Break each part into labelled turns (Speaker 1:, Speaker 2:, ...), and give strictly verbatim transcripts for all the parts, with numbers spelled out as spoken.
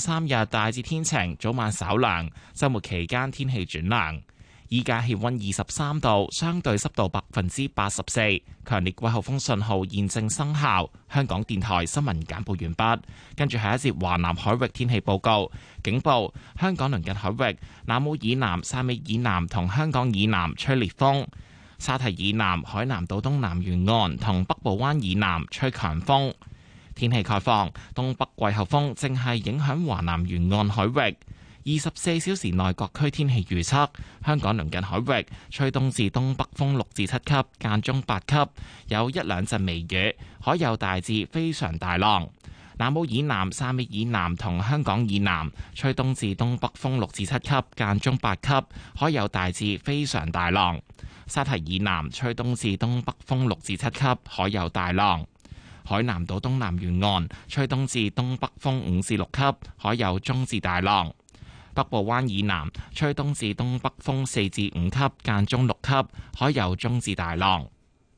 Speaker 1: 三日大致天晴，早晚稍涼，週末期間天氣轉涼。依家氣溫二十三度，相對濕度百分之八十四，強烈季候風信號現正生效。香港電台新聞簡報完畢，跟住係一節華南海域天氣報告。警報：香港鄰近海域南澳以南、汕尾以南同香港以南吹烈風；沙堤以南、海南島東南沿岸同北部灣以南吹強風。天氣概況：東北季候風正係影響華南沿岸海域。二十四小時內各區天氣預測：香港鄰近海域吹東至東北風六至七級，間中八級，有一兩陣微雨，海有大至非常大浪。南澳以南、汕尾以南同香港以南吹東至東北風六至七級，間中八級，海有大至非常大浪。沙堤以南吹東至東北風六至七級，海有大浪。海南島東南沿岸吹東至東北風五至六級，海有中至大浪。北部灣以南吹東至東北風四至五級，間中六級，海有中至大浪。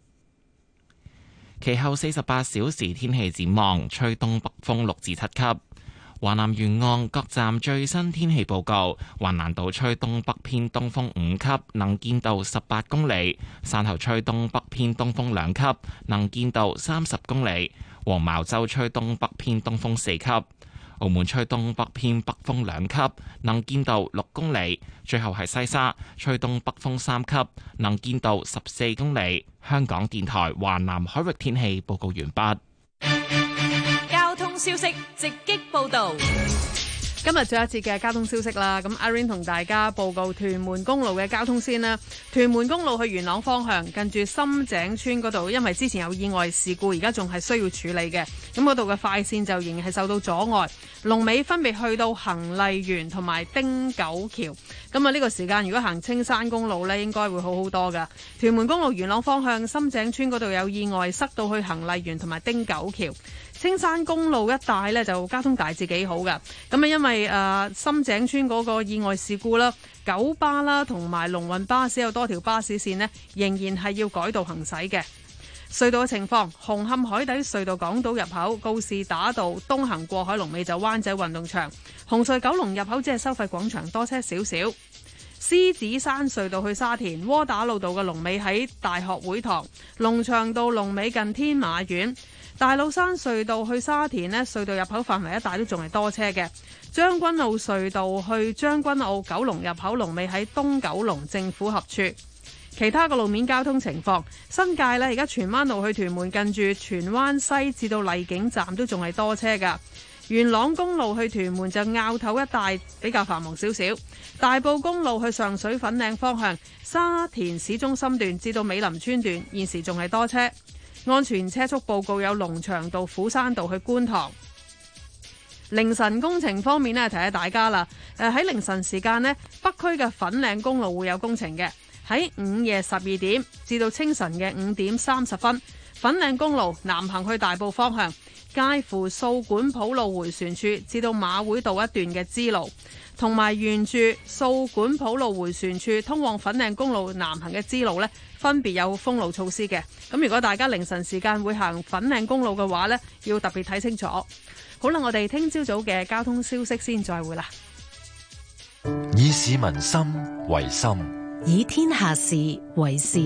Speaker 1: 其後四十八小時天氣展望，吹東北風六至七級。華南沿岸各站最新天氣報告：橫瀾島吹東北偏東風五級，能見度十八公里；汕頭吹東北偏東風兩級，能見度三十公里；黃茅洲吹東北偏東風四級。澳門吹東北偏北風兩級，能見度六公里；最後係西沙吹東北風三級，能見度十四公里。香港電台華南海域天氣報告完畢。
Speaker 2: 交通消息直擊報道。
Speaker 3: 今日最後一節嘅交通消息啦，咁 Irene 同大家報告屯門公路嘅交通先啦。屯門公路去元朗方向，近住深井村嗰度，因為之前有意外事故，而家仲係需要處理嘅，咁嗰度嘅快線就仍然係受到阻礙。龍尾分別去到恒麗園同埋汀九橋。咁啊呢個時間如果行青山公路呢，應該會好好多噶。屯門公路元朗方向深井村嗰度有意外，塞到去恒麗園同埋汀九橋。青山公路一帶呢，就交通大致幾好噶，咁啊因為誒、呃、深井村嗰個意外事故啦，九巴啦同埋龍運巴士有多條巴士線呢，仍然係要改道行駛嘅。隧道嘅情況：紅磡海底隧道港島入口告士打道東行過海龍尾就灣仔運動場，紅隧九龍入口只係收費廣場多車少少。獅子山隧道去沙田窩打老道嘅龍尾喺大學會堂，龍翔道龍尾近天馬苑。大老山隧道去沙田呢，隧道入口範圍一帶都仲係多車嘅。將軍澳隧道去將軍澳九龍入口龍尾喺東九龍政府合署。其他嘅路面交通情況，新界呢，而家荃灣路去屯門近住荃灣西至到荔景站都仲係多車噶。元朗公路去屯門就坳頭一帶比較繁忙少少。大埔公路去上水粉嶺方向沙田市中心段至到美林村段現時仲係多車。安全車速報告有龍翔道、虎山道去觀塘。凌晨工程方面呢，提下大家啦。誒喺凌晨時間呢，北區嘅粉嶺公路會有工程嘅。喺午夜十二點至到清晨嘅五點三十分，粉嶺公路南行去大埔方向，介乎掃管埔路迴旋處至到馬會道一段嘅支路，同埋沿住掃管埔路迴旋處通往粉嶺公路南行嘅支路呢，分別有封路措施嘅。咁如果大家凌晨時間會行粉嶺公路嘅話呢，要特別睇清楚。好啦，我哋聽朝早嘅交通消息先再會啦。
Speaker 4: 以市民心為心，
Speaker 5: 以天下事為事。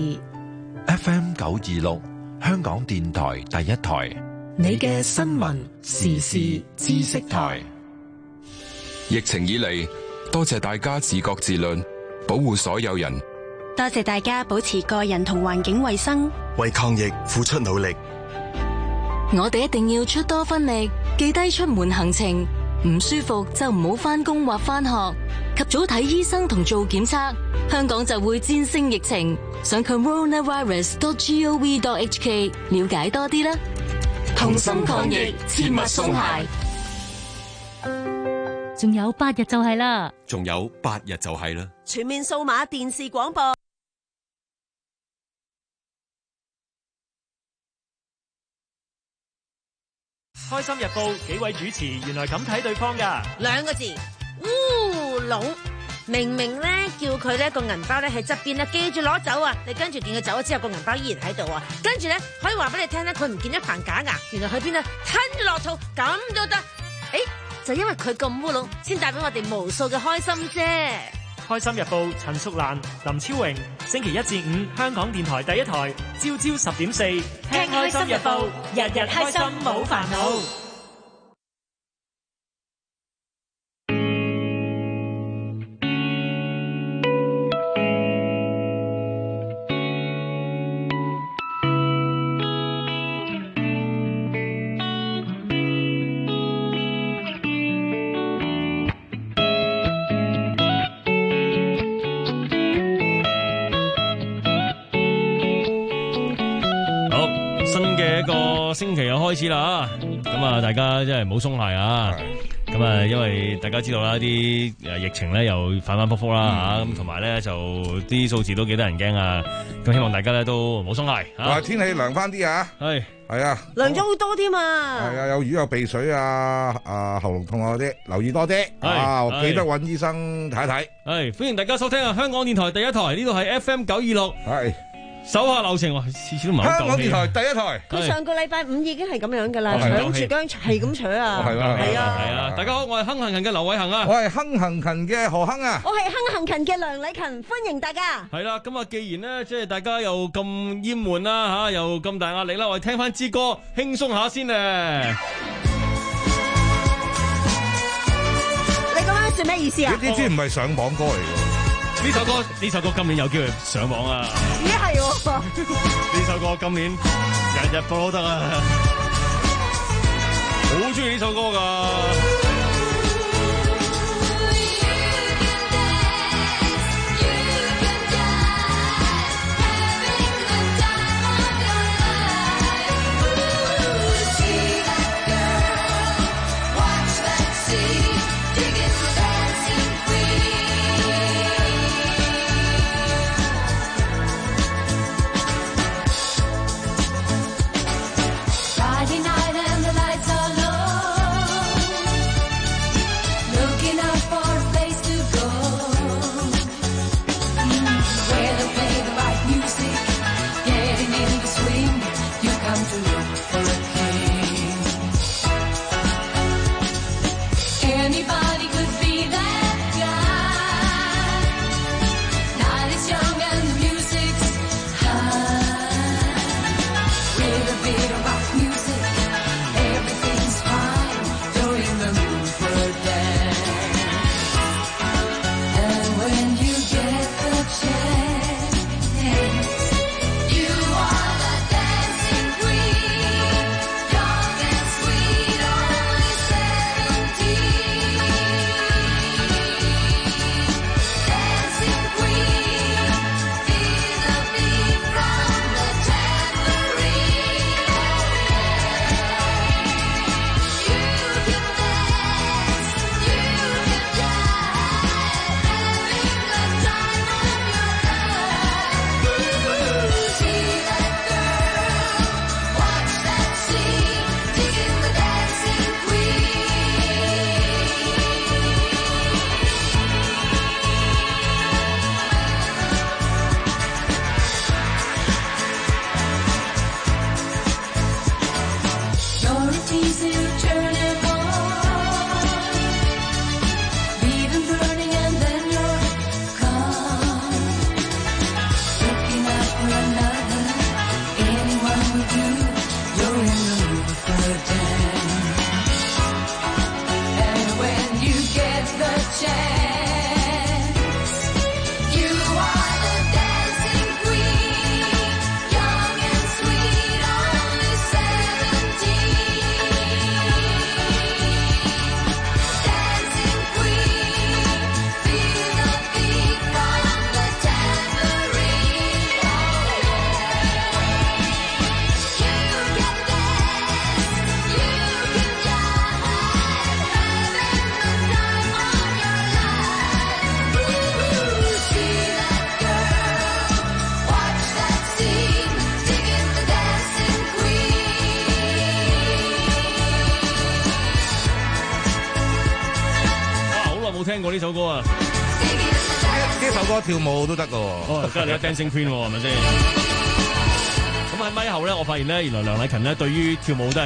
Speaker 4: F M 九二六，香港電台第一台，
Speaker 5: 你嘅新聞時事知識台。
Speaker 6: 疫情以嚟，多謝大家自覺自律，保護所有人。
Speaker 7: 多謝大家保持個人同環境衛生，
Speaker 8: 為抗疫付出努力。
Speaker 5: 我哋一定要出多分力，記低出門行程，唔舒服就唔好返工或返學，及早睇醫生同做檢測，香港就會戰勝疫情。上 coronavirus dot gov dot hk 了解多啲啦。
Speaker 8: 同心抗疫，切勿鬆懈。
Speaker 9: 仲有八日就係啦，
Speaker 10: 仲有八日就係啦。
Speaker 2: 全面數碼電視廣播。
Speaker 11: 開心日報幾位主持原來咁睇對方噶，
Speaker 12: 兩個字烏龍。明明咧叫佢咧個銀包咧喺側邊咧，記住攞走啊！你跟住見佢走咗之後，個銀包依然喺度啊！跟住咧可以話俾你聽咧，佢唔見一棚假牙，原來去邊啊？吞咗落肚咁都得。誒， 就因為佢咁烏龍，先帶俾我哋無數嘅開心啫。
Speaker 11: 開心日報陳淑蘭、林超榮，星期一至五香港電台第一台，朝朝十點四，聽開心日報，日日開心冇煩惱。
Speaker 13: 星期又開始啦，咁啊，大家真係唔好鬆懈啊！咁啊，因為大家知道啦，啲誒疫情咧又反反复复啦吓，咁同埋咧就啲數字都幾得人驚啊！咁希望大家咧都唔好鬆懈。
Speaker 14: 話天氣涼翻啲啊，係係啊，
Speaker 12: 涼咗好多添啊！
Speaker 14: 係啊，有魚有鼻水啊，啊喉嚨痛嗰啲，留意多啲啊，記得揾醫生睇一睇。
Speaker 13: 係歡迎大家收聽啊！香港電台第一台呢度係 F M 九二六。係。手下留情，次次都唔係好夠氣。香港電
Speaker 14: 台第一台，
Speaker 12: 佢上個禮拜五已經係咁樣噶啦，搶住姜係咁搶啊！
Speaker 14: 係啊，
Speaker 12: 係啊，
Speaker 13: 係啊！大家好，我係亨行勤嘅劉偉恒啊，
Speaker 14: 我係亨行勤嘅何亨啊，
Speaker 12: 我係亨行勤嘅梁禮勤，歡迎大家。
Speaker 13: 係啦，咁啊，既然咧，即係大家又咁厭悶啦嚇，又咁大壓力啦，我哋聽翻支歌，輕鬆下先咧。
Speaker 12: 你咁樣算咩意思啊？
Speaker 14: 呢支唔係上榜歌嚟㗎。
Speaker 13: 呢首歌呢首歌今年有機會上榜啊！
Speaker 12: 咦係喎！
Speaker 13: 呢首歌今年日日播都得啊！好中意呢首歌噶。聽過呢首歌啊？
Speaker 14: 呢首歌跳舞都得噶。
Speaker 13: 哦，即係你有 Dancing Queen 係咪先？咁喺咪後咧，我發現咧，原來梁禮勤咧對於跳舞都係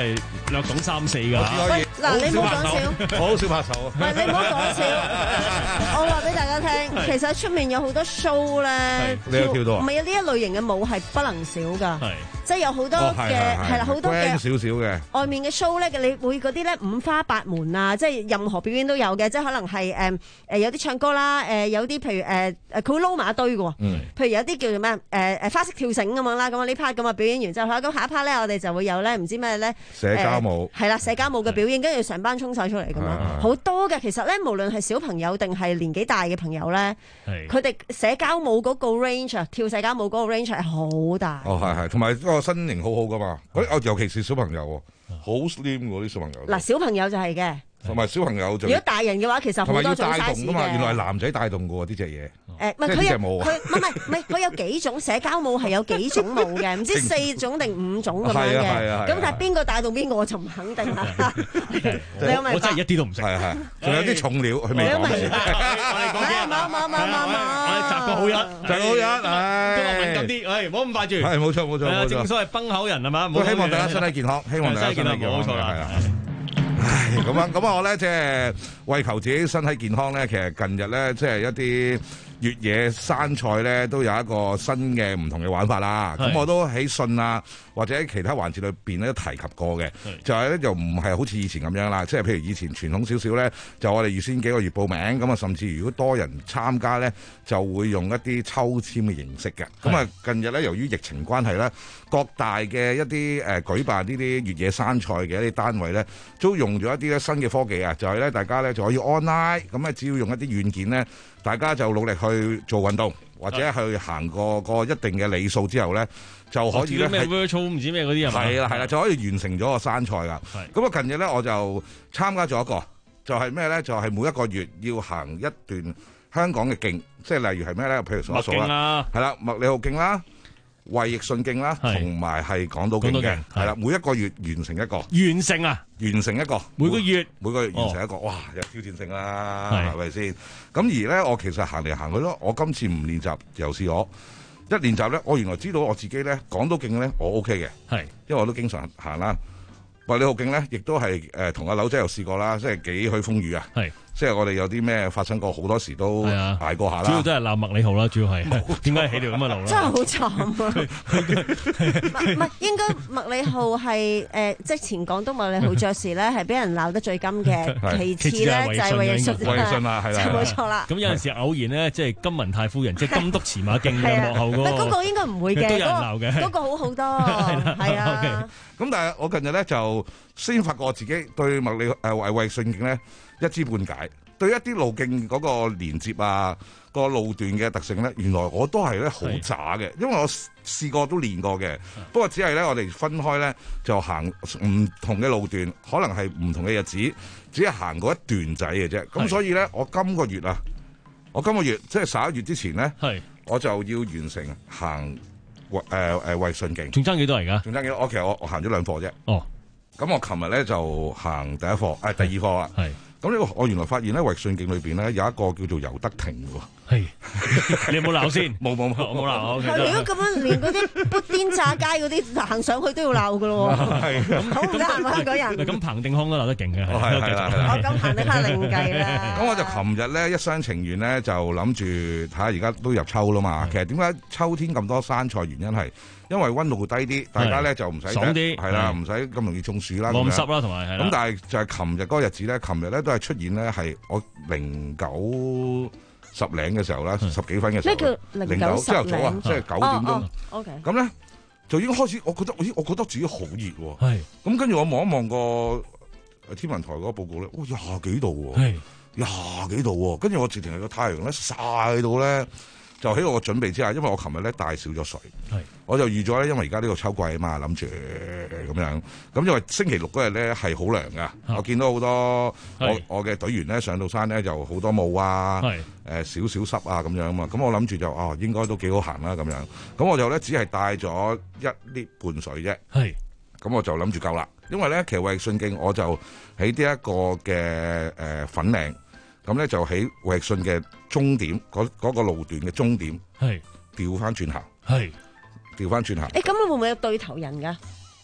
Speaker 13: 略懂三四㗎。
Speaker 12: 喂，嗱，你唔好講笑，
Speaker 14: 好少拍手。
Speaker 12: 唔係你唔好講笑，我話俾大家聽，其實出面有好多 show 咧，
Speaker 14: 你有跳到啊？
Speaker 12: 唔係啊，呢一類型嘅舞係不能少㗎，即係有好多嘅係啦，好多嘅
Speaker 14: 少少嘅
Speaker 12: 外面嘅 show 咧，你會嗰啲咧五花八門啊，即係任何表演都有嘅，即係可能係誒誒有啲唱歌啦，誒有啲譬如誒誒佢會撈埋一堆嘅喎，譬如有啲叫做咩誒誒花式跳繩咁樣啦，咁啊呢 part 咁啊表演完之後，咁下一 part 咧我哋就會有咧唔知咩咧
Speaker 14: 社交舞
Speaker 12: 係啦，社交舞嘅表演，跟住成班衝晒出嚟咁樣，好多嘅。其實咧，無論係小朋友定係年紀大嘅朋友咧，佢哋社交舞嗰個 range 啊，跳社交舞嗰個 range 係好大。
Speaker 14: 哦，係係，同埋個身形好好噶嘛，嗰尤其是小朋友，好 slim 嗰啲小朋友。
Speaker 12: 嗱，小朋友就係嘅。
Speaker 14: 同埋小朋友就，
Speaker 12: 如果大人嘅話，其實好多種 size
Speaker 14: 嘅嘛。原來係男仔帶動嘅喎，呢隻嘢。
Speaker 12: 誒，唔係佢有佢唔係唔係佢有幾種社交舞係有幾種舞嘅，唔知四種定五種咁樣嘅。咁但係邊個帶動邊個我就唔肯定啦。你有明白？
Speaker 13: 我真係一啲都唔識。
Speaker 14: 係係，仲有啲重料佢未講先。
Speaker 13: 我哋講嘅。
Speaker 12: 冇冇冇冇冇。
Speaker 13: 我哋集個好人，
Speaker 14: 集個好人。
Speaker 13: 今日敏感啲，誒，唔好咁快住。
Speaker 14: 係冇錯冇錯冇錯。
Speaker 13: 正所謂崩口人係嘛？
Speaker 14: 希望大家身體健康，希望大家身體健康。冇錯啦。唉，咁啊，咁啊，我咧即係為求自己身體健康咧，其實近日咧即係一啲越野山賽咧都有一個新嘅唔同嘅玩法啦。咁我都喺信啊或者其他環節裏邊咧都提及過嘅，就係咧就唔係好似以前咁樣啦。即係譬如以前傳統少少咧，就我哋預先幾個月報名，咁啊甚至如果多人參加咧，就會用一啲抽籤嘅形式嘅。咁啊近日咧由於疫情關係咧，各大嘅一啲誒、呃、舉辦呢啲越野山賽嘅一啲單位咧，都用咗一啲咧新嘅科技啊，就係、是、咧大家咧就可以 online， 咁咧只要用一啲軟件咧，大家就努力去做運動，或者去行過個一定嘅里數之後咧，就可以咧
Speaker 13: 咩 virtual 唔知咩嗰啲係嘛？
Speaker 14: 係啦係啦，就可以完成咗個山賽噶。咁啊近日咧我就參加咗一個，就係咩咧？就係、是、每一個月要行一段香港嘅徑，即係例如係咩咧？譬如數一數啦，係啦，麥理浩徑啦。衛奕信徑啦，同埋係港島徑嘅，係啦，每一個月完成一個，
Speaker 13: 完成啊，
Speaker 14: 完成一個，
Speaker 13: 每個月
Speaker 14: 每個月完成一個，哇，有挑戰性啦，係咪先？咁而咧，我其實行嚟行去咯，我今次唔練習又試我一練習咧，我原來知道我自己咧，港島徑咧，我 OK 嘅，係，因為我都經常行啦。衛理浩徑咧，亦都係誒同阿柳仔又試過啦，即係幾許風雨啊，係。即係我哋有啲咩發生過，好多時都捱過下啦。主要
Speaker 13: 都係鬧麥理浩啦，主要係點解起條咁嘅路啦？
Speaker 12: 真係好慘啊！唔係應該麥理浩係誒，即係前港督麥理浩爵士咧，係俾人鬧得最金嘅。其次咧就係衛奕信，
Speaker 14: 衛奕信啦，係啦，
Speaker 12: 冇錯啦。
Speaker 13: 咁有陣時偶然咧，即係金文泰夫人，即係金督馳馬徑嘅幕後嗰個。
Speaker 12: 嗰個應該唔會嘅，
Speaker 13: 都有人鬧嘅。
Speaker 12: 嗰個好好多，係啊。
Speaker 14: 咁但係我近日咧就先發覺自己對麥理誒衛衛奕信徑咧一知半解，對一啲路徑嗰個連接啊，個路段嘅特性咧，原來我都係咧好渣嘅，因為我試過都練過嘅，不過只係咧我哋分開咧就行唔同嘅路段，可能係唔同嘅日子，只係行過一段仔嘅啫。咁所以咧，我今個月啊，我今個月即係十一月之前咧，我就要完成行誒誒衛信徑。
Speaker 13: 仲爭幾多而家？
Speaker 14: 仲爭幾多？我其實我我行咗兩課啫。哦，咁我琴日咧就行第一課，誒、哎、第二課啊。係。咁呢個我原來發現咧，衛信徑裏邊咧有一個叫做游德亭嘅喎。係，你有冇鬧先？冇冇冇冇鬧。
Speaker 12: 係，如果咁樣連嗰啲砵甸炸街嗰啲行上去都要鬧嘅咯喎。係，好唔得閒啊香港人。
Speaker 13: 咁彭定康都鬧得勁嘅。
Speaker 14: 係係啦係啦。
Speaker 12: 我咁彭定康另計啦。
Speaker 14: 咁我就琴日咧一廂情願咧就諗住睇下而家都入秋啦嘛。其實點解秋天咁多山賽？原因係因為溫度低啲，大家咧就唔使
Speaker 13: 爽啲，
Speaker 14: 係啦，唔使咁容易中暑啦。
Speaker 13: 冇咁濕啦，同埋係啦。咁
Speaker 14: 但係就係琴日嗰個日子咧，琴日咧都係出現咧係我零九十零嘅時候啦，十幾分嘅時候。咩
Speaker 12: 叫零九十零？
Speaker 14: 朝頭早啊，即係九點鐘。
Speaker 12: O K。
Speaker 14: 咁咧就已經開始，我覺得，咦，我覺得自己好熱喎。
Speaker 13: 係。
Speaker 14: 咁跟住我望一望個天文台嗰個報告咧，哇，廿幾度喎。係。廿幾度喎，跟住我直情係個太陽咧曬到咧。就喺我個準備之下，因為我琴日咧帶少咗水，我就預咗咧，因為而家呢個秋季啊嘛，諗住咁樣。咁因為星期六嗰日咧係好涼噶，我見到好多我我嘅隊員咧上到山咧就好多霧啊，誒少少濕啊咁樣啊嘛。咁我諗住就哦應該都幾好行啦咁樣。咁我就咧只係帶咗一升半水啫。係，咁我就諗住夠啦。因為咧其實衛奕信徑我就喺呢一個嘅誒粉嶺。咁咧就喺衛奕信嘅終點嗰嗰、那個路段嘅終點，係調翻轉行，係調翻轉行。
Speaker 12: 誒咁會唔會有對頭人㗎？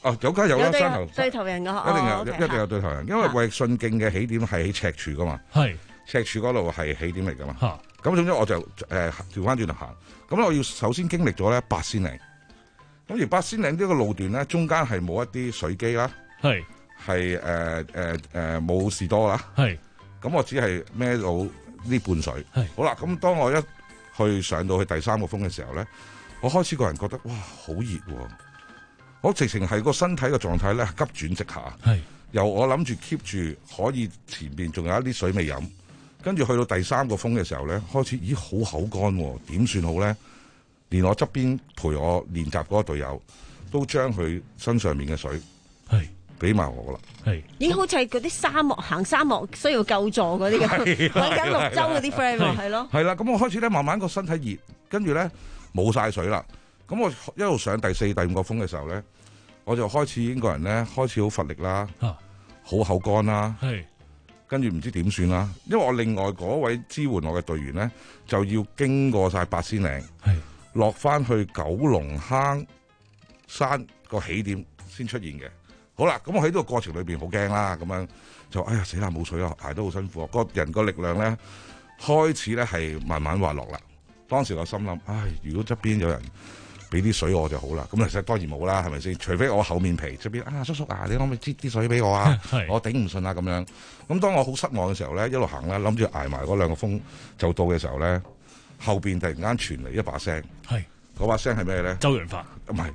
Speaker 14: 哦，有梗有啦，山頭
Speaker 12: 對頭人嘅，
Speaker 14: 一定有，
Speaker 12: 哦、
Speaker 14: 一定有對頭人，因為衛信徑嘅起點係喺赤柱噶嘛，
Speaker 13: 係
Speaker 14: 赤柱嗰度係起點嚟噶嘛。
Speaker 13: 咁、
Speaker 14: 啊、總之我就誒調翻轉頭行，咁我要首先經歷咗咧八仙嶺，咁而八仙嶺呢個路段咧，中間係冇一啲水機啦，係係誒誒誒冇士多啦，係咁我只係孭到呢半水，係好啦。咁當我一去上到去第三個峰嘅時候咧，我開始個人覺得哇好熱喎。我直情係個身體嘅狀態咧，急轉直下。係由我諗住 keep 住可以前邊仲有一啲水未飲，跟住去到第三個峰嘅時候咧，開始咦好口乾喎，點算好咧？連我側邊陪我練習嗰個隊友都將佢身上面嘅水係俾埋我啦。係
Speaker 12: 咦，好似係嗰啲沙漠行沙漠需要救助嗰啲嘅，揾緊綠洲嗰啲 friend 喎，係咯。係啦，咁我開始咧慢慢個身體熱，跟住咧冇晒水啦。咁我一路上第四、第五個峰嘅時候咧，我就開始英國人咧開始好乏力啦，好、啊、口乾啦，跟住唔知點算啦。因為我另外嗰位支援我嘅隊員咧，就要經過晒八仙嶺，落翻去九龍坑山個起點先出現嘅。好啦，咁我喺呢個過程裏邊好驚啦，咁樣就哎呀死啦冇水啊，捱得好辛苦啊，個人個力量咧開始咧係慢慢滑落啦。當時我心諗，唉，如果側邊有人俾啲水我就好啦，咁其實當然冇啦，係咪先？除非我厚面皮出邊啊，叔叔啊，你可唔可以擠啲水俾我啊？我頂唔順啊咁樣。咁當我好失望嘅時候咧，一路行咧，諗住捱埋嗰兩個峰就到嘅時候咧，後邊突然間傳嚟一把聲，係嗰把聲係咩咧？周潤發唔係，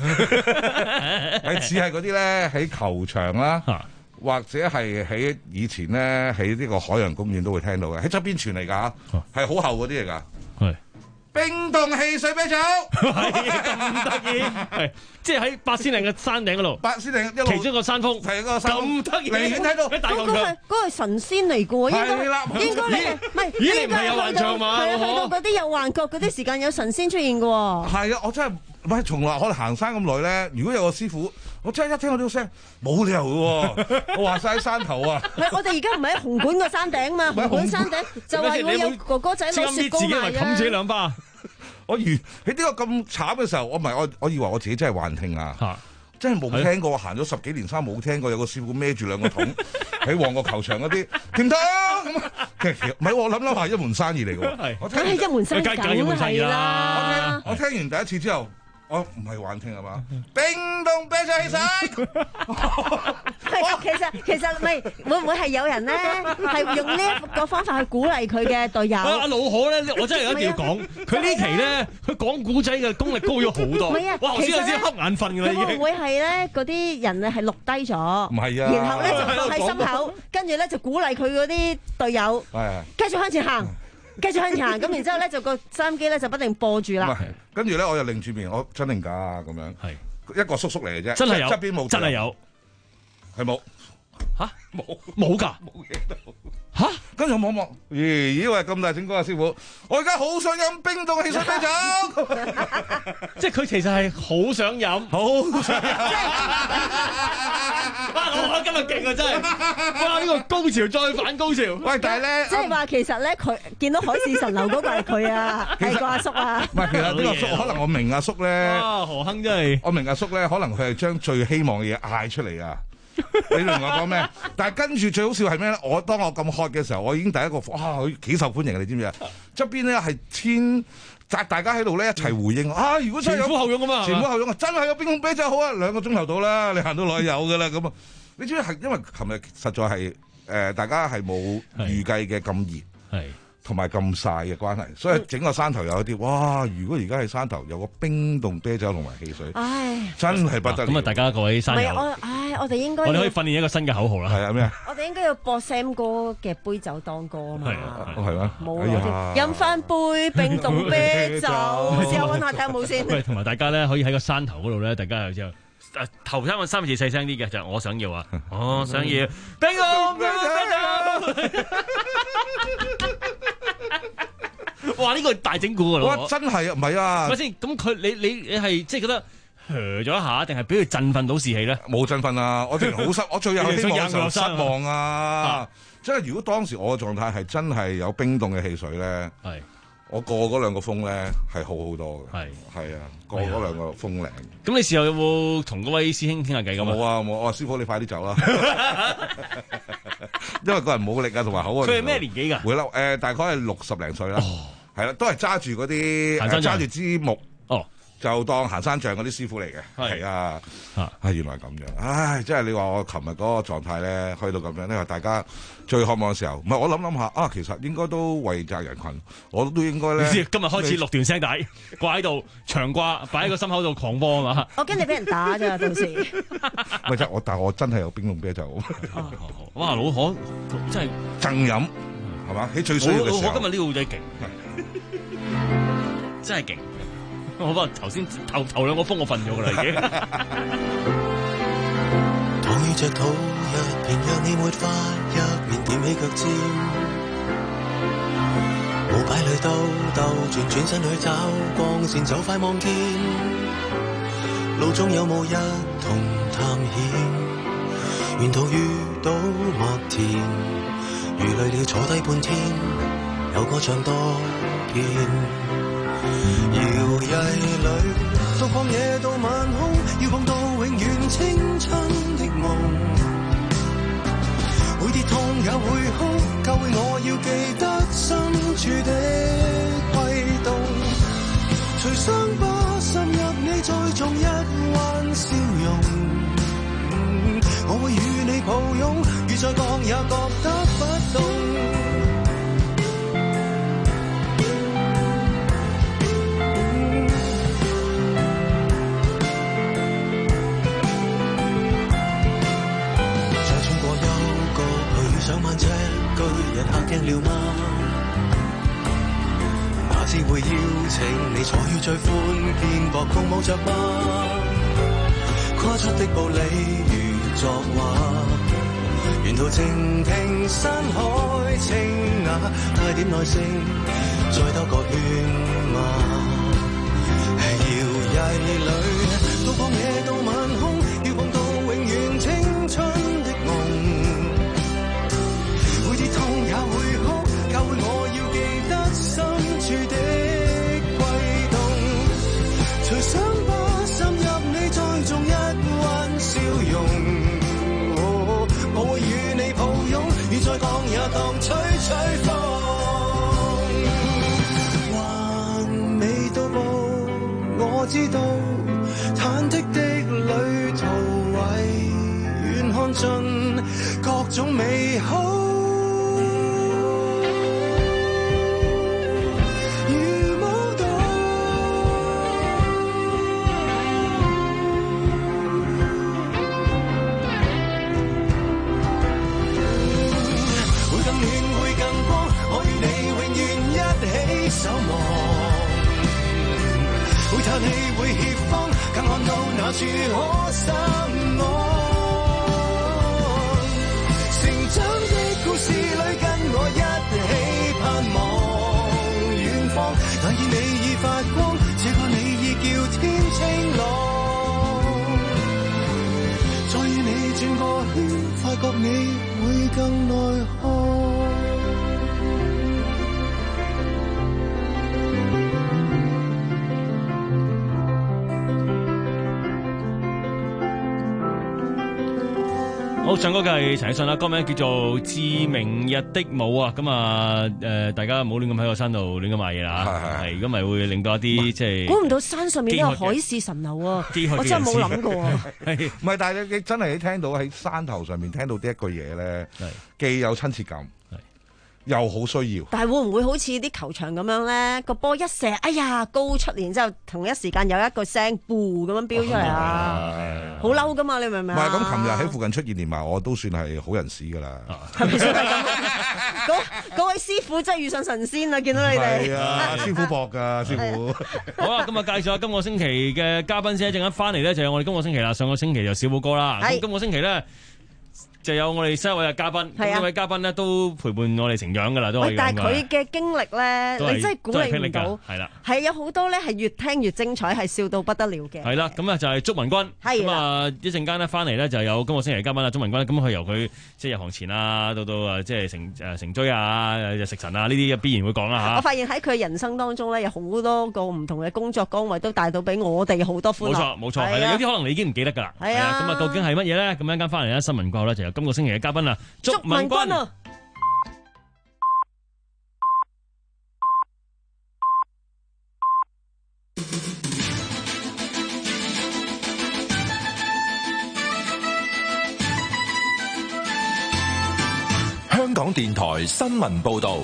Speaker 12: 係似係嗰啲咧喺球場啦，或者係喺以前咧喺呢個海洋公園都會聽到嘅，喺側邊傳嚟㗎，係好厚嗰啲嚟㗎。係。冰凍汽水啤酒，係咁得意，係即係喺八仙嶺嘅山頂嗰度，八仙嶺一路其中一個山峰，係個山峰咁得意，離遠睇到喺大球場，嗰個係嗰個係神仙嚟嘅喎，應該應該你唔係，咦你唔係有幻象嘛？係啊，去到嗰啲有幻覺嗰啲時間有神仙出現嘅喎。係啊，我真係唔係從來可能行山咁耐咧，如果有個師傅。我真係一聽到呢個聲，冇理由嘅喎！我話晒喺山頭啊！唔係，我哋而家唔係喺紅館個山頂嘛？紅館山頂就話會有哥哥仔攞雪糕賣啊！自己咪冚自己兩巴。我如喺呢個咁慘嘅時候，我唔係我我以為我自己真係幻聽啊！真係冇聽過，行咗十幾年山冇聽過有個師傅孭住兩個桶喺旺角球場嗰啲甜湯咁。其實唔係我諗諗係一門生意嚟嘅喎。我聽係一門生意，梗係一門生意啦！我聽我聽完第一次之後。我唔係幻聽係嘛？冰凍啤酒汽水。係，其實其實咪會唔會係有人咧係用呢一個方法去鼓勵佢嘅隊友？阿老可咧，我真係一定要講，佢呢期咧，佢講古仔嘅功力高咗好多。唔係啊，哇！頭先有啲瞌眼瞓㗎啦已經。會唔會係咧嗰啲人咧係錄低咗？唔係啊。然後咧就放喺心口，跟住咧就鼓勵佢嗰啲隊友，繼續向前行。繼續向前行，咁然之後咧就個收音機咧就不定播住啦。跟住咧我又擰住面，我真定假啊咁樣。係一個叔叔嚟嘅啫，真係有，側邊冇，真係有，係冇。吓？冇冇㗎？冇嘢到。吓？跟住我望望，咦咦喂咁大整歌啊師傅，我而家好想飲冰凍汽水啤酒。即係佢其實係好想飲，好想飲。我今日勁啊真係！哇呢個高潮再反高潮。喂，但係咧，即係話其實咧，佢見到海市蜃樓嗰個係佢啊，係個阿叔啊。唔係，其實呢個叔可能我明阿叔咧。啊，何亨真係。我明阿叔咧，可能佢係將最希望嘅嘢嗌出嚟啊！你明我講咩？但係跟住最好笑係咩咧？我當我咁渴嘅時候，我已經第一個哇，佢幾受歡迎啊！你知唔知啊？側邊咧係千大大家喺度咧一齊回應啊！如果真係有前呼後擁啊嘛，前呼後擁啊！真係有冰凍啤酒好啊！兩個鐘頭到啦，你行到落去有噶啦咁啊！你知唔知係因為琴日實在係誒、呃、大家係冇預計嘅咁熱，係同埋咁曬嘅關係，所以整個山頭有一啲哇！如果而家喺山頭有個冰凍啤酒同埋汽水，唉，真係不得了。咁啊，大家各位山友，我唉，我哋應該我哋可以訓練一個新嘅口號啦。係啊咩啊？我哋應該要播 Sam 哥嘅杯酒當歌啊嘛。係啊，係咩？冇啊！飲翻杯冰凍啤酒，試下揾下睇下有冇先。喂，同埋大家咧可以喺個山頭嗰度咧，大家又之後。誒，頭三個三字細聲啲嘅就係我想要啊，我想要冰凍啤酒。哇！呢個大整蠱噶咯，哇！真係啊，唔係啊，咪先？咁佢你你你係即係覺得噓咗一下，定係俾佢振奮到士氣咧？冇振奮啊！我真係好失，我最有希望嘅時候失望啊！即係如果當時我嘅狀態係真係有冰凍嘅汽水咧，係
Speaker 14: 我過嗰兩個風咧係好好多嘅，係係啊，過嗰兩個風靚。
Speaker 13: 咁你事後有冇同嗰位師兄傾下偈咁啊？
Speaker 14: 冇啊冇，我話師傅你快啲走啦，因為個人冇力啊，同埋好啊。
Speaker 13: 佢係咩年紀㗎？
Speaker 14: 會啦，誒大概係六十零歲啦，係啦，都係揸住嗰啲揸住支木。
Speaker 13: 哦。
Speaker 14: 就當行山杖嗰啲師傅嚟嘅，係啊，啊原來咁樣，唉，即係你話我琴日嗰個狀態咧，去到咁樣，你話大家最渴望嘅時候，唔係我諗諗下啊，其實應該都為責人群，我都應該咧。
Speaker 13: 你知今日開始錄段聲帶，掛喺度長掛，擺喺個心口度狂播啊嘛！
Speaker 12: 我驚你俾人打咋，到時。
Speaker 14: 咪即係我，但係我真係有冰凍啤酒。
Speaker 13: 哇，老可真係
Speaker 14: 贈飲係嘛？喺最需要嘅時候。
Speaker 13: 老可今日呢個真係勁，真係勁。我不過頭先頭頭兩個風我瞓咗㗎啦已經。
Speaker 15: 躺於隻土一片，讓你沒法一面踮起腳尖，舞擺裏兜兜轉，轉身去找光線，就快望見路中有冇一同探險，沿途遇到麥田，如累了坐低半天，有歌唱多見。搖曳裏，到曠野到晚空，要碰到永遠青春的夢。會跌痛也會哭，教會我要記得深處的悸動。隨傷疤滲入你，再種一彎笑容。我會與你抱擁，雨再降也覺得不凍。上萬尺巨人嚇驚了嗎？哪知會邀請你坐於最寬肩膊共舞着嗎？跨出的步履如作畫，沿途靜聽山海清雅，帶點耐性再兜個圈嗎？搖曳裏，到曠野到晚空，要碰到永遠青春的夢。痛也會哭，教會我要記得深處的悸動。隨傷疤滲入你，再種一彎笑容。哦、我會與你抱擁，雨再降也當吹吹風。還未到步，我知道忐忑的旅途為願看盡各種美好。守望，會嘆氣，會怯慌，更看到那處可心安。成長的故事裏，跟我一起盼望遠方。但見你已發光，這個你已叫天清朗。再與你轉個圈，發覺你會更內看。
Speaker 13: 好，唱歌嘅係陳奕迅啦，歌名叫做《致明日的舞》啊，咁啊，誒，大家唔好亂咁喺個山度亂咁買嘢啦，係係，咁咪會令到一啲即係。估唔到山上面都有海市蜃樓啊！我真係冇諗過啊！
Speaker 14: 唔係，但係你真係你聽到喺山頭上面聽到呢一句嘢咧，既有親切感。又好需要，
Speaker 12: 但係會唔會好似啲球場咁樣咧？個波一射，哎呀高出，然之後同一時間有一個聲，噗咁樣飆出嚟啊！好嬲噶嘛，你明唔明啊？
Speaker 14: 唔係咁，琴日喺附近出現，連埋我都算係好人士噶啦。
Speaker 12: 係咪算係咁？嗰位師傅真係遇上神仙啦！見到你哋
Speaker 14: 係啊，師傅搏噶師傅。
Speaker 13: 好啦，咁啊介紹下今個星期嘅嘉賓先，一陣間翻嚟咧就有我哋今個星期啦。上個星期就小寶哥啦，咁今個星期咧。 就有我哋新一位嘅嘉賓，咁呢位嘉賓咧都陪伴我哋成長噶啦，都可以咁講。
Speaker 12: 但係佢嘅經歷咧，你真係估你唔到，
Speaker 13: 係啦，
Speaker 12: 係有好多咧係越聽越精彩，係笑到不得了嘅。
Speaker 13: 係啦，咁啊就係祝文君，咁啊一陣間咧翻嚟咧就有今個星期嘉賓啦，祝文君，咁佢由佢即係入行前啊，到到啊即係成誒成追啊、食神啊呢啲必然會講啦嚇。
Speaker 12: 我發現喺佢人生當中咧，有好多個唔同嘅工作崗位都帶到俾我哋好多歡樂。
Speaker 13: 冇錯冇錯，係啦，有啲可能你已經唔記得㗎啦。係啊，咁啊究竟係乜嘢咧？咁一陣間翻嚟咧新聞過後咧就由今個星期嘅嘉賓啊，祝文君啊！
Speaker 4: 香港電台新聞報道，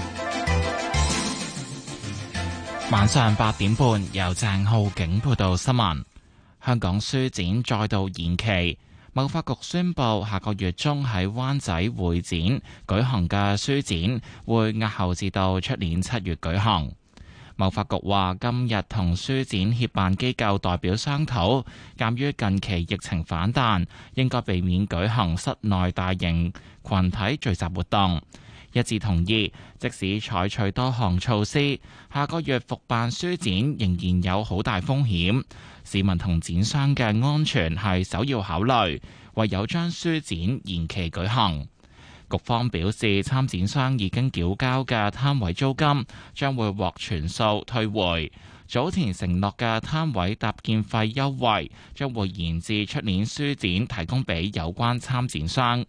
Speaker 1: 晚上八點半由鄭浩景報道新聞。香港書展再度延期。貿發局宣布，下個月中喺灣仔會展舉行嘅書展會押後至到出年七月舉行。貿發局話，今日同書展協辦機構代表商討，鑑於近期疫情反彈，應該避免舉行室內大型群體聚集活動，一致同意，即使採取多項措施，下個月復辦書展仍然有好大風險。市民同展商嘅安全係首要考慮，唯有將書展延期舉行。局方表示，參展商已經繳交嘅攤位租金將會獲全數退回，早前承諾嘅攤位搭建費優惠將會延至出年書展提供俾有關參展商。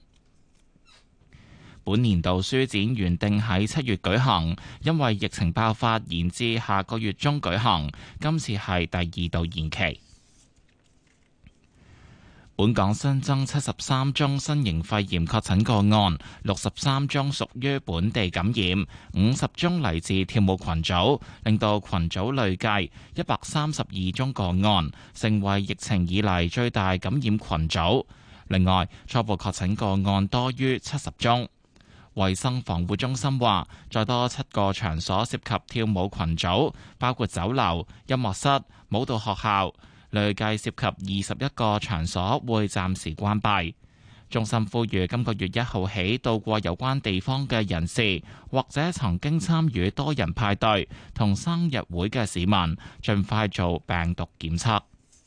Speaker 1: 本年度書展原定喺七月舉行，因為疫情爆發延至下個月中舉行，今次係第二度延期。本港新增七十三宗新型肺炎確診個案，六十三宗屬於本地感染，五十宗嚟自跳舞群組，令到群組累計一百三十二宗個案，成為疫情以嚟最大感染群組。另外，初步確診個案多於七十宗。衛生防護中心話，再多七個場所涉及跳舞群組，包括酒樓、音樂室、舞蹈學校，累計涉及二十一個場所會暫時關閉。中心呼籲今個月一號起到過有關地方嘅人士，或者曾經參與多人派對同生日會嘅市民，盡快做病毒檢測。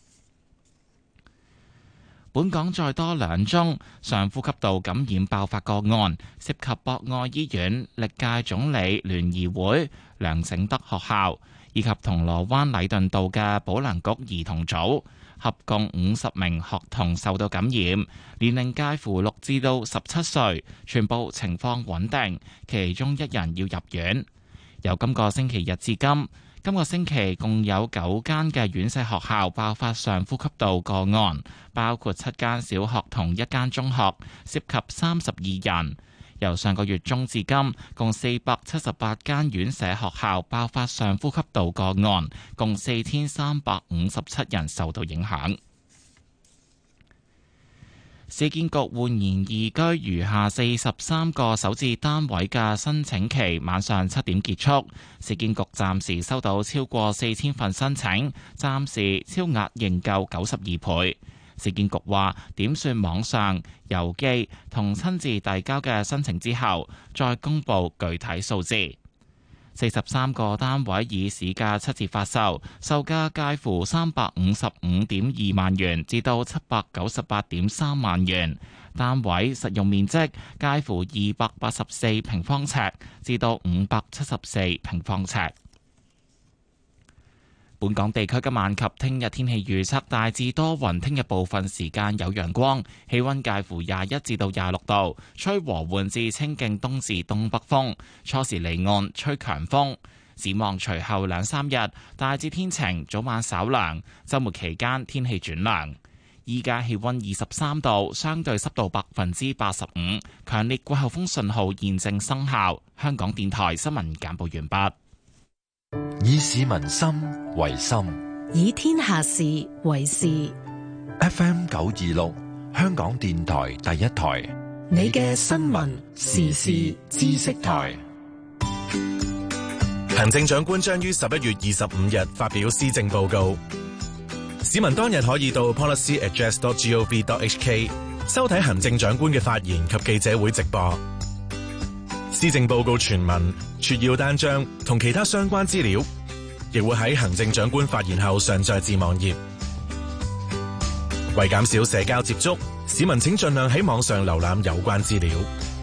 Speaker 1: 本港再多兩宗上呼吸道感染爆發個案，涉及博愛醫院、歷屆總理聯誼會、梁醒德學校，以及銅鑼灣禮頓道嘅保良局兒童組，合共五十名學童受到感染，年齡介乎六至到十七歲，全部情況穩定，其中一人要入院。由今個星期日至今，今個星期共有九間嘅院舍學校爆發上呼吸道個案，包括七間小學同一間中學，涉及三十二人。由上個月中至今，共四百七十八間院舍學校爆發上呼吸道個案，共四千三百五十七人受到影響。市建局煥然懿居餘下四十三個首置單位嘅申請期晚上七點結束，市建局暫時收到超過四千份申請，暫時超額認購九十二倍。市建局話，點算網上、郵寄同親自遞交嘅申請之後，再公布具體數字。四十三個單位以市價七折發售，售價介乎三百五十五點二萬元至到七百九十八點三萬元。單位實用面積介乎二百八十四平方尺至到五百七十四平方尺。本港地區今晚及聽日天氣預測大致多雲，聽日部分時間有陽光，氣溫介乎廿一至到廿六度，吹和緩至清勁東至東北風，初時離岸吹強風。展望隨後兩三日大致天晴，早晚稍涼，週末期間天氣轉涼。依家氣溫二十三度，相對濕度百分之八十五，強烈季候風信號現正生效。香港電台新聞簡報完畢。
Speaker 4: 以市民心為心，
Speaker 2: 以天下事為事。
Speaker 4: F M 九二六，香港電台第一台，
Speaker 2: 你嘅新聞時事知識台。
Speaker 16: 行政長官將於十一月二十五日發表施政報告，市民當日可以到 policy address dot gov dot hk 收睇行政長官嘅發言及記者會直播。施政報告全文、撮要單張同其他相關資料，亦會喺行政長官發言後上載至網頁。為減少社交接觸，市民請盡量喺網上瀏覽有關資料。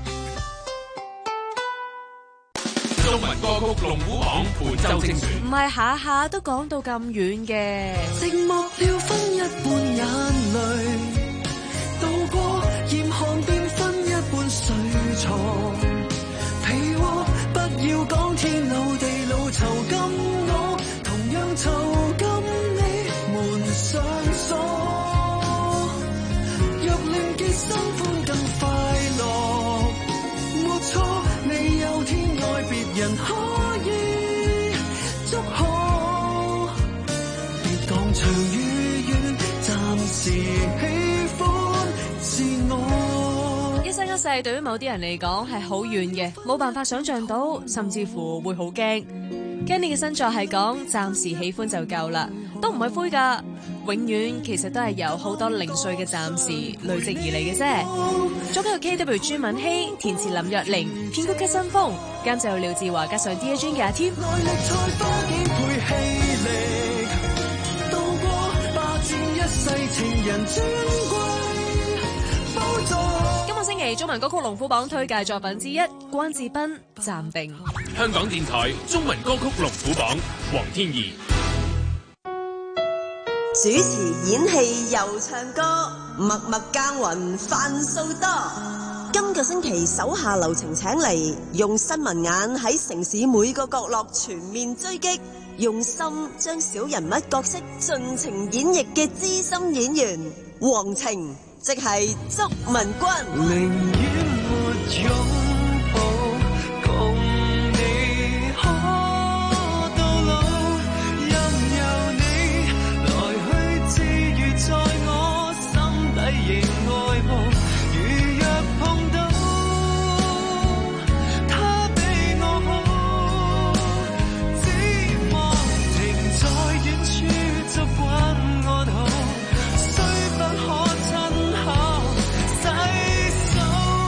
Speaker 17: 中文歌曲龍虎榜本周精選，
Speaker 2: 唔係下下都講到咁遠嘅。
Speaker 15: 寂寞了分一半眼淚，渡過嚴寒便分一半睡床。被窩不要講天老地老，囚禁我，同樣囚禁你，門上鎖。若令結心歡更快樂，沒錯，你有天愛別人可以祝賀。別講長與遠，暫時喜歡自我。
Speaker 2: 一生一世對於某啲人嚟講係好遠嘅，冇辦法想像到，甚至乎會好驚。驚你嘅新作係講暫時喜歡就夠啦，都唔係灰㗎。永遠其實都係由好多零碎嘅暫時累積而嚟嘅啫。作曲 K W 朱敏希，填詞林若玲，編曲吉新風，監製廖志華，加上 D J 嘅阿添。今個星期中文歌曲龍虎榜推介作品之一，關智斌暫定。
Speaker 17: 香港電台中文歌曲龍虎榜，黃天怡。
Speaker 18: 主持、演戲又唱歌，默默耕耘飯數多。今個星期手下留情請嚟，用新聞眼喺城市每個角落全面追擊，用心將小人物角色盡情演繹嘅資深演員黃晴，即係祝文君。寧願沒擁抱，共你可到老，任由你來去自如，在我心底仍愛慕。如若碰到他比我好，只望停在遠處習慣我肚，雖不可親口細數。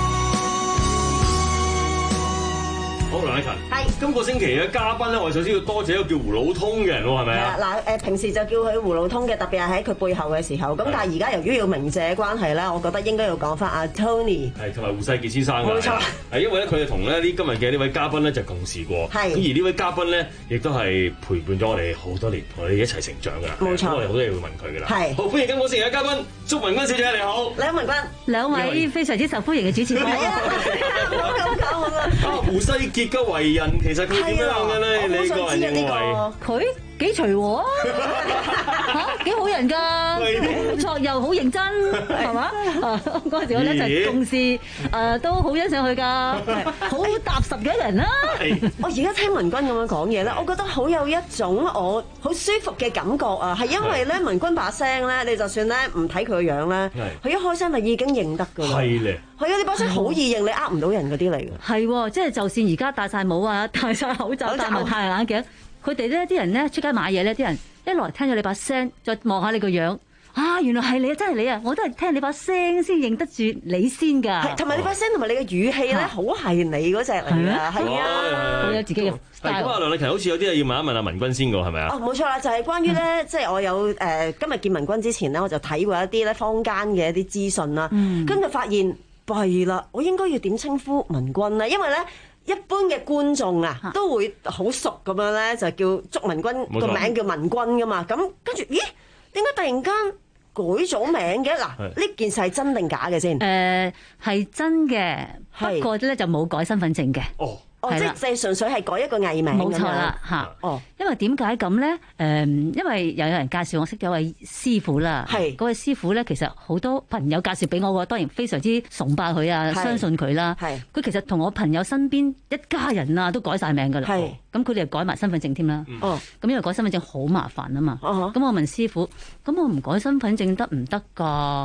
Speaker 13: 好，梁禮勤，
Speaker 12: 係
Speaker 13: 今個星期嘅嘉賓咧，我哋首先要多謝一個叫胡老通嘅人喎，係咪啊？
Speaker 12: 嗱誒，平時就叫佢胡老通嘅，特別係喺佢背後嘅時候。咁但係而家由於要鳴謝關係咧，我覺得應該要講翻阿 Tony。
Speaker 13: 係同埋胡世傑先生㗎。
Speaker 12: 冇錯。
Speaker 13: 係因為咧，佢哋同咧呢今日嘅呢位嘉賓咧就共事過。
Speaker 12: 係。
Speaker 13: 咁而呢位嘉賓咧，亦都係陪伴咗我哋好多年，同我哋一齊成長㗎。
Speaker 12: 冇錯。
Speaker 13: 咁我哋好多嘢會問佢㗎啦。
Speaker 12: 係。
Speaker 13: 好，歡迎今個星期嘅嘉賓，祝文君小姐你好。
Speaker 12: 兩文君，
Speaker 9: 兩位非常之受歡迎嘅主持人。
Speaker 12: 係啊，冇咁講好啦。
Speaker 13: 啊，胡世傑嘅為人其實佢點樣嘅咧？你個人認為？
Speaker 9: 佢幾隨和啊？嚇，幾好人㗎，工作又好認真，係嘛？嗰陣時我哋一齊共事，誒都好欣賞佢㗎，好踏實嘅人啦。
Speaker 12: 我而家聽文君咁樣講嘢咧，我覺得好有一種我好舒服嘅感覺啊！係因為咧文君把聲咧，你就算咧唔睇佢個樣咧，佢一開聲就已經認得㗎啦。
Speaker 13: 係咧，
Speaker 12: 係啊！你把聲好易認，你呃唔到人嗰啲嚟㗎。
Speaker 9: 係喎，即係就算而家戴晒帽啊，戴晒口罩，戴埋太陽眼鏡，佢哋咧啲人咧出街買嘢咧，啲人一來聽咗你把聲，再望下你個樣。啊！原來係你啊，真係你啊！我都係聽你把聲先認得住你先㗎。係，
Speaker 12: 同埋你把聲同埋你嘅語氣咧，好係你嗰隻嚟㗎。係啊，
Speaker 9: 好有自己嘅 style。
Speaker 13: 咁啊，梁禮勤好似有啲嘢要問一問阿文君先㗎，係咪啊？
Speaker 12: 哦，冇錯啦，就係關於咧，即係我有誒今日見文君之前咧，我就睇過一啲咧坊間嘅一啲資訊啦。嗯。咁就發現弊啦，我應該要點稱呼文君咧？因為咧，一般嘅觀眾啊，都會好熟咁樣咧，就叫祝文君個名叫文君㗎嘛。咁跟住，咦？點解突然間改咗名嘅？嗱，呢件事係真定假嘅先？
Speaker 9: 誒係真嘅，不過咧就冇改身份證嘅。
Speaker 12: 哦，哦，即係純粹係改一個藝名。
Speaker 9: 冇錯啦，嚇。哦，因為點解咁咧？誒，因為又有人介紹我識咗位師傅啦。係。嗰位師傅咧，其實好多朋友介紹俾我喎，當然非常之崇拜佢啊，相信佢啦。係。佢其實同我朋友身邊一家人啊，都改晒名㗎啦。係。咁佢哋又改埋身份證添啦。哦。咁因為改身份證好麻煩啊嘛。哦。咁我問師傅，咁我唔改身份證得唔得㗎？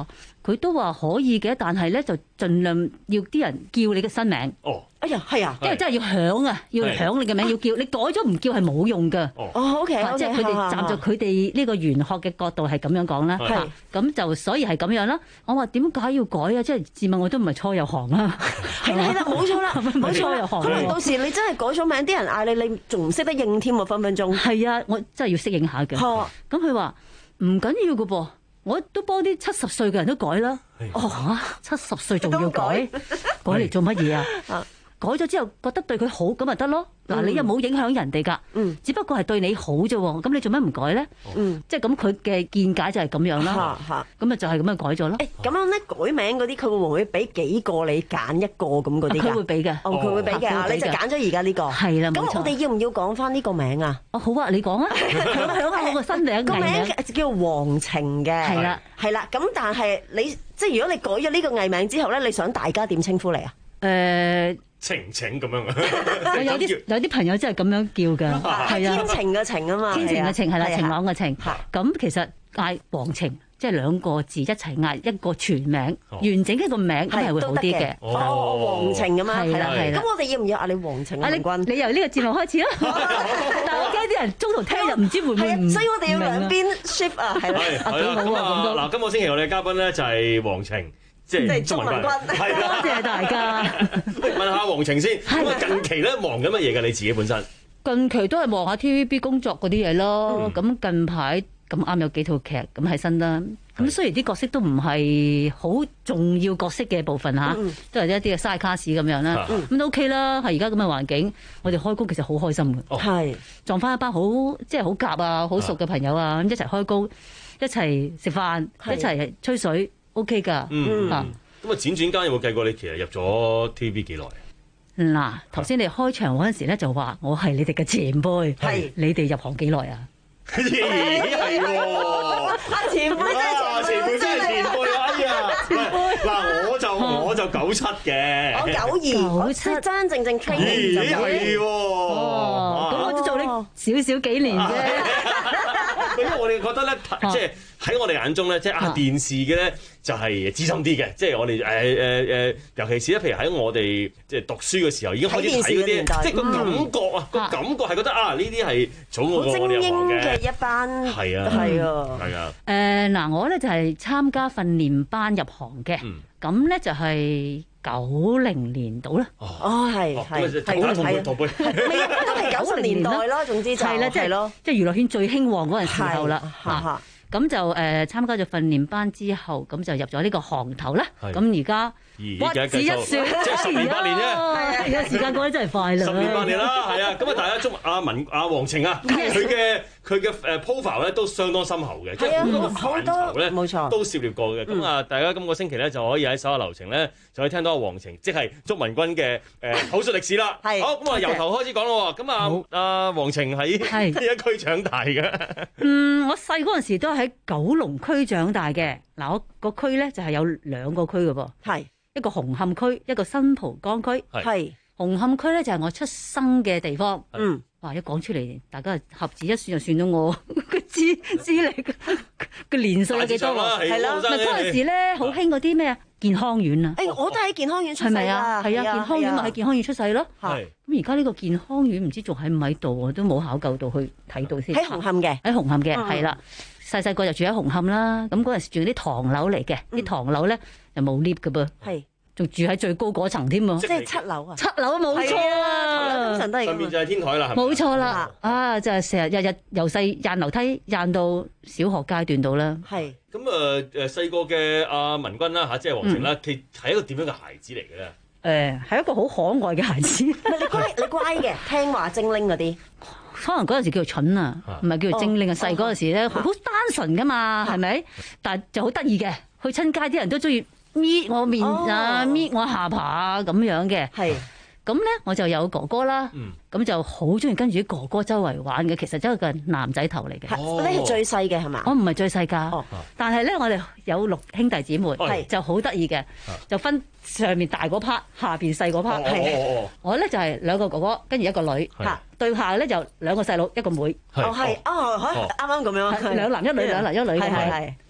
Speaker 9: 佢都話可以嘅，但係咧就盡量要啲人叫你嘅新名。
Speaker 13: 哦，
Speaker 12: 哎呀，係啊，
Speaker 9: 因為真係要響啊，要響你嘅名，要叫你改咗唔叫係冇用㗎。
Speaker 12: 哦，OK，
Speaker 9: 即係佢哋站在佢哋呢個玄學嘅角度係咁樣講啦。
Speaker 12: 係
Speaker 9: 咁就所以係咁樣啦。我話點解要改啊？即係自問我都唔係初入行啦。
Speaker 12: 係啦係啦，冇錯啦，冇錯啦。可能到時你真係改咗名，啲人嗌你，你仲唔識得應添喎，分分鐘。
Speaker 9: 係啊，我真係要適應下嘅。咁佢話唔緊要㗎噃。我都幫啲七十歲嘅人都改啦。哦嚇，七十歲仲要改，改嚟做乜嘢啊？改咗之後覺得對佢好咁咪得咯。嗱，你又冇影響人哋㗎，只不過係對你好啫喎。咁你做乜唔改咧？即係咁佢嘅見解就係咁樣啦。咁啊就係咁樣改咗咯。
Speaker 12: 誒咁樣咧改名嗰啲，佢會唔會俾幾個你揀一個咁嗰啲㗎？
Speaker 9: 佢會俾嘅。
Speaker 12: 哦，佢會俾嘅。你就揀咗而家呢個。
Speaker 9: 係啦，冇錯。
Speaker 12: 咁我哋要唔要講翻呢個名啊？
Speaker 9: 哦，好啊，你講啊。響響下我個新名。
Speaker 12: 個名叫黃晴嘅。係啦，係啦。咁但係你即係如果你改咗呢個藝名之後咧，你想大家點稱呼你啊？
Speaker 9: 誒。
Speaker 13: 晴晴咁樣啊！
Speaker 9: 我有啲有啲朋友真係咁樣叫㗎，係啊，
Speaker 12: 天晴嘅晴啊嘛，
Speaker 9: 天晴嘅晴係啦，晴朗嘅晴。咁其實嗌黃晴，即係兩個字一齊嗌一個全名，完整一個名咁係會好啲嘅。
Speaker 12: 哦，黃晴咁嘛，
Speaker 9: 係啦係啦。
Speaker 12: 咁我哋要唔要嗌你黃晴啊？
Speaker 9: 你你由呢個節目開始啦。但係我驚啲人中途聽又唔知會唔會唔明啊。
Speaker 12: 所以我哋要兩邊 shift 啊，係啦。
Speaker 13: 係啦，嗱，今個星期我哋嘅嘉賓咧就係黃晴。即係鍾文君，係
Speaker 9: 多謝大家。
Speaker 13: 問下黃晴先，咁啊近期咧忙緊乜嘢㗎？你自己本身
Speaker 9: 近期都係忙下 T V B 工作嗰啲嘢咯。咁、嗯、近排咁啱有幾套劇咁喺身啦。咁雖然啲角色都唔係好重要角色嘅部分嚇，嗯、都係一啲嘅嘥卡士咁樣啦。咁、嗯、都 OK 啦。係而家咁嘅環境，我哋開工其實好開心嘅。係、哦、撞翻一班好即係好夾啊、好熟嘅朋友啊，咁一齊開工，一齊食飯，一齊吹水。O K 噶，
Speaker 13: 嗯，咁啊，輾轉間有冇計過你其實入咗 T V B 幾耐？
Speaker 9: 嗱，頭先你開場嗰陣時咧就話我係你哋嘅前輩，係你哋入行幾耐啊？
Speaker 13: 係喎，
Speaker 12: 阿前輩真係
Speaker 13: 前輩真係前輩啊！哎呀，嗱，我就我就九七嘅，
Speaker 12: 我九二，九七真真正正 training 就
Speaker 13: 係喎，
Speaker 9: 咁我都做咗少少幾年啫。
Speaker 13: 因為我哋覺得咧，即係喺我哋眼中咧，即係啊電視嘅咧就係資深啲嘅，即係我哋誒誒誒，尤其是咧，譬如喺我哋即係讀書嘅時候已經開始睇嗰啲，即係個感覺啊，個感覺係覺得啊呢啲係早過我哋入行嘅
Speaker 12: 一班，
Speaker 13: 係啊，
Speaker 12: 係啊，
Speaker 13: 係啊。
Speaker 9: 誒嗱，我咧就係參加訓練班入行嘅，咁咧就係九零年度啦。
Speaker 12: 哦，係係係啊，係啊，都係九十年代咯，總之就係啦，即係咯，
Speaker 9: 即係娛樂圈最興旺嗰陣時候啦。嚇，咁就誒參加咗訓練班之後，咁就入咗呢個行頭啦。咁而家屈指一算，
Speaker 13: 即係十年八年啫。
Speaker 9: 而家時間過得真係快啦。
Speaker 13: 十年八年啦，係啊。咁啊，大家祝阿文阿黃晴啊，佢嘅佢嘅誒 profile 咧都相當深厚嘅，即係好多範疇咧冇錯都涉獵過嘅。咁啊，大家今個星期咧就可以喺手下留情咧，就可以聽到阿黃晴，即係祝文君嘅誒口述歷史啦。係好，咁啊，由頭開始講咯。咁啊，阿黃晴喺呢一區長大嘅。
Speaker 9: 嗯，我細嗰陣時都喺九龍區長大嘅。嗱，我個區咧就係有兩個區嘅噃，係一個紅磡區，一個新蒲崗區。係紅磡區咧就係我出生嘅地方。嗯，哇！一講出嚟，大家合指一算就算到我個資資歷個年歲有幾多喎？係啦，咪嗰陣時咧好興嗰啲咩啊健康院啊。
Speaker 12: 誒，我都喺健康院出世㗎。係咪啊？
Speaker 9: 係啊，健康院咪喺健康院出世咯。係。咁而家呢個健康院唔知仲喺唔喺度，我都冇考究到去睇到先。
Speaker 12: 喺紅磡嘅，
Speaker 9: 喺紅磡嘅，係啦。細細個就住喺紅磡啦。咁嗰陣時住啲唐樓嚟嘅，啲唐樓咧又冇 lift 㗎噃。係。仲住喺最高嗰層添喎，
Speaker 12: 即係七樓啊！
Speaker 9: 七樓冇錯啊，
Speaker 12: 通常都係咁。
Speaker 13: 上面就係天台啦，係咪？
Speaker 9: 冇錯啦，啊，就係成日日日由細掗樓梯掗到小學階段度啦。
Speaker 12: 係。
Speaker 13: 咁誒誒細個嘅阿文君啦嚇，即係黃晴啦，佢係一個點樣嘅孩子嚟嘅咧？
Speaker 9: 誒，係一一個好可愛嘅孩子。
Speaker 12: 唔係你乖，你乖嘅，聽話精靈嗰啲。
Speaker 9: 可能嗰陣時叫做蠢啊，唔係叫做精靈啊。細嗰陣時咧，好單純噶嘛，係咪？但係就好得意嘅，去親街啲人都中意搣我面啊，搣我下巴啊咁樣嘅。係咁咧，我就有哥哥啦，咁就好中意跟住啲哥哥周圍玩嘅。其實真係個男仔頭嚟嘅。
Speaker 12: 你係最細嘅係嘛？
Speaker 9: 我唔係最細㗎，但係咧我哋有六兄弟姊妹，就好得意嘅，就分上面大嗰 part，下邊細嗰 part。係我咧就係兩個哥哥，跟住一個女。嚇，對下咧就兩個細佬，一個妹。
Speaker 12: 哦，係哦，啱啱咁樣，
Speaker 9: 兩男一女，兩男一女嘅係。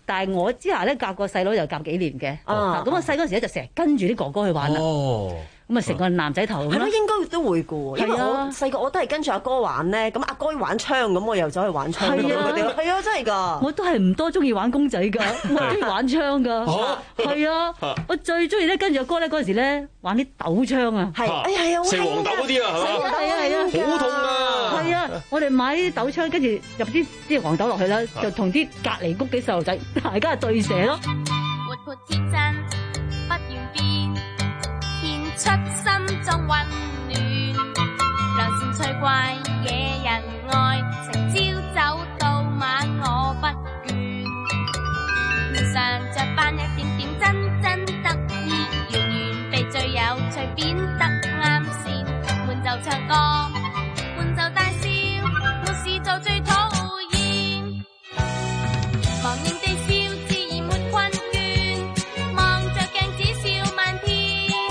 Speaker 9: 但係我之下咧夾個細佬就夾幾年嘅。
Speaker 12: 啊
Speaker 9: 咁我細嗰時咧就成日跟住啲哥哥去玩啦。
Speaker 13: 哦。
Speaker 9: 咁啊，成個男仔頭咁
Speaker 12: 係咯，應該都會嘅喎，因為我細個我都係跟住阿哥玩咧，咁阿哥玩槍，咁我又走去玩槍咁嗰啲咯。係啊，真係㗎！
Speaker 9: 我都係唔多中意玩公仔㗎，我中意玩槍㗎。係啊，我最中意咧跟住阿哥咧嗰陣時咧玩啲斗槍啊。
Speaker 12: 係，哎呀，
Speaker 13: 食黃豆嗰啲啊，係嘛？
Speaker 9: 係啊係啊，
Speaker 13: 好痛㗎！
Speaker 9: 係啊，我哋買啲斗槍，跟住入啲啲黃豆落去啦，就同啲隔離屋啲細路仔大家對射咯。
Speaker 19: 活潑天真，不願變。出心中溫暖，良善趣怪惹人愛，成朝走到晚我不倦。面上着扮一點點真真得意，圓圓被最有趣變得啱線，伴奏唱歌，伴奏大笑，沒事做最討厭，忘形地笑，自然沒困倦，望着鏡子笑漫天。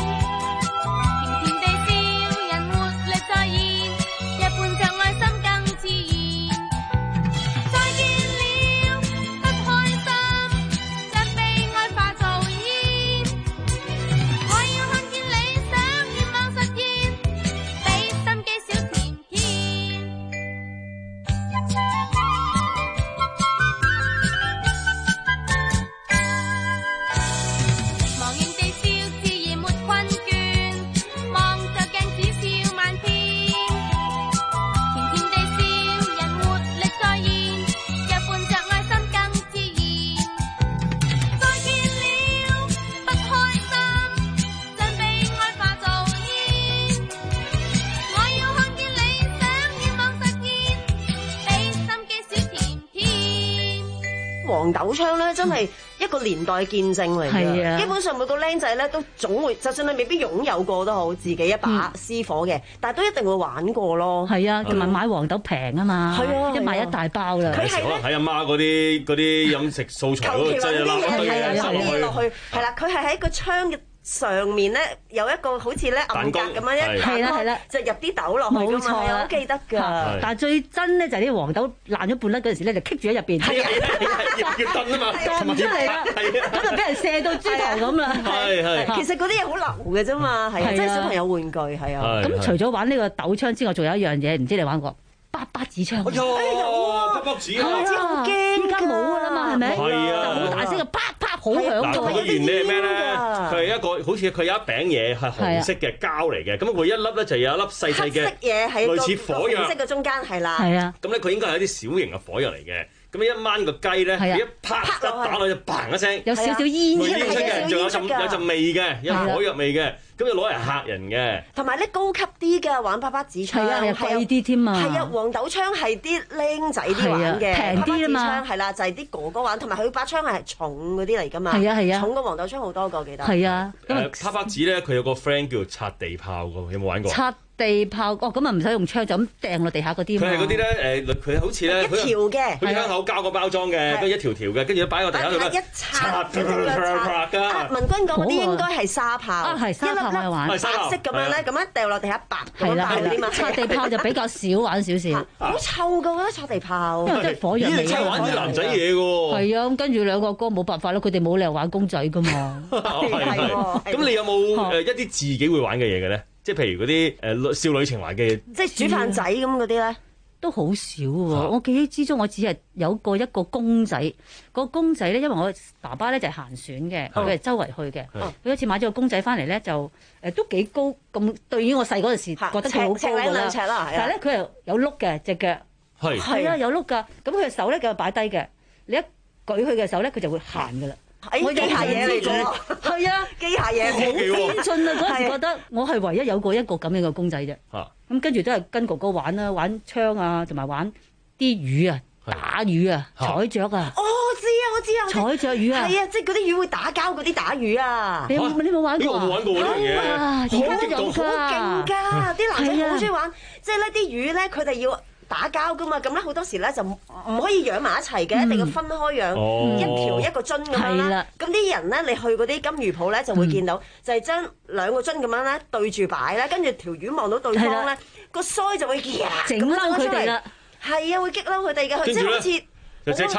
Speaker 12: 黃豆槍咧，真係一個年代見證嚟嘅。基本上每個僆仔咧都總會，就算你未必擁有過都好，自己一把私火嘅，但係都一定會玩過咯。
Speaker 9: 係啊，同埋買黃豆平啊嘛，一買一大包啦。
Speaker 13: 佢係可能喺阿媽嗰啲嗰啲飲食素材嗰度擠一粒
Speaker 12: 落去，係啦，佢係喺個槍嘅上面咧有一個好似咧暗格咁樣一
Speaker 9: 係啦係啦，
Speaker 12: 就入啲豆落去㗎嘛，我好記得㗎。
Speaker 9: 但係最真咧就係啲黃豆爛咗半粒嗰陣時咧，就棘住喺入邊。
Speaker 13: 係啊係啊，要要燉啊嘛，
Speaker 9: 燉出嚟啦，咁就俾人射到豬頭咁啦。
Speaker 13: 係係，
Speaker 12: 其實嗰啲嘢好流嘅啫嘛，係啊，即係小朋友玩具係啊。
Speaker 9: 咁除咗玩呢個豆槍之外，仲有一樣嘢，唔知你玩過？八八子槍。
Speaker 13: 哎呀，八八子啊！
Speaker 12: 八八子好驚，
Speaker 9: 依家冇㗎啦嘛，係咪？
Speaker 13: 係啊，
Speaker 9: 就好大聲嘅啪啪好響㗎。
Speaker 13: 嗱，佢個原理係咩咧？佢係一個好似佢有一餅嘢係紅色嘅膠嚟嘅，咁佢一粒咧就有一粒細細嘅
Speaker 12: 嘢喺
Speaker 13: 類似火藥
Speaker 12: 色嘅中間係啦。
Speaker 9: 係啊。
Speaker 13: 咁咧佢應該係一啲小型嘅火藥嚟嘅。咁一掹個雞咧，你一啪一打落去，嘭一聲，
Speaker 9: 有少少煙出
Speaker 13: 嘅，仲有陣有陣味嘅，有火藥味嘅，咁就攞嚟嚇人嘅。
Speaker 12: 同埋咧高級啲嘅玩八八子槍，
Speaker 9: 係啊，貴啲添啊。
Speaker 12: 係啊，黃豆槍係啲僆仔啲玩嘅，
Speaker 9: 平啲啊嘛。
Speaker 12: 係啦，就係啲哥哥玩，同埋佢把槍係重嗰啲嚟㗎嘛。
Speaker 9: 係啊係啊，
Speaker 12: 重過黃豆槍好多個，我記得。
Speaker 9: 係啊。
Speaker 13: 誒，八八子咧，佢有個 friend 叫做擦地炮㗎，有冇玩過？
Speaker 9: 地炮哦，咁啊唔使用槍，就咁掟落地下嗰啲。
Speaker 13: 佢係嗰啲咧，誒，佢好似咧，
Speaker 12: 一條嘅，
Speaker 13: 好似香口膠個包裝嘅，跟住一條條嘅，跟住擺個地下度咧，
Speaker 12: 一擦嘅㗎。文君講嗰啲應該係沙炮，
Speaker 9: 啊係沙炮嘅玩，
Speaker 12: 白色咁樣咧，咁樣掉落地下白咁樣嗰啲嘛。
Speaker 9: 擦地炮就比較少玩少少。
Speaker 12: 好臭㗎，覺得擦地炮，
Speaker 9: 因為都係火藥味。
Speaker 13: 咦，玩啲男仔嘢㗎。
Speaker 9: 係啊，咁跟住兩個哥冇辦法咯，佢哋冇理由玩公仔㗎嘛。
Speaker 13: 係係。咁你有冇誒一啲自己會玩嘅嘢嘅咧？即係譬如嗰啲誒少女情懷嘅嘢，
Speaker 12: 即係煮飯仔咁嗰啲咧，
Speaker 9: 都好少喎。啊、我記憶之中，我只係有過一個公仔。個公仔咧，因為我爸爸咧就係行船嘅，佢係、嗯、周圍去嘅。佢有、嗯、次買咗個公仔翻嚟咧，就誒、呃、都幾高，咁對於我細嗰陣時覺得佢好高㗎啦。但係咧，佢係有碌嘅隻腳，係係啊有碌㗎。咁佢嘅手咧就擺低嘅，你一舉佢嘅手咧，佢就會行㗎啦。
Speaker 12: 我機械嘢嚟㗎，
Speaker 9: 係啊，
Speaker 12: 機械嘢
Speaker 9: 好先進啊！嗰陣時覺得我係唯一有過一個咁樣嘅公仔啫。咁跟住都係跟哥哥玩啦，玩槍啊，同埋玩啲魚啊，打魚啊，彩雀啊。
Speaker 12: 哦，我知啊，我知啊。
Speaker 9: 彩雀魚啊，
Speaker 12: 係啊，即係嗰啲魚會打交嗰啲打魚啊。
Speaker 9: 你有你冇玩過？
Speaker 13: 我冇玩過呢樣嘢。
Speaker 12: 而家都有好勁㗎，啲男仔好中意玩。即係呢啲魚咧，佢哋要打交噶嘛，咁咧好多時咧就唔可以養埋一齊嘅，一定要分開養，一條一個樽咁樣啦。咁啲人咧，你去嗰啲金魚鋪咧就會見到，就係將兩個樽咁樣咧對住擺咧，跟住條魚望到對方咧，個腮就會夾
Speaker 9: 整嬲佢哋啦。
Speaker 12: 係啊，會激嬲佢哋嘅，即係好似
Speaker 13: 就即係抽啦。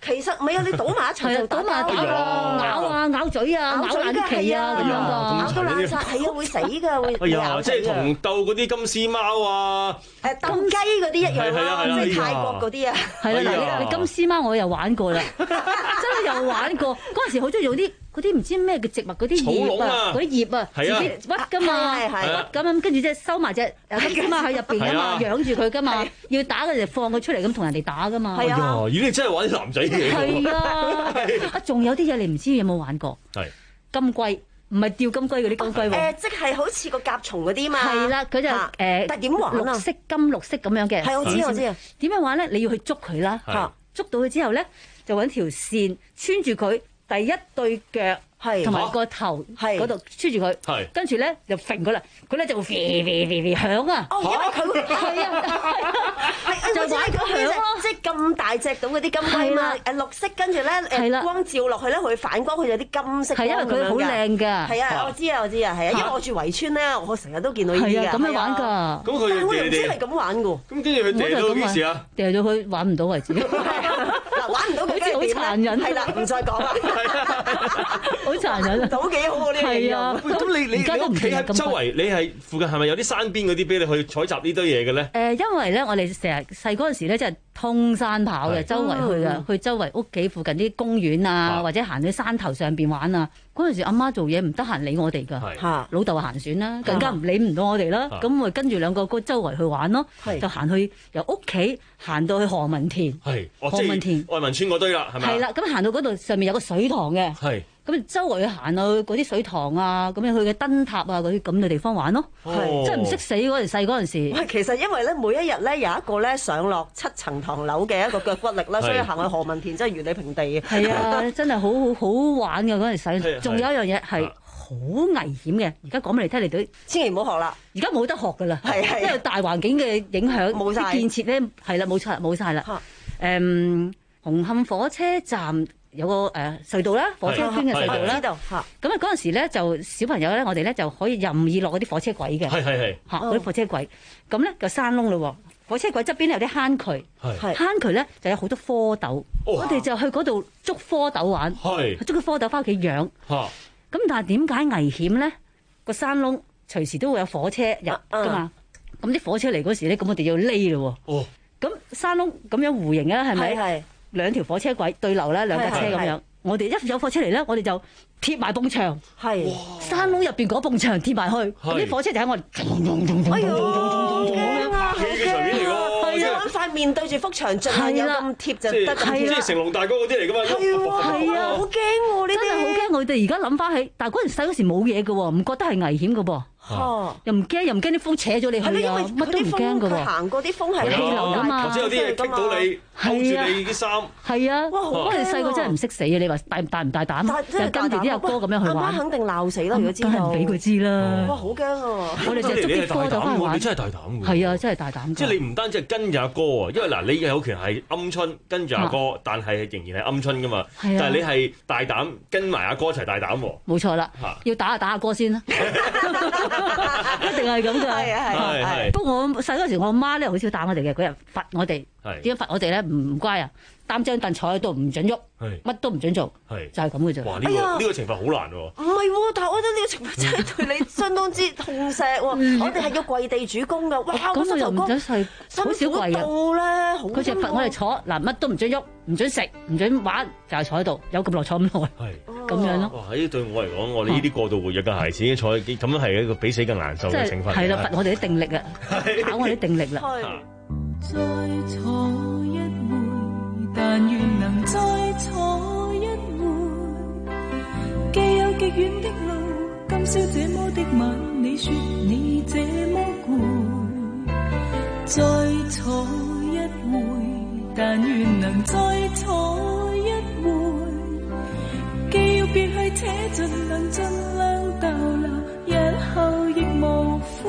Speaker 12: 其實唔係啊，你倒埋一齊就
Speaker 9: 倒埋一齊咬啊咬嘴啊咬爛啲皮啊咁樣㗎，
Speaker 12: 咬到爛晒係啊會死㗎會。
Speaker 13: 哎呀，即係同鬥嗰啲金絲貓啊，
Speaker 12: 誒鬥雞嗰啲一樣咯，即係泰國嗰啲啊。
Speaker 9: 係啦，嗱你金絲貓我又玩過啦，真係又玩過。嗰陣時好中意用啲嗰啲唔知咩嘅植物嗰啲葉啊，嗰啲葉啊，自己屈㗎嘛，屈咁樣跟住即係收埋隻金絲貓喺入邊㗎嘛，養住佢㗎嘛，要打嘅就放佢出嚟咁同人哋打㗎嘛。
Speaker 13: 係啊，咦你真係玩啲男仔嘢。
Speaker 9: 係啊，啊仲有啲嘢你唔知有冇玩過？
Speaker 13: 係
Speaker 9: 金龜。唔係釣金龜嗰啲金龜喎，
Speaker 12: 誒即係好似個甲蟲嗰啲嘛。
Speaker 9: 係啦，佢就誒，
Speaker 12: 但係點玩啊？
Speaker 9: 綠色金綠色咁樣嘅。
Speaker 12: 係我知我知啊。
Speaker 9: 點樣玩咧？你要去捉佢啦，捉到佢之後咧，就揾條線穿住佢第一對腳。同埋個頭嗰度黐住佢，跟住咧就揈佢啦，佢咧就會飛飛飛飛響啊！
Speaker 12: 哦，因為佢係啊，就玩個響咯，即係咁大隻到嗰啲金龜嘛，誒綠色，跟住咧誒光照落去咧，佢反光，佢有啲金色。
Speaker 9: 係因為佢好靚㗎。
Speaker 12: 係啊，我知啊，我知啊，係啊，因為我住圍村咧，我成日都見到呢啲㗎。
Speaker 9: 係啊，咁樣玩㗎。
Speaker 13: 咁佢
Speaker 12: 但係我又唔知係咁玩㗎。
Speaker 13: 咁跟住佢掉到幾時啊？
Speaker 9: 掉到佢玩唔到為止。
Speaker 12: 嗱，玩唔到佢
Speaker 9: 好似好殘忍。
Speaker 12: 係啦，唔再講啦。
Speaker 9: 好殘忍啊！
Speaker 12: 都幾好啊！呢啲
Speaker 9: 係啊，
Speaker 13: 咁你你你屋企喺周圍，你係附近係咪有啲山邊嗰啲俾你去採集呢堆嘢嘅咧？
Speaker 9: 誒，因為咧，我哋成日細嗰陣時咧，即係通山跑嘅，周圍去啊，去周圍屋企附近啲公園啊，或者行去山頭上邊玩啊。嗰陣時阿媽做嘢唔得閒理我哋㗎，老豆行船啦，更加唔理唔到我哋啦。咁咪跟住兩個哥周圍去玩咯，就行去由屋企行到去何文田，何文田
Speaker 13: 愛民村嗰堆啦，係咪？
Speaker 9: 係啦，咁行到嗰度上面有個水塘嘅。咁周圍去行啊，嗰啲水塘啊，咁樣去嘅燈塔啊，嗰啲咁嘅地方玩咯，係真係唔識死嗰陣細嗰陣時。
Speaker 12: 喂，其實因為咧每一日咧有一個咧上落七層唐樓嘅一個腳骨力啦，所以行去何文田真係如履平地嘅。
Speaker 9: 係啊，真係好好玩嘅嗰陣細。仲有一樣嘢係好危險嘅，而家講俾你聽，你哋
Speaker 12: 千祈唔好學啦。
Speaker 9: 而家冇得學㗎啦，
Speaker 12: 係係
Speaker 9: 因為大環境嘅影響，
Speaker 12: 冇晒
Speaker 9: 建設咧係啦，冇錯冇晒啦。誒，紅磡火車站。有個誒隧道啦，火車圈嘅隧道啦。知道嚇。咁啊嗰陣時咧，就小朋友咧，我哋咧就可以任意落嗰啲火車軌嘅。
Speaker 13: 係係係。
Speaker 9: 嚇嗰啲火車軌，咁咧個山窿咯喎，火車軌側邊有啲坑渠。係。坑渠咧就有好多蝌蚪，我哋就去嗰度捉蝌蚪玩。係。捉啲蝌蚪翻屋企養。嚇。咁但係點解危險咧？個山窿隨時都會有火車入㗎嘛。咁啲火車嚟嗰時咧，咁我哋要匿咯喎。哦。咁山窿咁樣弧形啊，係咪？係。兩條火車軌對流啦，兩架車咁樣。我哋一有火車嚟咧，我哋就貼埋埲牆。係山窿入邊嗰埲牆貼埋去，咁啲火車就喺我哋。
Speaker 12: 哎呀，好驚啊！戲嘅場面嚟㗎。係啊，塊面對住幅牆，盡量有咁貼就得。
Speaker 13: 即係成龍大哥嗰啲嚟㗎嘛。
Speaker 12: 係喎，係啊，好驚喎！呢啲
Speaker 9: 真係好驚。我哋而家諗翻起，但係嗰陣細嗰時冇嘢㗎喎，唔覺得係危險㗎噃。哦，又唔驚，又唔驚啲風扯咗你去啊！乜都唔驚㗎喎。
Speaker 12: 行過啲風係
Speaker 9: 氣流㗎嘛，
Speaker 13: 或者有啲嘢棘到你，扣住你啲衫。係
Speaker 9: 啊，哇！嗰陣細個真係唔識死啊！你話大大唔大膽？就跟住啲阿哥咁樣去玩。
Speaker 12: 阿媽肯定鬧死啦！如果知道，
Speaker 9: 梗係唔俾佢知啦。
Speaker 12: 哇，好驚啊！
Speaker 9: 我哋就捉啲蝌蚪翻玩。
Speaker 13: 你真係大膽㗎。
Speaker 9: 係啊，真係大膽。
Speaker 13: 即係你唔單止係跟住阿哥啊，因為嗱，你有權係鵪鶉跟住阿哥，但係仍然係鵪鶉㗎嘛。但係你係大膽跟埋阿哥一齊大膽喎。
Speaker 9: 冇錯啦，要打就打阿哥先啦。一定係咁㗎，係啊係係。不過我細嗰時，我媽咧好少打我哋嘅，嗰日罰我哋。點解罰我哋咧？唔唔乖啊！擔張凳坐喺度唔準喐，乜都唔準做，就係咁嘅啫。
Speaker 13: 哇！呢個呢個懲罰好難喎。
Speaker 12: 唔係喎，但係我覺得呢個懲罰真係對你相當之痛錫喎。我哋係要跪地主公㗎。哇！
Speaker 9: 咁我又唔準細，好少跪啊。佢就罰我哋坐嗱，乜都唔準喐，唔準食，唔準玩，就係坐喺度，有咁耐坐咁耐。係咁樣咯。
Speaker 13: 哇！呢對我嚟講，我哋呢啲過度活躍嘅孩子坐咁樣係一個比死更難受嘅懲罰。
Speaker 9: 係啦，罰我哋啲定力啊，考我哋啲定力啦。
Speaker 20: 再坐一回，但願能再坐一回。既有極遠的路，今宵這麼的晚，你說你這麼攰。再坐一回，但願能再坐一回。既要別去，且盡能盡量逗留，日後亦無悔。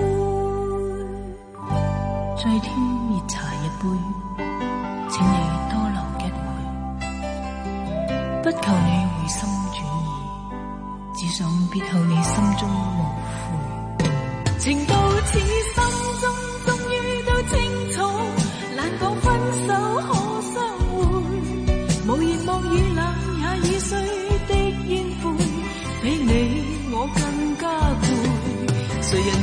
Speaker 20: 醉天熱茶一杯，請你多留一會，不求你回心轉意，只想別後你心中無悔。情到此心中終於都清楚，難講分手可相會，無言無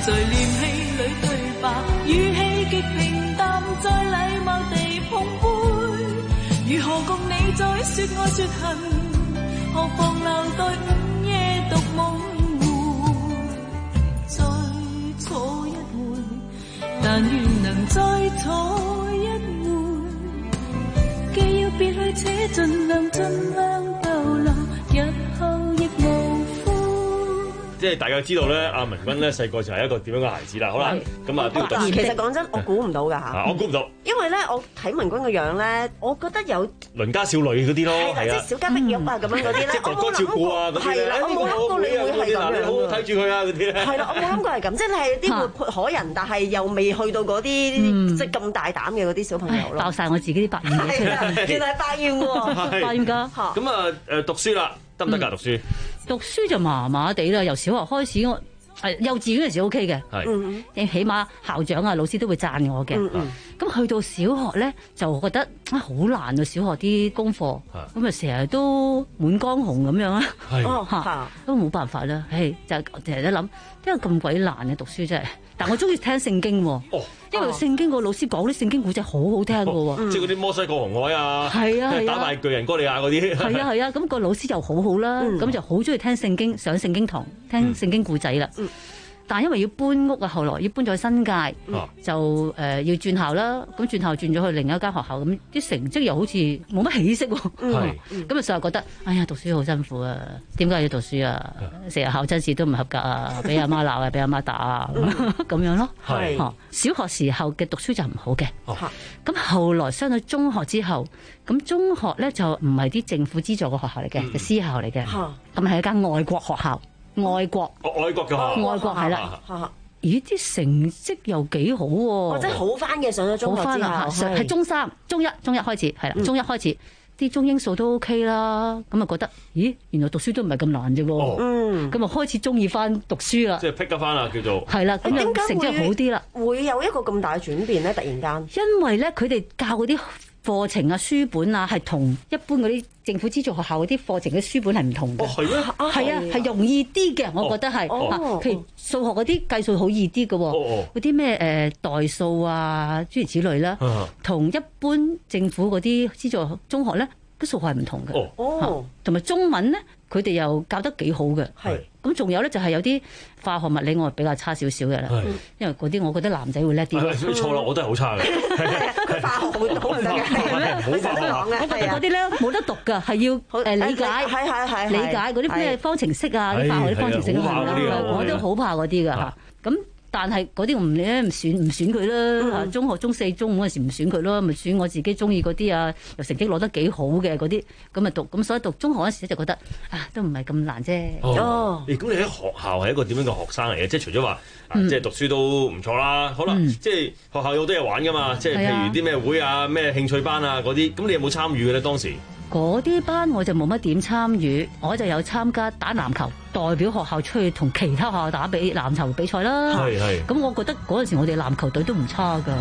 Speaker 20: 在練氣裏對白，語氣極平淡，再禮貌地碰杯。如何共你再說愛說恨？何妨留待午夜獨夢回，再坐一回，但願能再坐一回。既要別去，且盡量盡量逗留，日後亦無悔。
Speaker 13: 即係大家知道咧，阿文君咧細個就係一個點樣嘅孩子啦。好啦，咁啊都要讀書。
Speaker 12: 其實講真，我估唔到㗎嚇。
Speaker 13: 我估唔到，
Speaker 12: 因為咧，我睇文君個樣咧，我覺得有
Speaker 13: 鄰家少女嗰啲咯，
Speaker 12: 係啦，即係小家碧玉啊咁樣嗰啲咧，
Speaker 13: 即係哥哥照顧啊嗰啲咧。
Speaker 12: 係啦，我冇諗過你會係咁樣。
Speaker 13: 你好好睇住佢啊嗰啲咧。
Speaker 12: 係啦，我冇諗過係咁，即係啲活潑可人，但係又未去到嗰啲即係咁大膽嘅嗰啲小朋友咯。
Speaker 9: 爆曬我自己啲白眼嘢出嚟，
Speaker 12: 原來係百厭喎，
Speaker 9: 百厭㗎。
Speaker 13: 咁啊誒讀書啦，得唔得㗎讀書？
Speaker 9: 讀書就麻麻地啦，由小學開始我。誒幼稚園嗰陣時 O K 嘅，係，起碼校長啊老師都會讚我嘅。咁、嗯嗯、去到小學咧，就覺得啊好難啊！小學啲功課，咁啊成日都滿江紅咁樣啊，嚇都冇辦法啦。係就成日都諗，點解咁鬼難嘅讀書真係？但我中意聽聖經喎，哦、因為聖經個老師講啲聖經古仔好好聽嘅喎，
Speaker 13: 哦嗯、即係嗰啲摩西過紅海啊，
Speaker 9: 係啊，
Speaker 13: 打敗巨人哥利亞嗰啲，
Speaker 9: 係啊係啊，咁、個老師又好好啦，咁、嗯、就好中意聽聖經，上聖經堂聽聖經古仔啦。嗯嗯但係因為要搬屋啊，後來要搬咗去新界，嗯、就誒、呃、要轉校啦。咁轉校轉咗去另一間學校，咁啲成績又好似冇乜起色喎。咁啊，所以覺得哎呀，讀書好辛苦啊！點解要讀書啊？成日考真試都唔合格啊，俾阿媽鬧啊，俾阿媽打啊，咁樣咯。係小學時候嘅讀書就唔好嘅。咁後來升到中學之後，咁中學咧就唔係啲政府資助嘅學校嚟嘅，就私校嚟嘅。咁係一間外國學校。外國，
Speaker 13: 外國嘅學校，
Speaker 9: 外國係啦。咦，啲成績又幾好喎！
Speaker 12: 我真係好翻嘅，上咗中學之後，
Speaker 9: 係中三、中一、中一開始係啦，中一開始啲中英數都 OK 啦。咁啊覺得，咦，原來讀書都唔係咁難啫喎。嗯，咁啊開始中意翻讀書啦。
Speaker 13: 即係 pick 得翻啦，叫做
Speaker 9: 係啦。咁樣成績好啲啦。
Speaker 12: 會有一個咁大嘅轉變咧？突然間，
Speaker 9: 因為咧佢哋教嗰啲課程啊、書本啊，係同一般嗰啲政府資助學校嗰啲課程嘅書本係唔同嘅。
Speaker 13: 哦，係咩？
Speaker 9: 係啊，係容易啲嘅，我覺得係。哦，譬如數學嗰啲計數好易啲嘅，嗰啲咩誒代數啊，諸如此類啦，同一般政府嗰啲資助中學咧，啲數學係唔同嘅。哦，同埋中文咧，佢哋又教得幾好嘅。係。咁仲有咧，就係有啲化學物理我係比較差少少嘅啦，因為嗰啲我覺得男仔會叻啲。
Speaker 13: 係錯啦，我都係好差嘅。
Speaker 12: 佢化學好好唔得嘅，
Speaker 13: 好化學。
Speaker 9: 我覺得嗰啲咧冇得讀㗎，係要誒理解，
Speaker 12: 係係係
Speaker 9: 理解嗰啲咩方程式啊，啲化學啲方程式啊，我都好怕嗰啲㗎嚇。咁但係嗰啲我唔咧唔選唔選佢啦。中學中四中五嗰時唔選佢咯，咪選我自己中意嗰啲啊，又成績攞得幾好嘅嗰啲，咁咪讀。咁所以讀中學嗰時就覺得啊，都唔係咁難啫。
Speaker 13: 哦，咁你喺學校係一個點樣嘅學生嚟嘅？即係除咗話即係讀書都唔錯啦，可能即係學校有好多嘢玩㗎嘛，即係譬如啲咩會啊、咩興趣班啊嗰啲，咁你有冇參與嘅咧？當時
Speaker 9: 嗰啲班我就冇乜點參與，我就有參加打籃球，代表學校出去同其他學校打比籃球比賽啦。係係。咁我覺得嗰陣時我哋籃球隊都唔差㗎。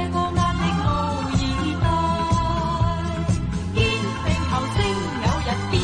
Speaker 20: 邊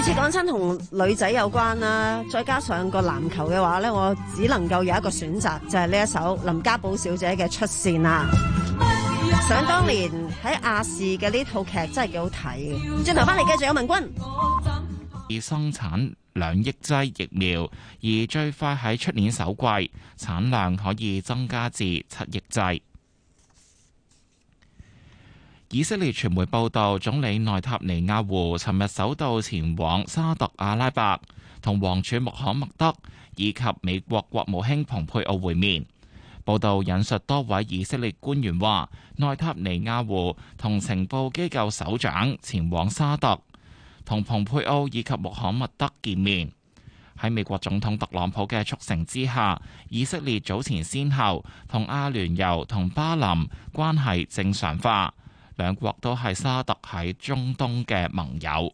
Speaker 12: 次講親同女仔有關啦，再加上個籃球嘅話咧，我只能夠有一個選擇，就係呢一首林家寶小姐嘅《出線》啦。想當年喺亞視嘅呢套劇真係幾好睇嘅。轉頭翻嚟繼續有文君。
Speaker 1: 以生產兩億劑疫苗，而最快喺出年首季產量可以增加至七億劑。以色列傳媒報道，總理內塔尼亞胡尋日首度前往沙特阿拉伯，同王儲穆罕默德以及美國國務卿蓬佩奧會面。報道引述多位以色列官員話，內塔尼亞胡同情報機構首長前往沙特，同蓬佩奧以及穆罕默德見面。喺美國總統特朗普嘅促成之下，以色列早前先後同阿聯酋同巴林關係正常化。兩國都係沙特喺中東嘅盟友。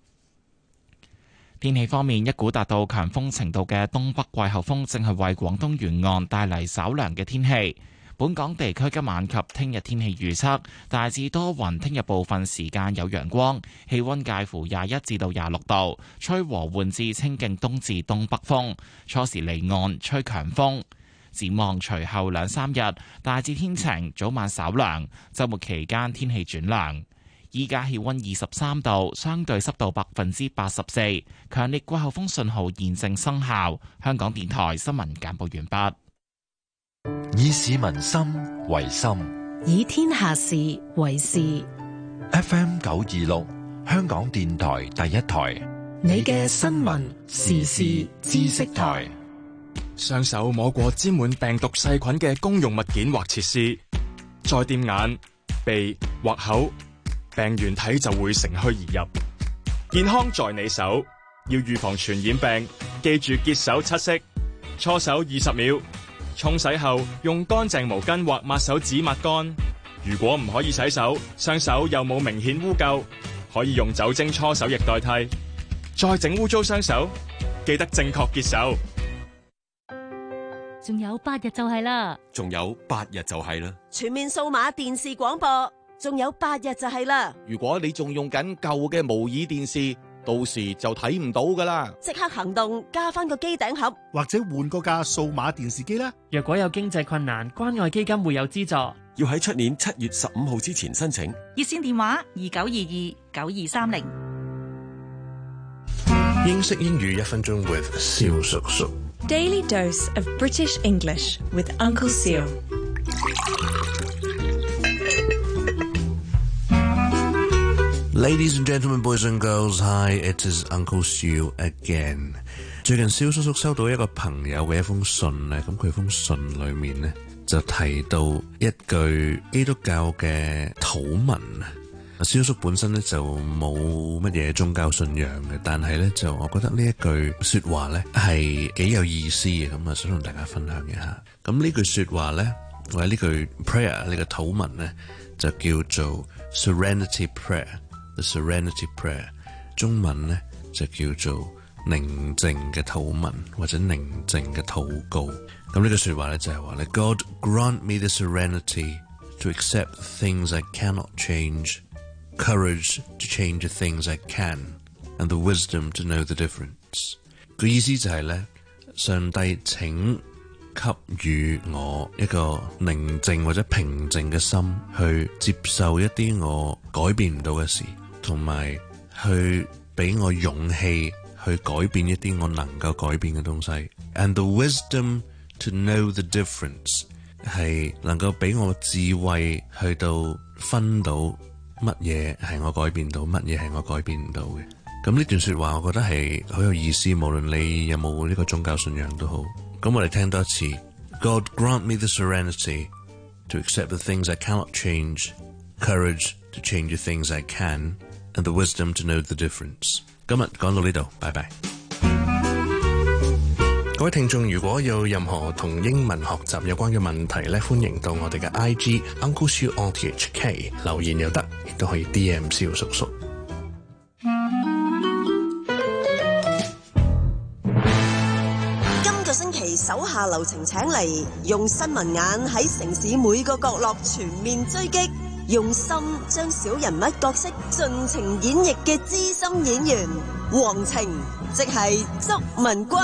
Speaker 1: 天氣方面，一股達到強風程度嘅東北季候風正係為廣東沿岸帶嚟稍涼嘅天氣。本港地區今晚及聽日天氣預測大致多雲，聽日部分時間有陽光，氣溫介乎廿一至到廿六度，吹和緩至清勁東至東北風，初時離岸吹強風。展望隨後兩三日大致天晴，早晚稍涼，週末期間天氣轉涼。依家氣溫二十三度，相對濕度百分之八十四，強烈季候風信號現正生效。香港電台新聞簡報完畢。
Speaker 4: 以市民心為心，
Speaker 21: 以天下事為事。
Speaker 4: F M 九二六，香港電台第一台，
Speaker 21: 你嘅新聞時事知識台。
Speaker 22: 雙手摸過沾滿病毒細菌嘅公用物件或設施，再掂眼、鼻或口，病原體就會乘虛而入。健康在你手，要預防傳染病，記住潔手七式：搓手二十秒，沖洗後用乾淨毛巾或抹手紙抹乾。如果唔可以洗手，雙手又冇明顯污垢，可以用酒精搓手液代替。再整污糟雙手，記得正確潔手。
Speaker 9: 仲有八日就係啦，
Speaker 10: 仲有八日就係啦。
Speaker 18: 全面數碼電視廣播，仲有八日就係啦。
Speaker 23: 如果你仲用緊舊嘅模擬電視，到時就睇唔到噶啦。
Speaker 18: 即刻行動，加翻個機頂盒，
Speaker 24: 或者換個架數碼電視機啦。
Speaker 11: 若果有經濟困難，關愛基金會有資助，
Speaker 10: 要喺出年七月十五號之前申請。
Speaker 25: 熱線電話二九二二九二三零。
Speaker 26: 英式英語一分鐘 with 蕭叔叔。
Speaker 27: Daily dose of British English with Uncle Seal.
Speaker 26: Ladies and gentlemen, boys and girls, hi, it is Uncle Seal again. 最近蕭叔叔收到一個朋友嘅一封信咧，咁佢封信裏面咧就提到一句基督教嘅禱文。蕭叔本身咧就冇乜嘢宗教信仰嘅，但係咧就我覺得呢一句說話咧係幾有意思嘅，咁啊想同大家分享一下。咁呢句說話咧，或者呢句 prayer 呢個禱文咧，就叫做 Serenity Prayer。The Serenity Prayer 中文咧就叫做寧靜嘅禱文或者寧靜嘅禱告。咁呢句說話咧就係話咧 God grant me the serenity to accept things I cannot change.Courage to change the things I can, and the wisdom to know the difference. 個意思就係咧，上帝請給予我一個寧靜或者平靜嘅心，去接受一啲我改變唔到嘅事，同埋去俾我勇氣去改變一啲我能夠改變嘅東西。And the wisdom to know the difference 係能夠俾我智慧去到分到乜嘢係我改變到，乜嘢係我改變唔到嘅。咁呢段說話我覺得係好有意思，無論你有冇呢個宗教信仰都好。咁我哋聽多一次 God grant me the serenity to accept the things I cannot change, courage to change the things I can, and the wisdom to know the difference。 今日講到呢度，拜拜。各位聽眾，如果有任何同英文學習有關嘅問題咧，歡迎到我哋嘅 I G Uncle Siu on T H K 留言又得，亦都可以 D M 蕭叔叔。
Speaker 18: 今個星期手下留情請嚟，用新聞眼喺城市每個角落全面追擊。 用心將小人物角色盡情演繹嘅資深演員黃晴，即係祝文君。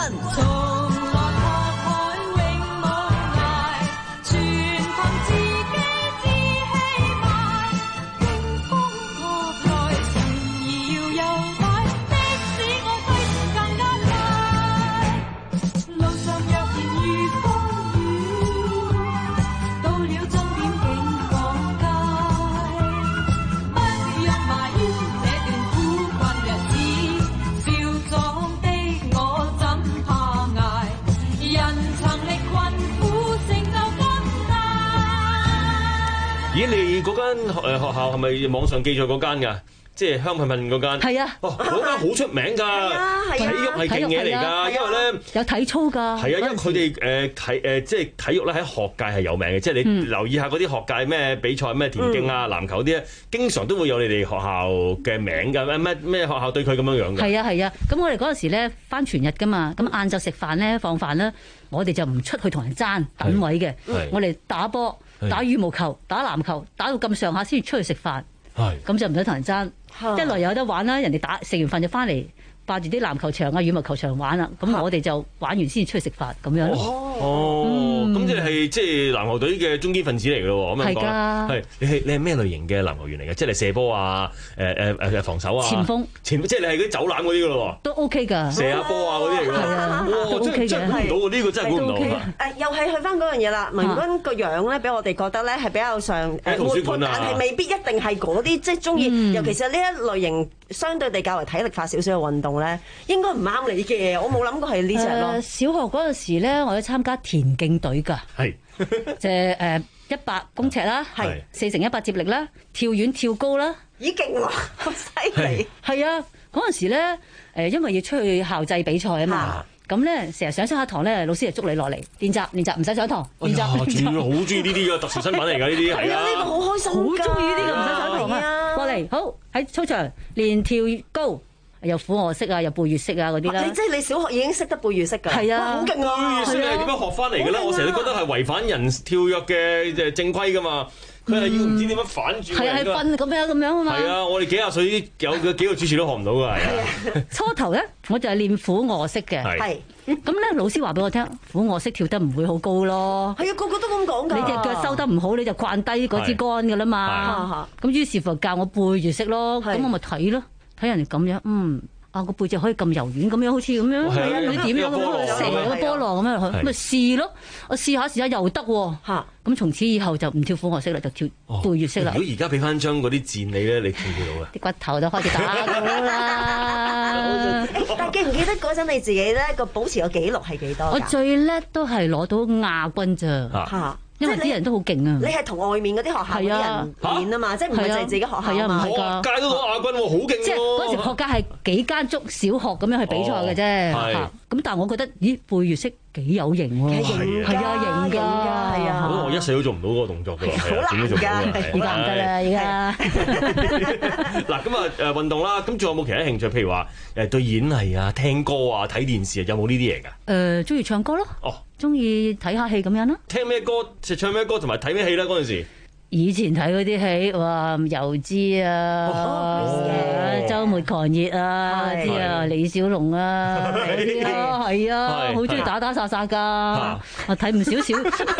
Speaker 13: 咦，你嗰間誒學校係咪網上記載嗰間㗎？即係香噴噴嗰間。係啊，哦，嗰間好出名㗎，體育係勁嘢嚟㗎，因為咧
Speaker 9: 有體操㗎。係
Speaker 13: 啊，因為佢哋誒體誒即係體育咧喺學界係有名嘅，即係你留意下嗰啲學界咩比賽咩田徑啊、籃球啲咧，經常都會有你哋學校嘅名㗎，咩咩咩學校對佢咁樣樣㗎。係
Speaker 9: 啊係啊，咁我哋嗰陣時咧返全日㗎嘛，咁晏晝食飯咧放飯咧，我哋就唔出去同人爭等位嘅，我哋打波。打羽毛球、打籃球，打到咁上下先出去食飯，咁就唔使同人爭。一來有得玩啦，人哋打食完飯就翻嚟霸住啲籃球場啊、羽毛球場玩啦，咁我哋就玩完先出去食飯咁樣咯。
Speaker 13: 哦，咁即係即係籃球隊嘅中堅分子嚟嘅咯，咁樣講。係㗎。係你係你係咩類型嘅籃球員嚟嘅？即係你射波啊、誒誒誒防守啊。前鋒。前即係你係嗰啲走籃嗰啲㗎咯喎。都 OK 㗎。射下波啊嗰啲嚟㗎。係啊。哇！真係真係估唔到喎，呢個真係估唔到。誒
Speaker 12: 又係去翻嗰樣嘢啦，文君個樣咧，俾我哋覺得咧係比較上誒活潑，但係未必一定係嗰啲即係中意，尤其是呢一類型相對地較為體力化少少嘅運動咧，應該唔啱你嘅。我冇諗過係呢隻咯。
Speaker 9: 小學嗰陣時咧，我有參加田徑隊㗎，
Speaker 13: 係
Speaker 9: 即係誒一百公尺啦，係四乘一百接力啦，跳遠跳高啦，
Speaker 12: 已經喎，咁犀利。
Speaker 9: 係啊，嗰陣時咧誒，因為要出去校際比賽啊嘛。咁咧，成日上上下堂咧，老師就捉你落嚟練習練習，唔使上堂練習。
Speaker 13: 主要好中意呢啲嘅特殊新聞嚟㗎，呢啲係啊，
Speaker 12: 呢個好開心，
Speaker 9: 好中意呢啲嘅唔使上堂啊！過嚟好喺操場練跳高，又俯臥式啊，又背越式啊嗰啲啦。
Speaker 12: 你即係你小學已經識得背越式㗎？係啊，好勁啊！
Speaker 13: 背越式係點樣學翻嚟嘅咧？我成日都覺得係違反人跳躍嘅誒正規㗎嘛。佢係要唔知點樣反轉。係
Speaker 9: 係瞓咁樣咁樣啊嘛。
Speaker 13: 係啊，我哋幾廿歲有幾個主持都學唔到㗎，係啊。
Speaker 9: 初頭咧，我就係練俯臥式嘅。係。咁咧，老師話俾我聽，俯臥式跳得唔會好高咯。
Speaker 12: 係啊，個個都咁講㗎。
Speaker 9: 你隻腳收得唔好，你就慣低嗰支杆㗎啦嘛。咁於是乎教我背越式咯。咁我咪睇咯，睇人哋咁樣，嗯。啊個背脊可以咁柔軟咁樣，好似咁樣，係啊，你點樣咁成個波浪咁樣落去，咁咪試咯。我試下試下又得喎。嚇！咁從此以後就唔跳俯臥式啦，就跳背越式啦。
Speaker 13: 如果而家俾翻張嗰啲箭你咧，你跳唔跳到啊？
Speaker 9: 啲骨頭都開始打到啦。
Speaker 12: 但記唔記得嗰陣你自己咧個保持個紀錄係幾多？
Speaker 9: 我最叻都係攞到亞軍咋。嚇！因為啲人都好勁啊！
Speaker 12: 你係同外面嗰啲學校啲人練啊嘛，即係唔係就係自己學校啊嘛？
Speaker 9: 唔係㗎，
Speaker 13: 學界都攞亞軍喎，好勁喎！
Speaker 9: 即係嗰時學界係幾間足小學咁樣去比賽嘅啫。咁但係我覺得，咦，背越式幾有型喎！係啊，型㗎，係啊！
Speaker 13: 我一世都做唔到嗰個動作㗎，係啊，點都做唔到㗎。
Speaker 9: 而家唔得啦，而家。
Speaker 13: 嗱咁啊誒運動啦，咁仲有冇其他興趣？譬如話誒對演藝啊、聽歌啊、睇電視啊，有冇呢啲嘢㗎？
Speaker 9: 誒，中意唱歌咯。哦。中意睇下戲咁樣咯，
Speaker 13: 聽咩歌就唱咩歌，同埋睇咩戲啦嗰陣時。
Speaker 9: 以前睇嗰啲戲，哇，油脂啊，週末狂熱啊，啲啊，李小龍啊，嗰啲啊，係啊，好中意打打殺殺㗎，啊睇唔少少。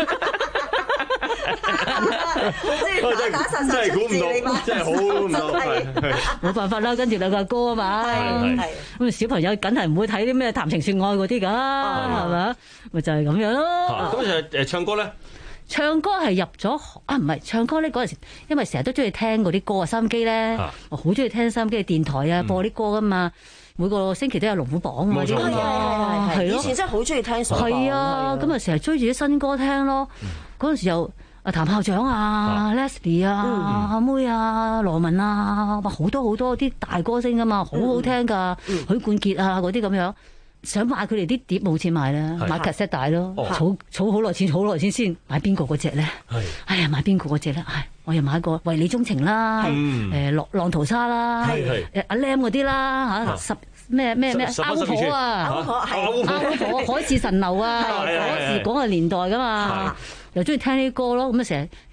Speaker 12: 打打殺殺
Speaker 13: 真係估唔到，真係好估唔到，
Speaker 9: 冇辦法啦，跟住兩個歌啊嘛，咁小朋友梗係唔會睇啲咩談情説愛嗰啲㗎，係咪？咪就係咁樣咯。
Speaker 13: 咁就誒唱歌咧？
Speaker 9: 唱歌係入咗啊，唔係唱歌咧嗰陣時，因為成日都中意聽嗰啲歌啊，收音機咧，我好中意聽收音機嘅電台啊，播啲歌噶嘛，每個星期都有龍虎榜啊啲咁啊，係咯，
Speaker 12: 以前真係好中意聽數。
Speaker 9: 係啊，咁啊成日追住啲新歌聽咯。嗰陣時又啊譚校長啊、Leslie 啊、阿妹啊、羅文啊，哇好多好多啲大歌星噶嘛，好好聽噶，許冠傑啊嗰啲咁樣。想買佢哋啲碟冇錢買啦，買 cassette 帶咯，儲儲好耐錢，儲好耐錢先買邊個嗰隻咧？哎呀，買邊個嗰隻咧？唉，我又買個為你鍾情啦，誒浪浪淘沙啦，誒阿 Lam 嗰啲啦嚇，十咩咩咩歐火啊，歐火係歐火海市蜃樓啊，嗰時嗰個年代噶嘛，又中意聽呢啲歌咯，咁啊成日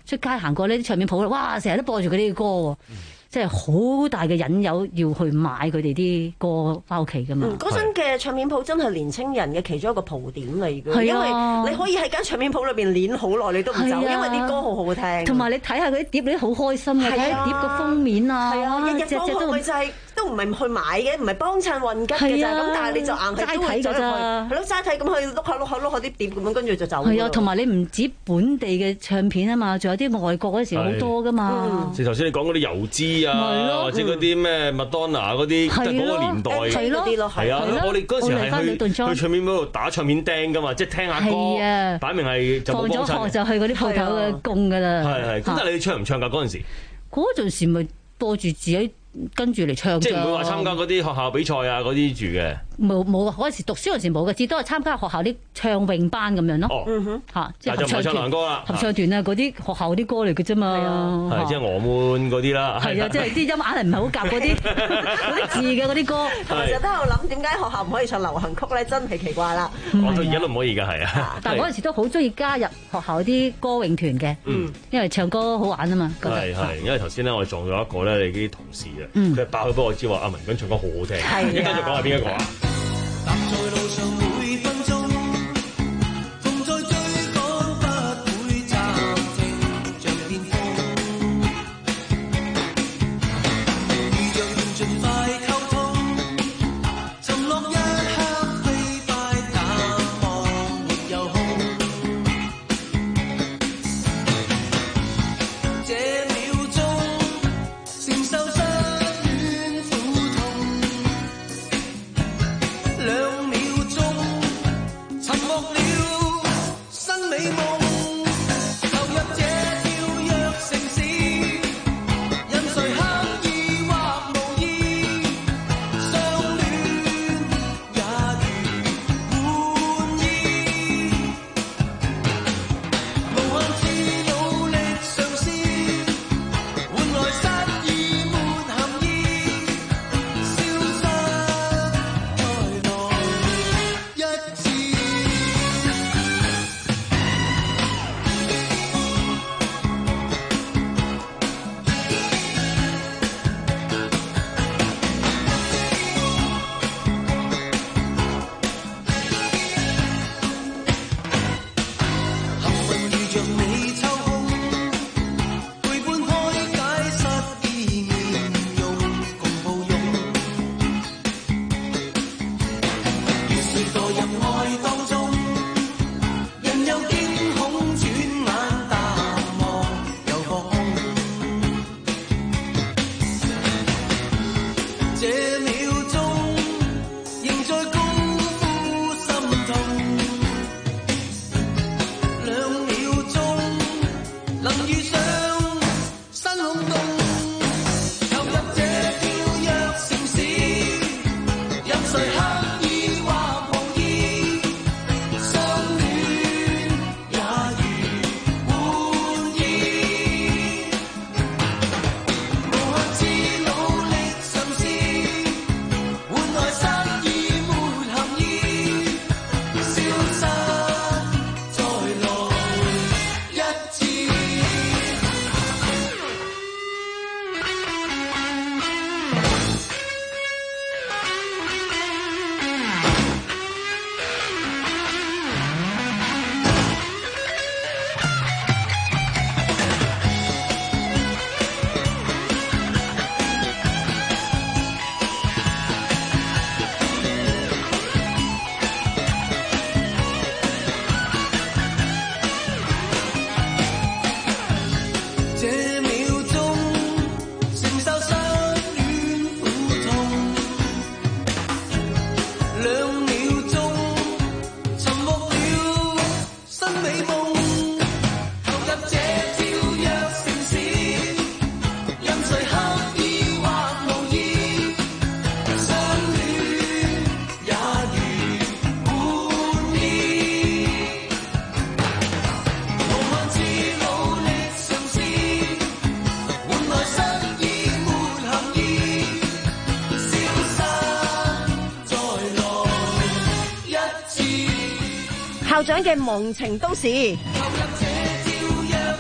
Speaker 9: 出街行過呢啲唱片鋪，哇！成日都播住佢啲歌喎。即係好大嘅引誘，要去買佢哋啲歌翻屋企噶嘛。
Speaker 12: 嗰陣嘅唱片鋪真係年青人嘅其中一個蒲點嚟嘅，
Speaker 9: 係
Speaker 12: 因為
Speaker 9: 啊
Speaker 12: 你可以喺間唱片鋪裏邊練好耐，你都唔走，
Speaker 9: 係啊
Speaker 12: 因為啲歌好好聽。
Speaker 9: 同埋你睇下嗰啲碟，你都好開心嘅，睇
Speaker 12: 係啊
Speaker 9: 下碟個封面啊，
Speaker 12: 係啊，日日放學
Speaker 9: 隻隻都
Speaker 12: 咪就係都唔係去買嘅，唔係幫襯運吉嘅咋。
Speaker 9: 係啊
Speaker 12: 咁但係你就硬係都會
Speaker 9: 齋睇㗎咋
Speaker 12: 係咯，齋睇咁去碌下碌下碌下啲碟咁樣，跟住就走。
Speaker 9: 係啊，同埋你唔止本地嘅唱片啊嘛，仲有啲外國嗰時好多噶嘛。
Speaker 13: 即係頭先你講嗰啲油脂
Speaker 9: 係
Speaker 13: 啊，
Speaker 9: 咯
Speaker 13: 或者嗰啲咩麥當娜嗰啲，即係嗰個年代
Speaker 9: 係咯
Speaker 12: 嗰啲咯。
Speaker 13: 係啊，我哋嗰陣時係去去唱片嗰度打唱片釘噶嘛，即係聽下
Speaker 9: 係啊
Speaker 13: 歌，擺明係就冇幫襯。
Speaker 9: 放咗學就去嗰啲鋪頭嘅供㗎啦。
Speaker 13: 係係，咁但係你唱唔唱㗎嗰陣時？
Speaker 9: 嗰陣時咪播住自己跟住嚟唱，
Speaker 13: 即係唔會話參加嗰啲學校比賽啊嗰啲住嘅。
Speaker 9: 冇冇啊！嗰陣時讀書嗰陣時冇嘅，至多係參加學校啲唱詠班咁樣咯。
Speaker 13: 哦，
Speaker 12: 嗯哼，
Speaker 9: 嚇，即係
Speaker 13: 但就唔係唱男歌啦，
Speaker 9: 合唱團啊，嗰啲學校啲歌嚟嘅啫嘛。
Speaker 13: 係即係俄悶嗰啲啦。
Speaker 9: 係啊，即係啲音硬係唔係好夾嗰啲嗰啲字嘅嗰啲歌。
Speaker 12: 同埋就都喺度諗點解學校唔可以唱流行曲咧？真係奇怪啦。
Speaker 13: 我到而家都唔可以㗎，係啊。
Speaker 9: 但係嗰陣時都好中意加入學校啲歌詠團嘅，
Speaker 13: 嗯，
Speaker 9: 因為唱歌好玩啊嘛。
Speaker 13: 係係，因為頭先咧我撞咗一個咧，你啲同事啊，
Speaker 9: 嗯
Speaker 13: 佢爆咗俾我知話阿文君唱歌好好聽，
Speaker 12: 係啊
Speaker 13: 一陣就講下邊一個啊。
Speaker 15: 踏在路上每分鐘，縱在追趕不會暫停，像電風。如若願盡快溝通，沉落一刻飛快淡忘沒有空。這秒鐘承受失戀苦痛。兩秒鐘，沉默了新美夢，投入這跳躍城市，任誰刻意或無意，相戀也如玩意，無限次努力嘗試，換來失意沒含義，消失。一次。幸運遇着你抽空，陪伴開解失意面容，共抱擁。於是墮入愛當中，人又驚恐，轉眼淡忘又放空。這秒鐘仍在高呼心痛，兩秒鐘能遇上新空洞，投入這跳躍城市，任誰刻意或無意，相戀也如玩意，無限次努力嘗試，換來失意沒含義，消失再來一次。這秒鐘承受失戀苦痛，兩秒鐘沉默了新美夢，投入這跳躍城市，任誰刻意或無意，相戀也如玩意，無限次努力嘗試，換來失意沒含義，消失再來一次。
Speaker 12: 校長嘅夢情都市。
Speaker 15: 投入這跳躍城市。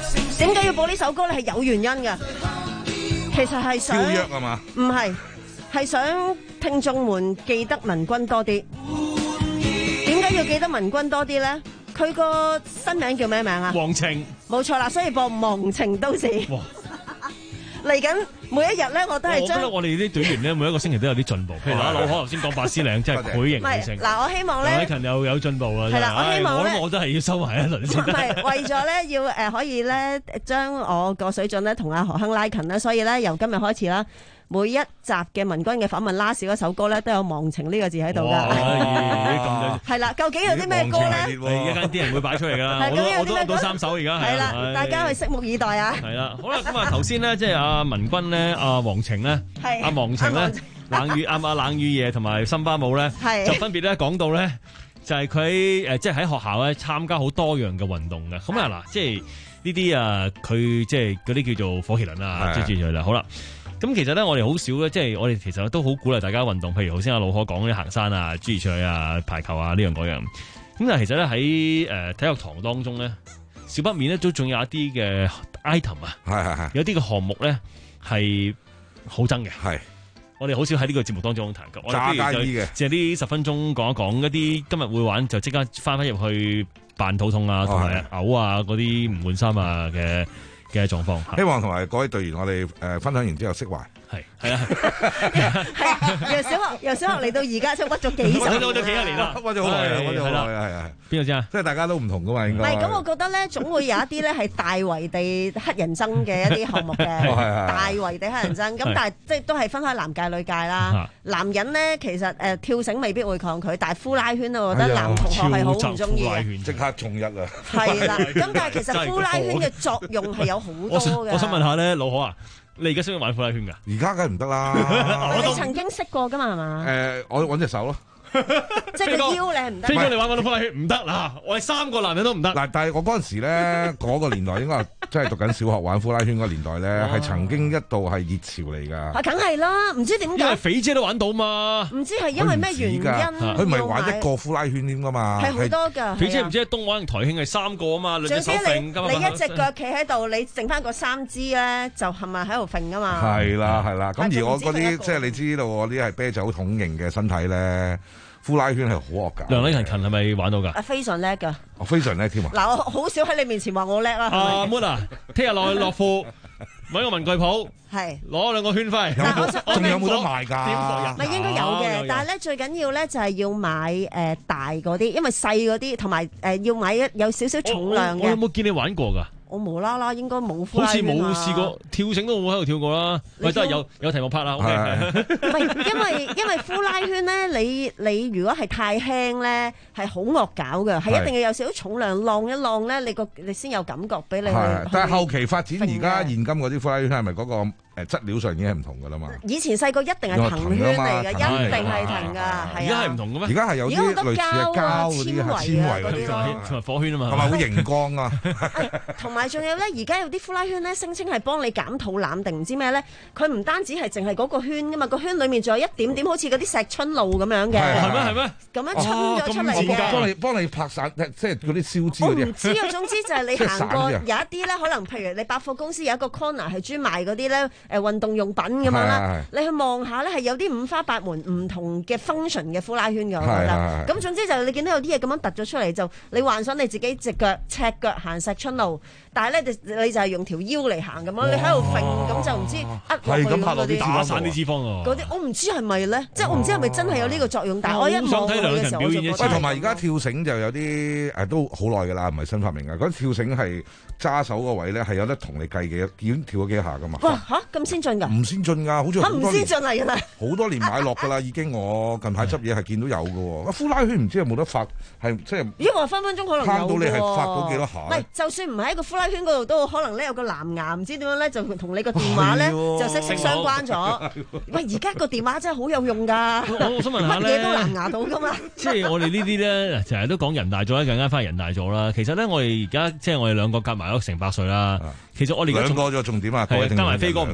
Speaker 12: 點解要播呢首歌咧？係有原因嘅，其實係想
Speaker 3: 跳躍啊嘛？
Speaker 12: 唔係，係想聽眾們記得文君多啲。點解要記得文君多啲咧？佢個新名叫咩名啊？
Speaker 13: 忘情。
Speaker 12: 冇錯啦，所以播忘情都市。嚟緊每一日咧，我都係將。我覺
Speaker 13: 得我哋啲隊員咧，每一個星期都有啲進步。譬如嗱，老可頭先講八斯嶺，真係倍型女性。
Speaker 12: 嗱，我希望咧，
Speaker 13: 梁禮勤又有進步啦。
Speaker 12: 係啦，我希望咧，
Speaker 13: 我都係要收埋一輪先得。
Speaker 12: 唔係為咗咧，要誒可以咧，將我個水準咧同阿何亨拉近咧，所以咧由今日開始啦。每一集嘅文君嘅訪問拉屎嗰首歌咧，都有忘情呢個字喺度㗎。係啦，究竟有啲咩歌咧？
Speaker 13: 一間啲人會擺出嚟㗎啦。我都我都攞到三首而家係。
Speaker 12: 係啦，大家去拭目以待啊！
Speaker 13: 係啦，好啦，咁啊頭先咧，即係阿文君咧，阿忘情咧，阿忘情咧，冷雨阿阿冷雨夜同埋森巴舞咧，就分別咧講到咧，就係佢誒，即係喺學校咧參加好多樣嘅運動嘅。咁啊嗱，即係呢啲啊，佢即係嗰啲叫做火麒麟啊，即係之類啦。好啦。咁其實咧，我哋好少咧，即係我哋其實都好鼓勵大家運動。譬如頭先阿老可講啲行山啊、諸如此類啊、排球啊呢樣嗰樣。咁但係其實咧喺誒體育堂當中咧，少不免咧都仲有一啲嘅 item 啊，
Speaker 3: 係係係，
Speaker 13: 有啲嘅項目咧係好憎嘅。
Speaker 3: 係，
Speaker 13: 我哋好少喺呢個節目當中談及。
Speaker 3: 炸街啲嘅，
Speaker 13: 借呢十分鐘講一講一啲今日會玩就即刻翻返入去扮肚痛啊，同埋嘔啊嗰啲唔換衫啊嘅嘅狀況，
Speaker 3: 希望同埋各位隊員，我哋誒分享完之後釋懷。
Speaker 13: 係係啊，
Speaker 12: 係由小學由小學嚟到而家，即係屈咗幾十年，
Speaker 13: 屈咗幾廿年啦，
Speaker 3: 屈咗好耐啦，屈咗好耐啊，係啊，
Speaker 13: 邊個知啊？
Speaker 3: 即係大家都唔同噶嘛，應該。
Speaker 12: 唔係咁，我覺得咧，總會有一啲咧係大圍地黑人憎嘅一啲項目嘅，大圍地黑人憎。咁但係即係都係分開男界女界啦。男人咧其實誒跳繩未必會抗拒，但係呼拉圈我覺得男同學係好唔中意嘅。
Speaker 3: 即刻重一啊！
Speaker 12: 係啦，咁但係其實呼拉圈嘅作用係有好多嘅。
Speaker 13: 我想問下咧，老可啊，你而家識唔識玩呼拉圈㗎？
Speaker 3: 而家梗係唔得啦。
Speaker 12: 你曾經識過㗎嘛？係嘛？
Speaker 3: 誒，我揾隻手咯。
Speaker 12: 即係個腰你係唔得。
Speaker 13: 飛哥，你玩嗰啲呼拉圈唔得啦！我哋三個男人都唔得。
Speaker 3: 嗱，但係我嗰陣時咧，嗰個年代應該係真係讀緊小學玩呼拉圈嗰個年代咧，係曾經一度係熱潮嚟㗎。
Speaker 12: 啊，梗係啦，唔知點解。
Speaker 13: 因為肥姐都玩到嘛。
Speaker 12: 唔知係因為咩原因？
Speaker 3: 佢唔係玩一個呼拉圈添㗎嘛。
Speaker 12: 係好多㗎。
Speaker 13: 肥姐唔知喺東灣台慶係三個啊嘛，兩隻手揈㗎嘛。
Speaker 12: 你一隻腳企喺度，你剩翻個三支咧，就係咪喺度揈㗎嘛？
Speaker 3: 係啦係啦，咁而我嗰啲即係你知道我啲係啤酒桶型嘅身體咧。呼拉圈係好惡㗎。梁禮勤勤係咪玩到㗎？啊，
Speaker 12: 非常叻㗎。
Speaker 3: 我非常叻添啊！
Speaker 12: 嗱，我好少喺你面前話我叻啦。
Speaker 13: 阿 Moon 啊，聽日落去樂富揾個文具鋪，
Speaker 12: 係攞
Speaker 13: 兩個圈費。
Speaker 3: 仲有冇得賣㗎？
Speaker 12: 唔係應該有嘅，但係咧最緊要咧就係要買誒大嗰啲，因為細嗰啲同埋誒要買一有少少重量嘅。
Speaker 13: 我有冇見你玩過㗎？
Speaker 12: 我無啦啦應該冇呼拉
Speaker 13: 圈啊！好似冇試過跳繩都冇喺度跳過啦。喂，都係有有題目拍啦。O K。
Speaker 12: 唔係因為因為呼拉圈咧，你你如果係太輕咧，係好惡搞嘅，係一定要有少少重量，浪一浪咧，你個你先有感覺俾你去。
Speaker 3: 但係後期發展而家現今嗰啲呼拉圈係咪嗰個誒質料上已經係唔同㗎啦嘛？
Speaker 12: 以前細個一定係藤圈嚟嘅，一定係藤㗎，係啊。
Speaker 13: 而家係唔同嘅咩？
Speaker 3: 而家係有啲類似嘅膠嗰啲係纖維嗰啲
Speaker 13: 同埋火圈啊嘛，
Speaker 3: 同埋會熒光啊。
Speaker 12: 同埋仲有咧，而家有啲呼拉圈咧，聲稱係幫你減肚腩定唔知咩咧？佢唔單止係淨係嗰個圈㗎嘛，個圈裡面仲有一點點好似嗰啲石春路咁樣嘅。
Speaker 13: 係咩係咩？
Speaker 12: 咁樣衝咗出嚟嘅。
Speaker 3: 幫你幫你拍散，即係嗰啲燒脂嗰啲。
Speaker 12: 我唔知啊，總之就係你行過有一啲咧，可能譬如你百貨公司有一個 corner 係專賣嗰啲咧誒運動用品咁樣啦，你去望下咧係有啲五花八門唔同嘅 function 嘅呼拉圈嘅，我覺得。咁總之就你見到有啲嘢咁樣突咗出嚟，就你幻想你自己隻腳赤腳行石春路，但係咧你你就係用條腰嚟行咁樣，你喺度揈咁就唔知呃落去嗰啲
Speaker 13: 打散啲脂肪啊！
Speaker 12: 嗰啲我唔知係咪咧，即係我唔知係咪真係有呢個作用，但係我一望佢嘅時候我就覺得。
Speaker 3: 同埋而家跳繩就有啲誒都好耐㗎啦，唔係新發明㗎。嗰跳繩係揸手個位咧係有得同你計幾已經跳咗幾下㗎嘛。
Speaker 12: 哇嚇咁先進㗎？
Speaker 3: 唔先進㗎，好似
Speaker 12: 唔先進嚟㗎啦。
Speaker 3: 好多年買落㗎啦，已經我近排執嘢係見到有㗎喎。呼拉圈唔知有冇得發，係即係。
Speaker 12: 咦？我分分鐘可能有
Speaker 3: 到你係發到幾多下？
Speaker 12: 唔係，就算唔係喺個呼拉圈嗰度，都可能咧有個藍牙，唔知點樣咧就同你個電話咧就息息相關咗。喂，而家個電話真係好有用㗎。
Speaker 13: 我我想問下咧，
Speaker 12: 乜嘢都藍牙到㗎嘛？
Speaker 13: 即係我哋呢啲咧，成日都講人大咗，更加翻人大咗啦。其實咧，我哋而家即係我哋兩個夾埋都成百歲啦。其實我哋
Speaker 3: 兩個咗重點啊，加
Speaker 13: 埋飛哥唔止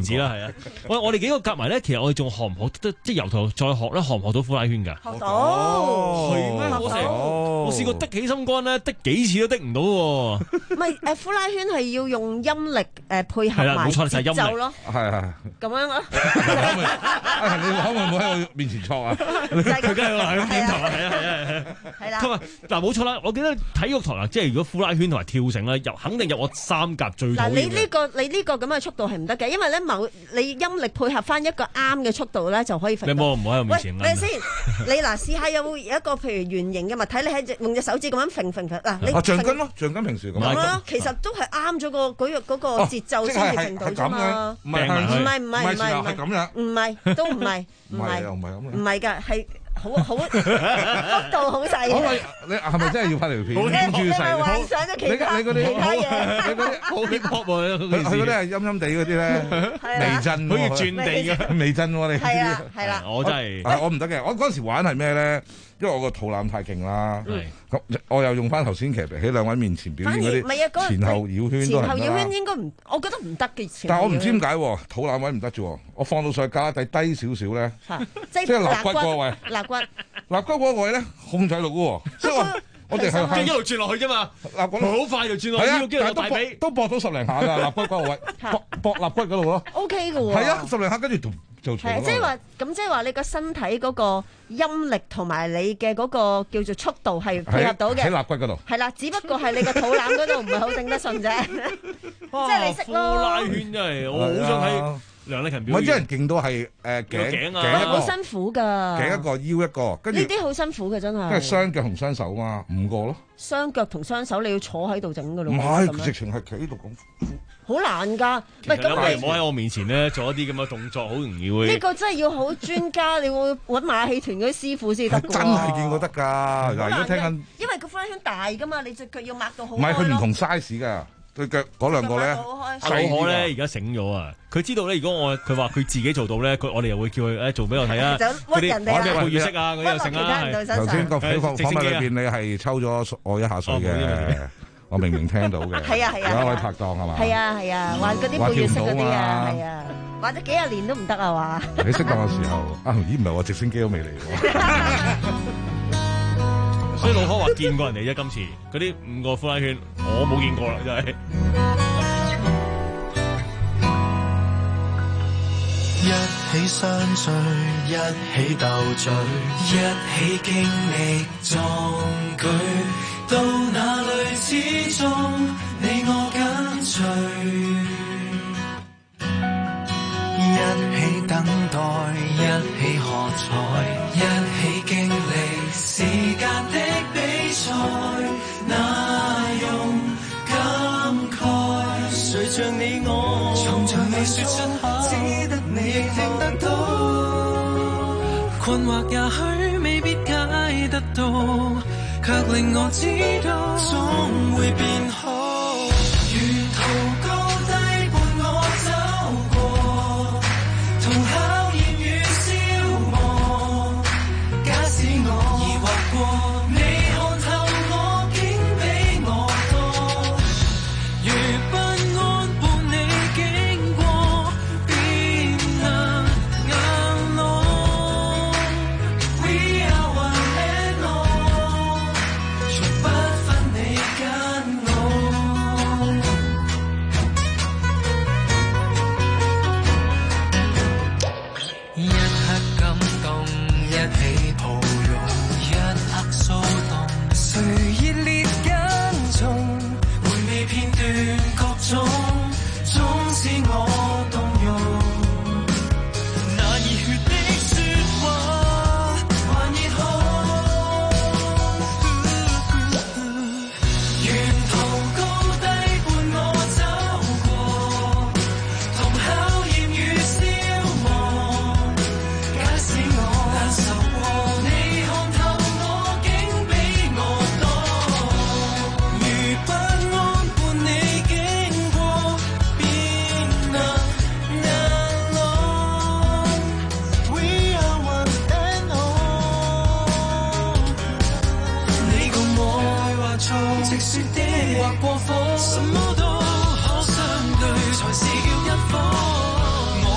Speaker 13: 止啦，係啊。喂，我哋幾個夾埋咧，其實我哋仲學唔學得，即係由頭再學咧，學唔學到呼拉圈㗎？
Speaker 12: 學到，
Speaker 13: 係咩？我成我試過滴起心肝咧，滴幾次都滴唔到喎。
Speaker 12: 唔係誒，呼拉圈係要用音力誒配合埋節奏咯。
Speaker 3: 係係。
Speaker 12: 咁樣咯。
Speaker 3: 你可唔可以唔好喺我面前錯啊？
Speaker 13: 佢梗係話係點頭啊？係啊係啊係啊。係啦。同埋嗱冇錯啦，我記得體育堂啊，即係如果呼拉圈同埋跳繩咧，入肯定入我三甲最討厭嘅。嗱，你呢個你呢個咁嘅速度係唔得嘅，因為咧某你音力配合翻一個啱嘅速度咧，就可以揈到。 你冇唔好喺我面前。
Speaker 12: 喂，你先，你嗱試下有冇一個譬如圓形嘅物體，你喺隻用隻手指咁樣揈揈揈嗱，你。
Speaker 3: 啊，橡筋咯，橡筋平時咁。
Speaker 12: 咁咯，其實都係啱咗個嗰個嗰個節奏先至揈到啫嘛。
Speaker 3: 唔係唔係唔係唔係係咁樣。
Speaker 12: 唔係都唔係唔係唔係咁唔係㗎係。好好幅度好細，
Speaker 3: 你係咪真係要拍條片？
Speaker 12: 你你係幻想咗其他
Speaker 3: 你嗰啲
Speaker 12: 其他嘢？
Speaker 3: 你嗰啲好 hip hop 喎，佢嗰啲係陰陰地嗰啲咧，微震，
Speaker 13: 好似轉地嘅
Speaker 3: 微震喎，你
Speaker 12: 係啊係啦，
Speaker 13: 我真係
Speaker 3: 我唔得嘅，我嗰陣時玩係咩咧？因為我個肚腩太勁啦，咁我又用翻頭先其實喺兩位面前表演嗰啲前後繞圈都係唔得啦。前後繞圈應該唔，我覺得唔得嘅。但係我唔知點解喎，肚腩位唔得啫，我放到上架底低少少咧，即係肋骨嗰位，
Speaker 12: 肋骨
Speaker 3: 肋骨嗰個位咧控制到嘅喎，即係我我哋係
Speaker 13: 一路轉落去啫嘛，肋骨好快就轉落去，
Speaker 3: 係啊，但係都搏都搏到十零下㗎，肋骨嗰個位，搏搏肋骨嗰度咯。
Speaker 12: O K 嘅喎。係
Speaker 3: 啊，十零下跟住就
Speaker 12: 係啊，即係話咁，即係話你個身體嗰個音力同埋你嘅嗰個叫做速度係配合到嘅。
Speaker 3: 喺肋骨嗰度。
Speaker 12: 係啦，只不過係你個肚腩嗰度唔係好頂得順啫。即係你識咯。
Speaker 13: 呼拉圈真係，我好想睇梁麗勤表演。
Speaker 3: 唔係啲人勁到係誒頸
Speaker 13: 頸啊，
Speaker 3: 頸一個
Speaker 12: 好辛苦㗎。
Speaker 3: 頸一個腰一個，跟住
Speaker 12: 呢啲好辛苦嘅真係。
Speaker 3: 因為雙腳同雙手嘛，五個咯。
Speaker 12: 雙腳同雙手你要坐喺度整㗎咯。
Speaker 3: 唔係，直情係企喺度咁。
Speaker 12: 好難㗎，
Speaker 13: 唔係咁你唔好喺我面前咧做一啲咁嘅動作，好容易會。
Speaker 12: 呢個真係要好專家，你會揾馬戲團嗰啲師傅先得㗎。
Speaker 3: 真係見過得㗎，嗱，如果聽緊。
Speaker 12: 因為個呼拉圈大㗎嘛，你隻腳要擘到好。
Speaker 3: 唔係佢唔同 size 㗎，對腳嗰兩個咧。
Speaker 13: 阿老可咧而家醒咗啊！佢知道咧，如果我佢話佢自己做到咧，佢我哋又會叫佢誒做俾我睇啊。
Speaker 12: 就屈人哋啊！
Speaker 13: 咩背式啊，嗰啲又成啦。
Speaker 3: 頭先個訪訪問裏邊，你係抽咗我一下水嘅。我明明聽到嘅，
Speaker 12: 係啊係啊，
Speaker 3: 有一位拍檔係嘛？
Speaker 12: 係啊係啊，話嗰啲背月式嗰啲啊，係啊，或者幾廿年都唔得啊嘛？
Speaker 3: 你適當嘅時候，啊咦唔係喎，直升機都未嚟喎。
Speaker 13: 所以老可話見過人哋啫，今次嗰啲五個呼拉圈，我冇見過啦，真係。
Speaker 15: 一起相聚，一起鬥嘴，一起經歷壯舉。到那裏始終你我緊隨，一起等待，一起喝彩，一起經歷時間的比賽，那用感慨，誰像你我，從像你說出口，只得你亦聽得到，困惑也許未必解得到，卻令我知道總會變好，沿途高低伴我走過，同考驗與消磨，假使我疑惑過，你看透我竟比我多，如不安伴你經過，便能硬朗 We are one and all，不分你跟我，一刻感動，一起抱擁，一刻騷動，誰熱烈跟蹤，回味片段各種，總使我動容，那熱血的説話還熱紅。沿途高低伴我走過，同考驗與消磨，假使我難受過，你看透我竟比我多，如不安伴你經過，便能硬朗 We are one and all，你共我愛或錯，直說的或過火，什麼都可相對，才是叫一方。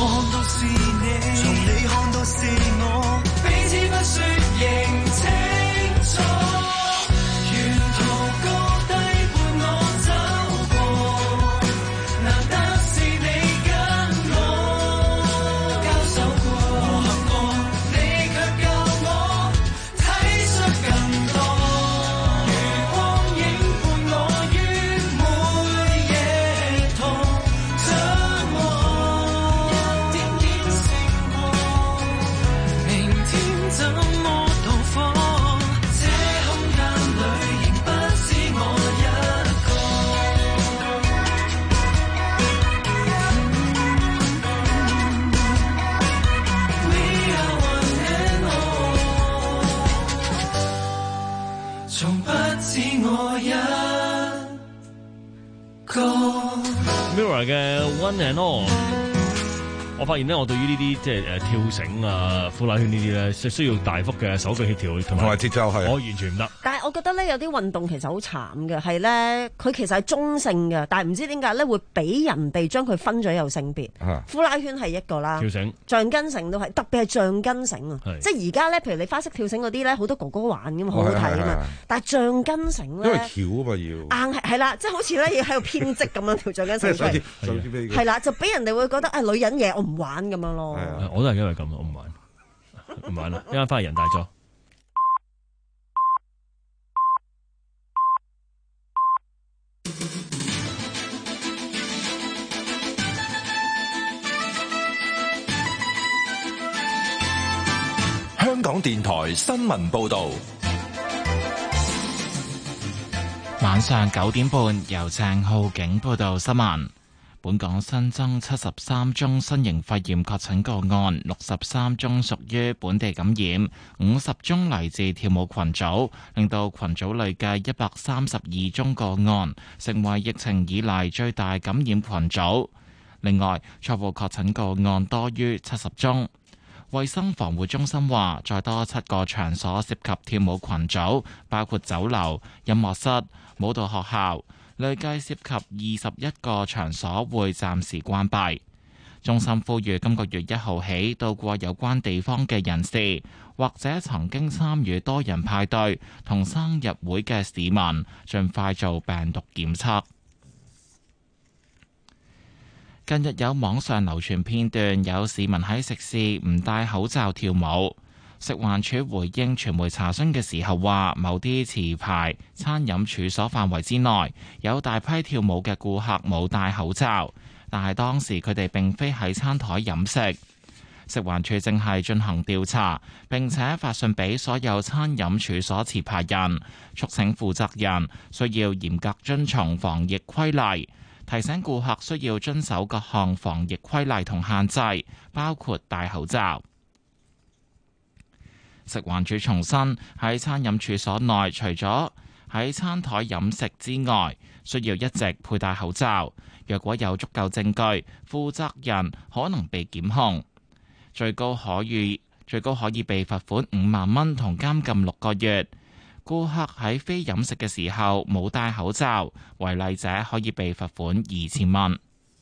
Speaker 15: 從不止我一個。
Speaker 13: Mirror 嘅 One and All， 我發現咧，我對於呢啲即係誒跳繩啊、呼啦圈呢啲咧，需要大幅嘅手腳協調同埋
Speaker 3: 節奏係，
Speaker 13: 我完全唔得。
Speaker 12: 但係我覺得咧，有啲運動其實好慘嘅，係咧佢其實係中性嘅，但係唔知點解咧會俾人哋將佢分咗有性別。
Speaker 3: 啊、
Speaker 12: 呼啦圈係一個啦，
Speaker 13: 跳繩、
Speaker 12: 橡筋繩都係，特別係橡筋繩啊！即係而家咧，譬如你花式跳繩嗰啲咧，好多哥哥玩㗎嘛，好好睇㗎嘛。但係橡筋繩咧，
Speaker 3: 因為翹啊嘛要，
Speaker 12: 硬係係啦，即係好似咧要喺度編織咁樣條橡筋繩出嚟，係啦，就俾人哋會覺得啊女人嘢我唔玩咁樣咯。
Speaker 13: 我都係因為咁，我唔玩，唔玩啦，一陣翻嚟人大咗。
Speaker 4: 香港電台新聞報導，
Speaker 1: 晚上九點半由鄭浩景報道新聞。本港新增七十三宗新型肺炎確診個案，六十三宗屬於本地感染，五十宗嚟自跳舞群組，令到群組累計一百三十二宗個案，成為疫情以嚟最大感染群組。另外，初步確診個案多於七十宗。衛生防護中心話，再多七個場所涉及跳舞群組，包括酒樓、音樂室、舞蹈學校。累計涉及二十一個場所會暫時關閉。中心呼籲今個月一號起到過有關地方嘅人士，或者曾經參與多人派對同生日會嘅市民，盡快做病毒檢測。近日有網上流傳片段，有市民喺食肆唔戴口罩跳舞。食環署回應傳媒查詢嘅時候話，某啲持牌餐飲處所範圍之內有大批跳舞嘅顧客冇戴口罩，但係當時佢哋並非喺餐台飲食。食環署正係進行調查，並且發信俾所有餐飲處所持牌人，促請負責人需要嚴格遵從防疫規例，提醒顧客需要遵守各項防疫規例同限制，包括戴口罩。食環署重申，喺餐飲處所內，除咗喺餐台飲食之外，需要一直佩戴口罩。若果有足夠證據，負責人可能被檢控，最高可以最高可以被罰款五萬蚊同監禁六個月。顧客喺非飲食嘅時候冇戴口罩，違例者可以被罰款二千蚊。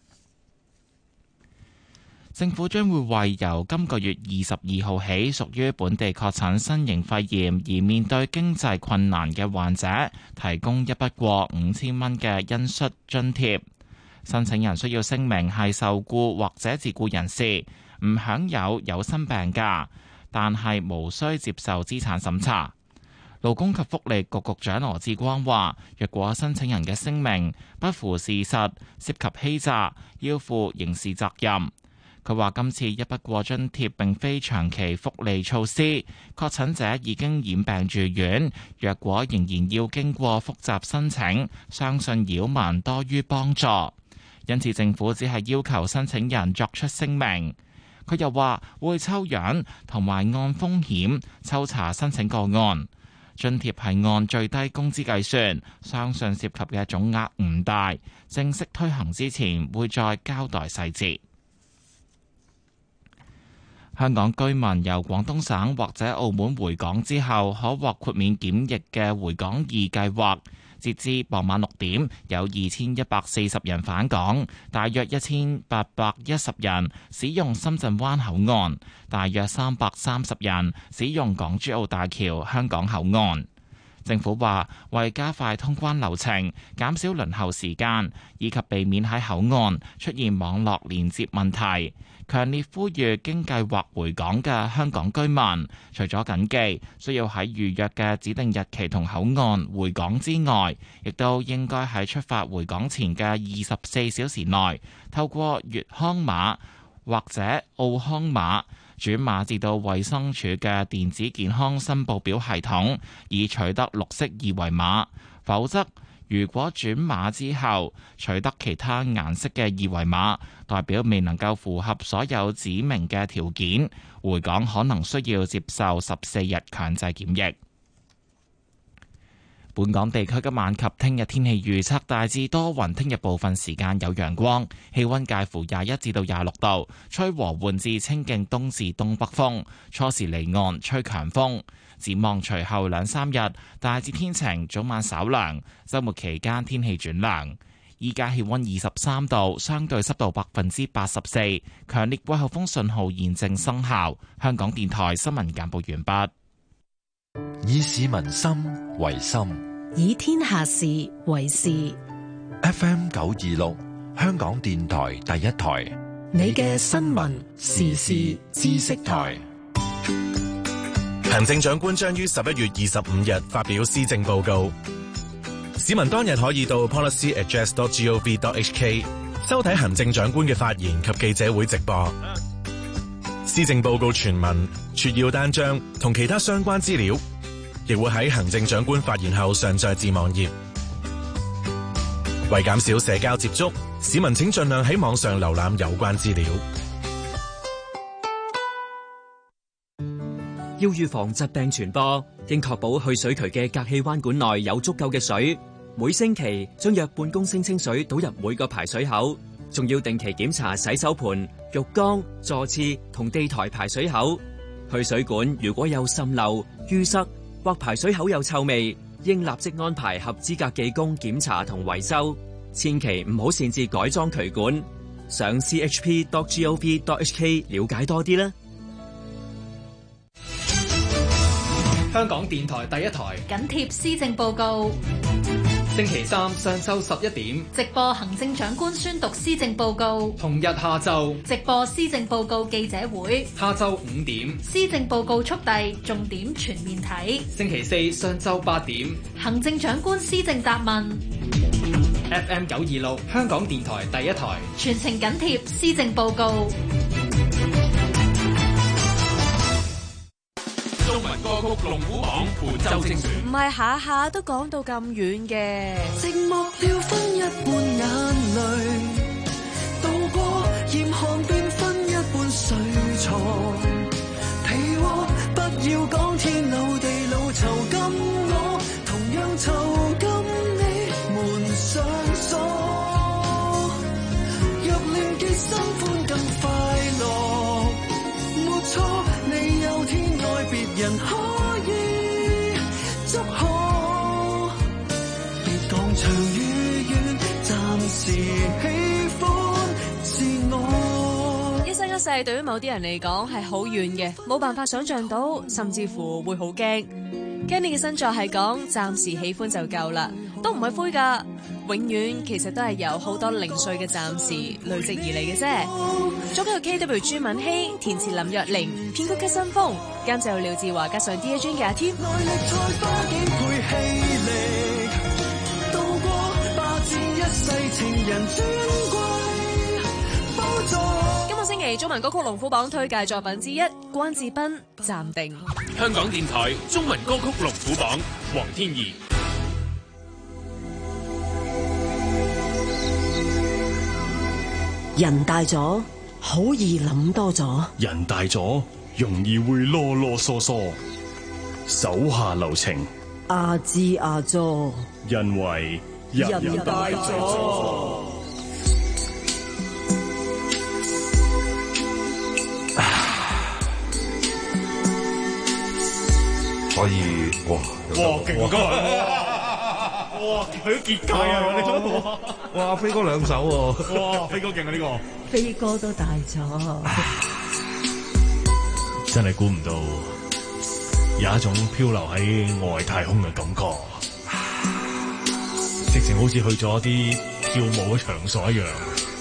Speaker 1: 政府將會為由今個月二十二號起屬於本地確診新型肺炎而面對經濟困難嘅患者提供一筆過五千蚊嘅恩恤津貼。申請人需要聲明係受僱或者自僱人士，唔享有有薪病假，但係無需接受資產審查。勞工及福利局局長羅致光話，若果申請人嘅聲明不符事實，涉及欺詐，要負刑事責任。佢話今次一筆過津貼並非長期福利措施，確診者已經染病住院，若果仍然要經過複雜申請，相信擾民多於幫助。因此政府只係要求申請人作出聲明。佢又話會抽樣同埋按風險抽查申請個案。津貼係按最低工資計算，相信涉及嘅總額唔大。正式推行之前會再交代細節。香港居民由廣東省或者澳門回港之後，可獲豁免檢疫嘅回港易計劃，截至傍晚六點，有二千一百四十人返港，大約一千八百一十人使用深圳灣口岸，大約三百三十人使用港珠澳大橋香港口岸。政府話，為加快通關流程、減少輪候時間，以及避免喺口岸出現網絡連接問題，強烈呼籲經計劃回港嘅香港居民，除咗謹記需要喺預約嘅指定日期同口岸回港之外，亦都應該喺出發回港前嘅二十四小時內，透過粵康碼或者澳康碼轉碼至到衛生署嘅電子健康申報表系統，以取得綠色二維碼。否則，如果轉碼之後取得其他顏色嘅二維碼，代表未能夠符合所有指明嘅條件，回港可能需要接受十四日強制檢疫。 本港地區今晚及聽日天氣預測大致多雲，聽日部分時間有陽光，氣溫介乎廿一至到廿六度，吹和緩至清勁東至東北風，初時離岸吹強風。展望隨後兩三日大致天晴，早晚稍涼，週末期間天氣轉涼。依家氣溫二十三度，相對濕度百分之八十四，強烈季候風信號現正生效。香港電台新聞簡報完畢。
Speaker 4: 以市民心為心，
Speaker 21: 以天下事為事。
Speaker 4: F M 九二六，香港電台第一台，
Speaker 21: 你嘅新聞時事知識台。
Speaker 2: 行政長官將於十一月二十五日發表施政報告，市民當日可以到 policy address dot gov dot h k 收睇行政長官嘅發言及記者會直播。施政報告全文、撮要單張同其他相關資料，亦會喺行政長官發言後上載至網頁。為減少社交接觸，市民請盡量喺網上瀏覽有關資料。
Speaker 5: 要預防疾病傳播，應確保去水渠嘅隔氣彎管內有足夠嘅水。每星期將約半公升清水倒入每個排水口，仲要定期檢查洗手盆、浴缸、座廁同地台排水口。去水管如果有滲漏、淤塞或排水口有臭味，應立即安排合資格技工檢查同維修。千祈唔好擅自改裝渠管。上 c h p dot gov dot h k 了解多啲啦。
Speaker 6: 香港電台第一台
Speaker 7: 緊貼施政報告，
Speaker 6: 星期三上晝十一點
Speaker 7: 直播行政長官宣讀施政報告，
Speaker 6: 同日下晝
Speaker 7: 直播施政報告記者會，
Speaker 6: 下晝五點
Speaker 7: 施政報告速遞重點全面睇，
Speaker 6: 星期四上晝八點
Speaker 7: 行政長官施政答問。
Speaker 6: F M 九二六香港電台第一台，
Speaker 7: 全程緊貼施政報告。
Speaker 17: 中文歌曲龍虎榜本周精選，
Speaker 8: 唔係下下都講到咁遠嘅。
Speaker 20: 寂寞要分一半眼淚，渡過嚴寒便分一半睡床。被窩不要講天老地老，囚禁我，同樣囚禁你門上鎖。若令結心歡更快樂，沒錯，你有天愛別人可以祝賀，別講長與遠，暫時喜歡自我。
Speaker 8: 一生一世對於某啲人嚟講係好遠嘅，冇辦法想像到，甚至乎會好驚。驚你嘅新作係講暫時喜歡就夠啦，都唔係灰㗎，永遠其實都係由好多零碎嘅暫時累積而嚟嘅啫。作曲 K W 朱敏希，填詞林若玲，編曲嘅新風，監製廖志華，加上 D A 專嘅阿添。今個星期中文歌曲龍虎榜推介作品之一，關智斌暫定。
Speaker 17: 香港電台中文歌曲龍虎榜，黃天怡。
Speaker 18: 人大咗，好易諗多咗。
Speaker 14: 人大咗，容易會囉囉嗦嗦。手下留情，
Speaker 18: 阿支阿佐，
Speaker 14: 因為人大咗。
Speaker 3: 可以哇！
Speaker 13: 哇，勁歌啊！哇，佢都結界啊！你都
Speaker 3: 哇，飛哥兩手喎！
Speaker 13: 哇，飛哥勁啊！呢個
Speaker 18: 飛哥都大咗，
Speaker 13: 真係估唔到，有一種漂流喺外太空嘅感覺，直情好似去咗啲跳舞嘅場所一樣。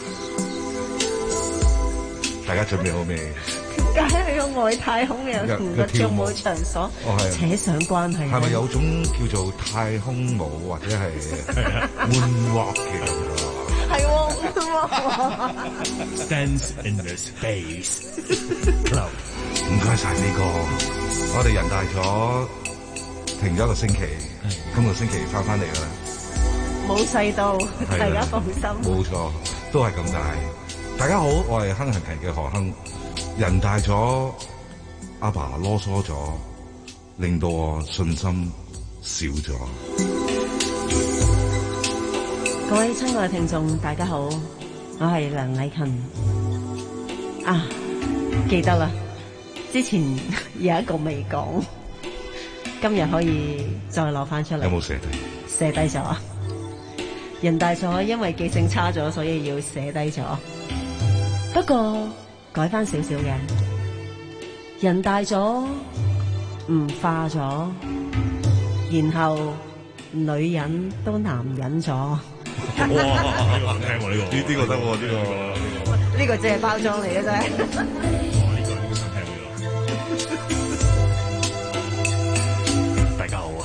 Speaker 3: 大家準備好未？
Speaker 12: 點解去個外太空嘅同個跳舞場所扯上關係？
Speaker 3: 係咪有種叫做太空舞或者係 moonwalk 嘅？
Speaker 12: 係喎 moonwalk。
Speaker 13: Dance in the space。
Speaker 3: 唔該晒呢個，我哋人大咗，停咗一個星期，今個星期翻返嚟啦。
Speaker 12: 冇細到，大家放心。
Speaker 3: 冇錯，都係咁大。大家好，我係亨行期嘅何亨。人大咗，阿爸囉嗦咗，令到我信心少咗。
Speaker 12: 各位親愛嘅聽眾，大家好，我係梁禮勤。啊，記得啦，之前有一個未講，今日可以再攞翻出嚟。
Speaker 3: 有冇寫低？
Speaker 12: 寫低咗。人大咗，因為記性差咗，所以要寫低咗。不過改翻少少嘅，人大咗，唔化咗，然後女人都男人咗。
Speaker 13: 哇！呢個好聽喎，呢個
Speaker 3: 呢呢個得喎，呢個
Speaker 12: 呢個只係包裝嚟嘅啫。
Speaker 13: 哇！呢個呢個想聽呢個。大家好啊，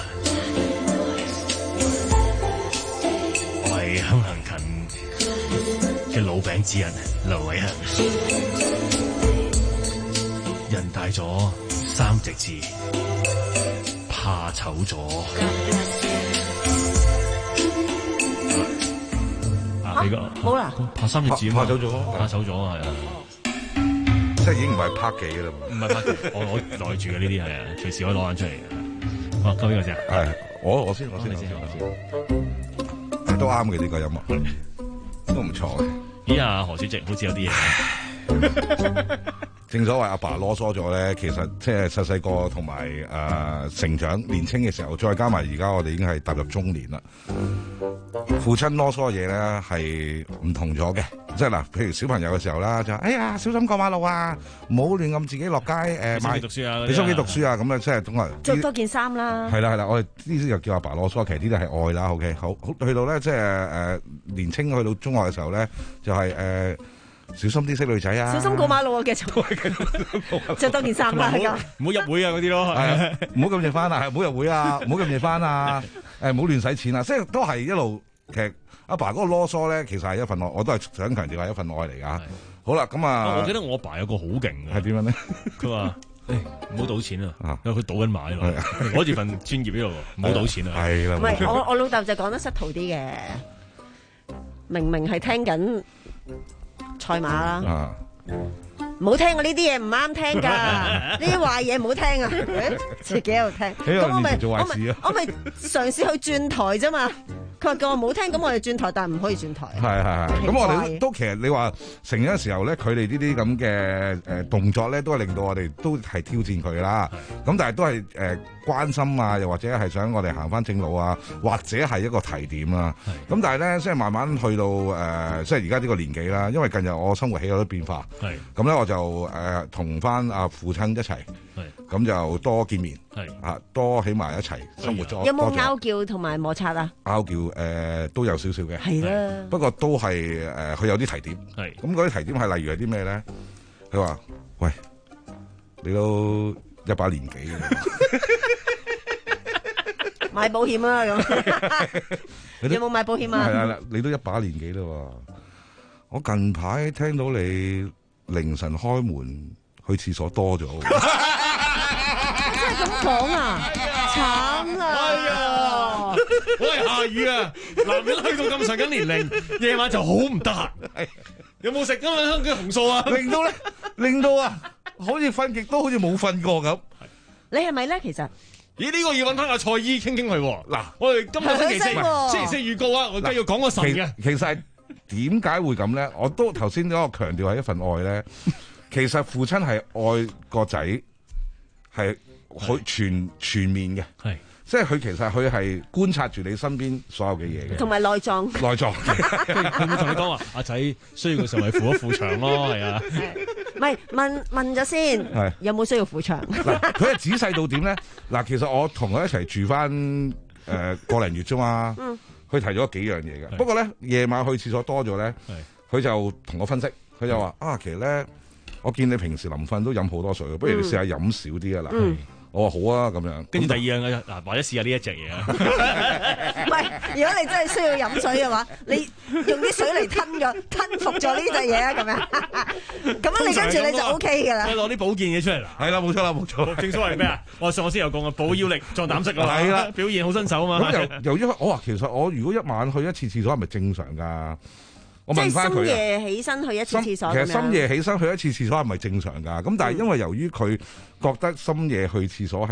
Speaker 13: 我係香行近嘅老餅之人劉偉恒。人大咗三隻字，怕醜咗。啊！
Speaker 12: 好啦，
Speaker 13: 拍三隻字
Speaker 3: 拍走咗，
Speaker 13: 拍走咗係啊，
Speaker 3: 即係已經唔係拍幾噶啦，
Speaker 13: 唔係拍幾，我我袋住嘅呢啲係啊，隨時可以攞翻出嚟嘅。好，咁邊個先？
Speaker 3: 係我我先我先我先我先，都啱嘅呢個音樂，都唔錯嘅。
Speaker 13: 咦啊，何主席好似有啲嘢。
Speaker 3: 正所謂阿爸囉嗦咗咧，其實即係細細個同埋誒成長年青嘅時候，再加埋而家我哋已經係踏入中年啦。父親囉嗦嘢咧係唔同咗嘅，即係嗱，譬如小朋友嘅時候啦，就哎呀小心過馬路啊，唔好亂咁自己落街誒買
Speaker 13: 讀書啊，
Speaker 3: 你屋企讀書啊，咁咧即係總係
Speaker 12: 着多件衫啦。係
Speaker 3: 啦係啦，我哋呢啲就叫阿爸囉嗦，其實呢啲係愛啦。OK， 好，好去到咧即係誒年青去到中學嘅時候咧，就係、是、誒。呃小心啲識女仔啊！
Speaker 12: 小心過馬路啊！繼續着多件衫啦，係
Speaker 13: 唔好入會啊嗰啲咯，
Speaker 3: 唔好咁夜翻啊，唔好入會啊，唔好咁夜翻啊，誒唔好亂使錢啊，即係都係一路其實阿爸嗰個囉嗦咧，其實係一份愛，我都係想強調係一份愛嚟㗎。好啦，咁啊，
Speaker 13: 我記得我阿爸有個好勁嘅，
Speaker 3: 係點樣咧？
Speaker 13: 佢話：誒唔好賭錢啊，因為佢賭緊馬喎，攞住份專業呢度，唔好賭錢啊。
Speaker 3: 係啦，
Speaker 12: 唔係我我老豆就講得失途啲嘅，明明係聽緊賽馬啦，唔好聽我呢啲嘢唔啱聽噶，呢啲壞嘢唔好聽啊！自己喺度聽，咁我咪我咪我咪嘗試去轉台啫嘛。佢話叫我唔好聽，咁我哋轉台，但係唔可以轉台。
Speaker 3: 係係係，咁我哋都其實你話成長嘅時候咧，佢哋呢啲咁嘅誒動作咧，都係令到我哋都係挑戰佢啦。咁但係都係誒、呃、關心啊，又或者係想我哋行翻正路啊，或者係一個提點啦。咁但係咧，即係慢慢去到誒、呃，即係而家呢個年紀啦。因為近日我生活起有啲變化，咁咧我就誒同翻阿父親一齊，咁就多見面，啊多起埋一齊生活咗。
Speaker 12: 有冇拗撬同埋摩擦啊？
Speaker 3: 拗撬。誒、呃、都有少少嘅，
Speaker 12: 係啦。
Speaker 3: 不過都係誒，佢、呃、有啲提點。係咁嗰啲提點係例如係啲咩咧？佢話：喂，你都一把年紀嘅，
Speaker 12: 買保險啦咁。有冇買保險啊？
Speaker 3: 係啊，你都一把年紀啦。我近排聽到你凌晨開門去廁所多咗。
Speaker 12: 真係咁講啊！慘啊！
Speaker 13: 喂，夏雨啊，男人去到咁上緊年齡，夜晚就好唔得閒。有冇食啊？香港紅素啊？
Speaker 3: 令到咧，令到啊，好似瞓極都好似冇瞓過咁。
Speaker 12: 你係咪咧？其實，
Speaker 13: 咦？呢、這個要揾翻阿蔡姨傾傾佢。嗱，我哋今日星期四，星期四預告啊，我而家要講個神嘅。
Speaker 3: 其實係點解會咁咧？我都頭先嗰個強調係一份愛咧。其實父親係愛個仔，係佢全全面嘅。係。即係佢其實佢係觀察住你身邊所有嘅嘢嘅，
Speaker 12: 同埋內臟。
Speaker 3: 內臟，
Speaker 13: 佢會同你講話，阿仔需要嘅時候咪扶一扶牆咯，係啊。
Speaker 12: 唔係問問咗先，有冇需要扶牆？
Speaker 3: 嗱，佢係仔細到點咧？嗱，其實我同佢一齊住翻誒個零月啫嘛。嗯。佢提咗幾樣嘢嘅，不過咧夜晚去廁所多咗咧，佢就同我分析，佢就話啊，其實咧我見你平時臨瞓都飲好多水，不如你試下飲少啲啊嗱。嗯。我話好啊，咁樣。跟住第二樣嘅嗱，或者試下呢一隻嘢啊。
Speaker 12: 唔係，如果你真係需要飲水嘅話，你用啲水嚟吞咗、吞服咗呢隻嘢啊，咁樣。咁樣你跟住你就 O K 㗎啦。
Speaker 13: 攞啲保健嘢出嚟啦。係啦，冇錯啦，冇錯。正所謂咩啊？我上我先有講嘅，補腰力、壯膽色啊。係啦，表現好身手啊嘛。
Speaker 3: 咁由由於我話其實我如果一晚去一次廁所係咪正常㗎？我問翻佢，
Speaker 12: 即係深夜起身去一次廁所，
Speaker 3: 其實深夜起身去一次廁所係咪正常㗎？咁但係因為由於佢覺得深夜去廁所係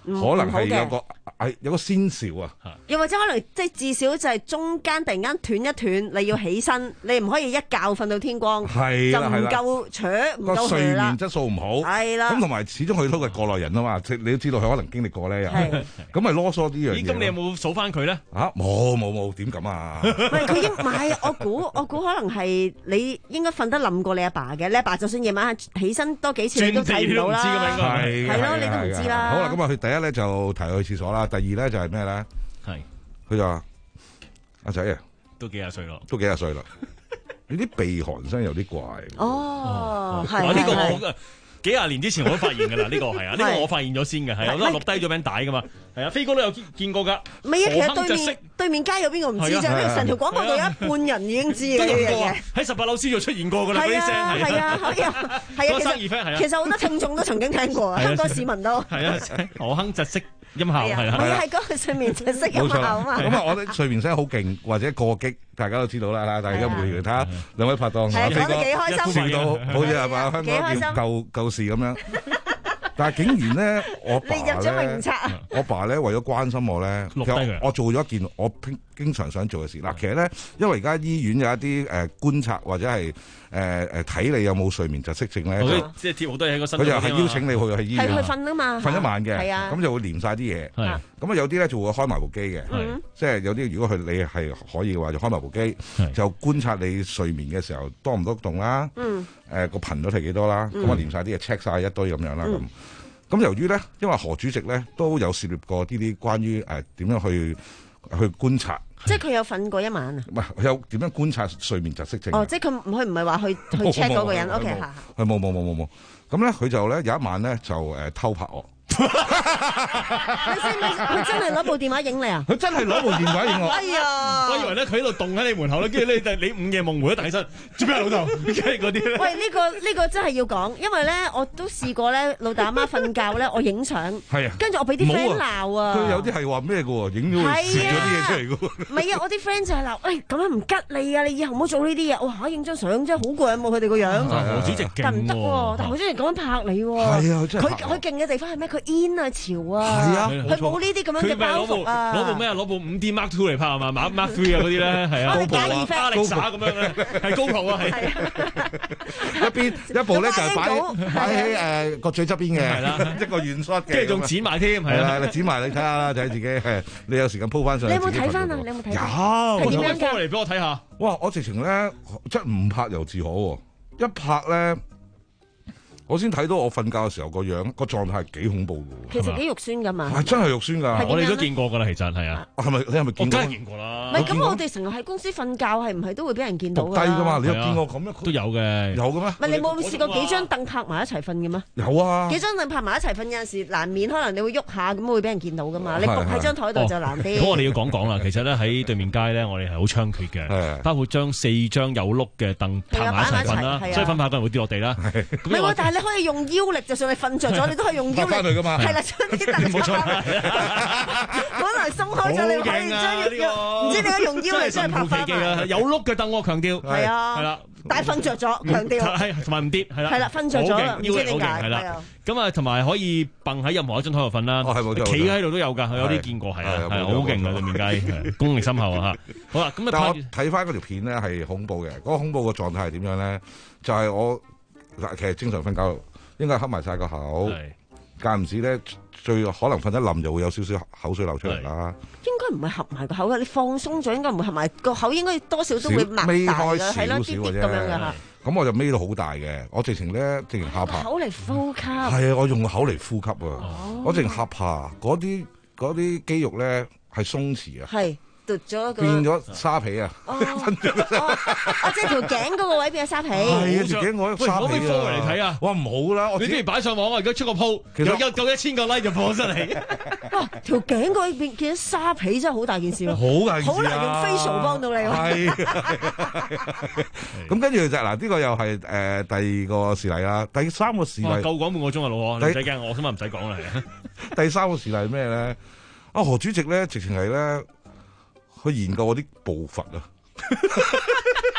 Speaker 3: 可能係有個係有個先兆啊。
Speaker 12: 又或者可能即係至少就係中間突然間斷一斷，你要起身，你唔可以一覺瞓到天光，就唔夠扯，唔夠
Speaker 3: 睡眠質素唔好。
Speaker 12: 係啦，
Speaker 3: 咁同埋始終佢都係過來人啊嘛，你都知道佢可能經歷過咧，咁咪囉嗦呢樣嘢。
Speaker 13: 咁你有冇數翻佢咧？
Speaker 3: 嚇冇冇冇點咁啊？
Speaker 12: 唔係佢應唔係我估我估可能係你應該瞓得冧過你阿爸嘅，你阿爸就算夜晚起身多幾次你都睇唔到啦。係係咯，你都唔知啦。
Speaker 3: 好啦，咁啊佢第一咧就提佢去廁所啦，第二咧就係咩咧？
Speaker 13: 係
Speaker 3: 佢就話阿仔啊，
Speaker 13: 都幾廿歲咯，
Speaker 3: 都幾廿歲啦，你啲鼻鼾聲有啲怪。
Speaker 12: 哦，
Speaker 13: 係呢個我幾廿年之前我都發現㗎啦，呢個係啊，呢個我發現咗先嘅，係啊，我都錄低咗餅帶㗎嘛，係啊，飛哥都有見過㗎。
Speaker 12: 唔係啊，其實對面對面街有邊個唔知啫？呢個成條廣播道有一半人已經知嘅呢樣嘢。
Speaker 13: 喺十八樓 C 就出現過㗎啦，嗰啲聲係
Speaker 12: 係啊係啊係啊，
Speaker 13: 生意 friend 係啊，
Speaker 12: 其實好多聽眾都曾經聽過，香港市民都
Speaker 13: 係啊，何亨窒息音效係啊，
Speaker 12: 係嗰個睡眠窒息音效啊嘛。
Speaker 3: 咁啊，我啲睡眠聲好勁或者過激，大家都知道啦。大家回嚟睇下兩位拍檔，
Speaker 12: 講得幾開心，
Speaker 3: 笑到好似係嘛香港叫舊舊事咁樣。但係竟然咧，我爸咧，我爸咧為咗關心我咧，其實我做咗一件我經常想做嘅事。嗱，其實咧，因為而家醫院有一啲誒觀察或者係誒誒睇你有冇睡眠窒息症咧，
Speaker 13: 即係貼好多嘢喺個身。
Speaker 3: 佢就係邀請你去去醫院，
Speaker 12: 係去瞓啊嘛，
Speaker 3: 瞓一晚嘅，
Speaker 12: 係啊，
Speaker 3: 咁就會連晒啲嘢。咁啊有啲咧就會開埋部機嘅，即係有啲如果佢你係可以嘅話，就開埋部機，就觀察你睡眠嘅時候多唔多動啦，誒個頻率係幾多啦，咁啊連晒啲嘢 check 晒一堆咁樣啦咁。咁由於咧，因為何主席咧都有涉獵過呢啲關於誒點樣去去觀察，
Speaker 12: 即係佢有瞓過一晚啊？
Speaker 3: 唔係，有點樣觀察睡眠窒息症？
Speaker 12: 哦，即係佢佢唔係話去去 check 嗰個人 ，OK 嚇。
Speaker 3: 佢冇冇冇冇冇，咁咧佢就咧有一晚咧就誒偷拍我。
Speaker 12: 你知唔知佢真係攞部電話影你啊？
Speaker 3: 佢真係攞部電話影我。
Speaker 12: 哎呀！
Speaker 13: 我以為咧佢喺度凍喺你門口咧，跟住你你午夜夢回一大起身，做咩啊老豆？跟住嗰啲咧。
Speaker 12: 喂，呢個呢個真係要講，因為咧我都試過咧，老豆阿媽瞓覺咧，我影相。
Speaker 3: 係啊。
Speaker 12: 跟住我俾啲 friend 鬧啊。
Speaker 3: 佢有啲係話咩嘅喎？影咗佢攝咗啲嘢出嚟嘅喎。
Speaker 12: 唔係啊！我啲 friend 就係鬧，喂咁樣唔吉利啊！你以後唔好做呢啲嘢。哇嚇，影張相真係好過癮喎！佢哋個樣。
Speaker 13: 何主席勁喎。
Speaker 12: 但唔得喎，但何主席咁樣拍你喎。
Speaker 3: 係啊，真係。
Speaker 12: 佢佢勁嘅地方係咩？佢 in 啊潮。
Speaker 3: 係啊，
Speaker 12: 佢冇呢啲咁樣嘅包袱啊！
Speaker 13: 攞部咩啊？攞部五 D Mark Two 嚟拍係嘛？Mark Mark Three 啊嗰啲咧係啊，
Speaker 12: 高普啊，
Speaker 13: 巴力沙咁樣咧，係高普啊係。
Speaker 3: 一邊一部咧就係擺擺喺誒個嘴側邊嘅，係啦，一個軟梳嘅，
Speaker 13: 跟住仲剪埋添，係啦，
Speaker 3: 剪埋你睇下啦，睇自己係你有時間鋪翻上。
Speaker 12: 你有冇睇翻啊？你有冇睇？
Speaker 3: 有，
Speaker 12: 係點樣㗎？
Speaker 13: 嚟俾我睇下。
Speaker 3: 哇！我直情咧即係唔拍又自可喎，一拍咧。我先睇到我瞓覺嘅時候個樣個狀態係幾恐怖嘅，
Speaker 12: 其實幾肉酸噶嘛，
Speaker 3: 係真係肉酸㗎，
Speaker 13: 我哋都見過㗎啦，其實係啊，
Speaker 3: 係咪你係咪見過？
Speaker 13: 我梗係見過啦。
Speaker 12: 唔係咁，我哋成日喺公司瞓覺係唔係都會俾人見到㗎？
Speaker 3: 低㗎嘛，你有見過咁樣？
Speaker 13: 都有嘅，
Speaker 3: 有嘅咩？
Speaker 12: 唔係你冇試過幾張凳拍埋一齊瞓嘅咩？
Speaker 3: 有啊，
Speaker 12: 幾張凳拍埋一齊瞓有陣時難免可能你會喐下咁會俾人見到㗎嘛，你伏喺張台度就難啲。
Speaker 13: 咁我哋要講講啦，其實咧喺對面街咧，我哋係好猖獗嘅，包括將四張有碌嘅凳拍埋一齊瞓啦，所以瞓下嗰人會跌落地啦。
Speaker 12: 唔係喎，但係你可以用腰力。就算你瞓着咗，你都可以用腰力
Speaker 3: 翻去噶嘛。
Speaker 12: 係啦，將啲凳冇錯啦。可能鬆開咗，你可以將腰，唔知點解用腰力將佢拍翻埋。
Speaker 13: 有碌嘅凳，我強調。
Speaker 12: 係啊。係啦。但係瞓着咗，強調。
Speaker 13: 係同埋唔跌，係啦。
Speaker 12: 係啦，瞓着咗，唔知點解。係啦。
Speaker 13: 咁啊，同埋可以蹦喺任何一張台度瞓啦。
Speaker 3: 哦，係冇錯。
Speaker 13: 企喺度都有㗎，有啲見過係啊，係好勁啊！對面街功力深厚啊嚇。好啦，咁啊，
Speaker 3: 但係我睇翻嗰條片咧係恐怖嘅，嗰個恐怖嘅狀態係點樣咧？就係我嗱，其實正常瞓覺。應該係黑埋晒個口，間唔時咧最可能瞓得冧就會有少少口水流出嚟啦。
Speaker 12: 應該唔係合埋個口嘅，你放鬆咗應該唔會合埋個口，應該多少都會擘大嘅，係咯，啲啲咁樣嘅嚇。咁
Speaker 3: 我就眯到好大嘅，我直情咧直情下巴。
Speaker 12: 口嚟呼吸。
Speaker 3: 係啊，我用個口嚟呼吸啊！哦、我直情下巴嗰啲嗰啲肌肉咧係鬆弛啊。係。咗變咗沙皮啊！
Speaker 12: 哦，即係條頸嗰個位變咗沙皮。
Speaker 3: 係啊，條頸我沙皮啊！
Speaker 13: 攞啲貨嚟睇啊！
Speaker 3: 哇，唔好啦，
Speaker 13: 你不如擺上網啊！而家出個鋪，其實有夠一千個 like 就放出嚟。
Speaker 12: 哇！條頸嗰位變變咗沙皮真係好大件事喎！
Speaker 3: 好大件事啊！
Speaker 12: 好難用 facial 幫到你。
Speaker 3: 係。咁跟住就嗱，呢個又係誒第二個事例啦。第三個事例
Speaker 13: 夠講半個鐘啊，老婆，你唔使驚，我今日唔使講啦。
Speaker 3: 第三個事例係咩咧？啊，何主席咧，直情係咧。去研究我啲步伐啊！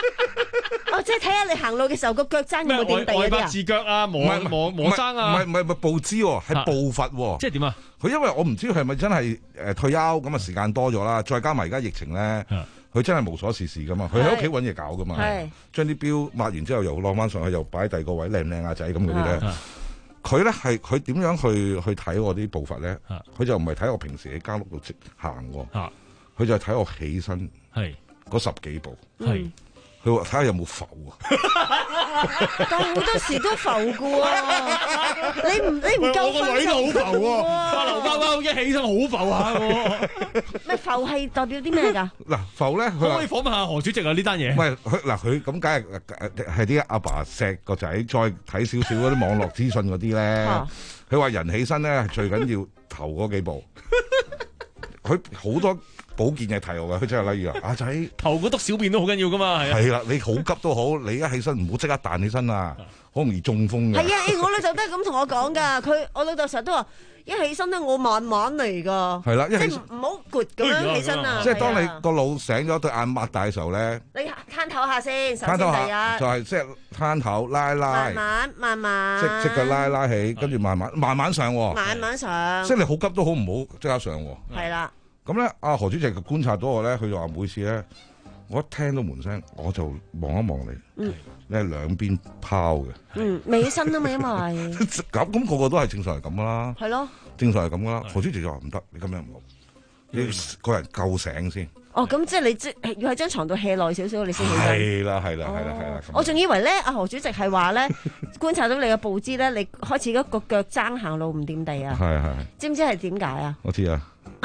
Speaker 12: 哦，即係睇下你行路嘅時候個腳踭有冇點地嗰啲啊？
Speaker 13: 外八字腳啊，磨磨磨踭啊，
Speaker 3: 唔係唔係唔係步姿喎，係步伐喎。
Speaker 13: 即係點啊？
Speaker 3: 佢因為我唔知佢係咪真係誒退休咁啊，時間多咗啦，再加埋而家疫情咧，佢真係無所事事噶嘛，佢喺屋企揾嘢搞噶嘛，將啲錶抹完之後又攞翻上去，又擺喺第二個位靚唔靚啊仔咁嗰啲咧。佢咧係佢點樣去去睇我啲步伐咧？佢就唔係睇我平時喺間屋度行喎，佢就係睇我起身嗰十幾步。佢話睇下有冇浮啊！
Speaker 12: 但係好多時都浮嘅喎，你唔你唔夠分
Speaker 13: 位都好浮喎，哇！劉包包一起身好浮下喎。
Speaker 12: 咩浮係代表啲咩㗎？
Speaker 3: 嗱浮咧，
Speaker 13: 可唔可以訪問下何主席啊？呢單嘢
Speaker 3: 唔係佢嗱佢咁，梗係係啲阿爸錫個仔，再睇少少嗰啲網絡資訊嗰啲咧。佢話人起身咧最緊要頭嗰幾步，佢好多保健嘅題目㗎，佢真係例如啊，阿仔
Speaker 13: 頭嗰篤小便都好緊要噶嘛，係啊。
Speaker 3: 係啦，你好急都好，你一起身唔好即刻彈起身啊，好容易中風嘅。
Speaker 12: 係啊，我老豆都係咁同我講㗎，佢我老豆成日都話。一起身咧，我慢慢嚟噶。
Speaker 3: 係啦，
Speaker 12: 即係唔好攰咁樣起身啊！
Speaker 3: 即係當你個腦醒咗，對眼擘大嘅時候咧，
Speaker 12: 你攤唞下先，首先
Speaker 3: 第
Speaker 12: 一
Speaker 3: 就係即係攤頭拉拉，
Speaker 12: 慢慢慢慢，
Speaker 3: 即即個拉拉起，跟住慢慢慢慢上喎，
Speaker 12: 慢慢上。
Speaker 3: 即係你好急都好，唔好即刻上喎。
Speaker 12: 係啦。
Speaker 3: 咁咧，阿何主席觀察到我咧，佢就話每次咧，我一聽到門聲，我就望一望你，
Speaker 12: 嗯，
Speaker 3: 你係兩邊拋嘅，
Speaker 12: 嗯，未起身啊嘛，因為
Speaker 3: 咁咁個個都係正常係咁噶啦，
Speaker 12: 係咯，
Speaker 3: 正常係咁噶啦。何主席就話唔得，你咁樣唔好，你個人夠醒先。
Speaker 12: 哦，咁即係你即要喺張床度 hea 耐少少，你先起身。
Speaker 3: 係啦，係啦，係啦，係啦。
Speaker 12: 我仲以為咧，阿何主席係話咧，觀察到你嘅步姿咧，你開始一個腳踭行路唔掂地啊。
Speaker 3: 係係。
Speaker 12: 知唔知係點解啊？
Speaker 3: 我知啊。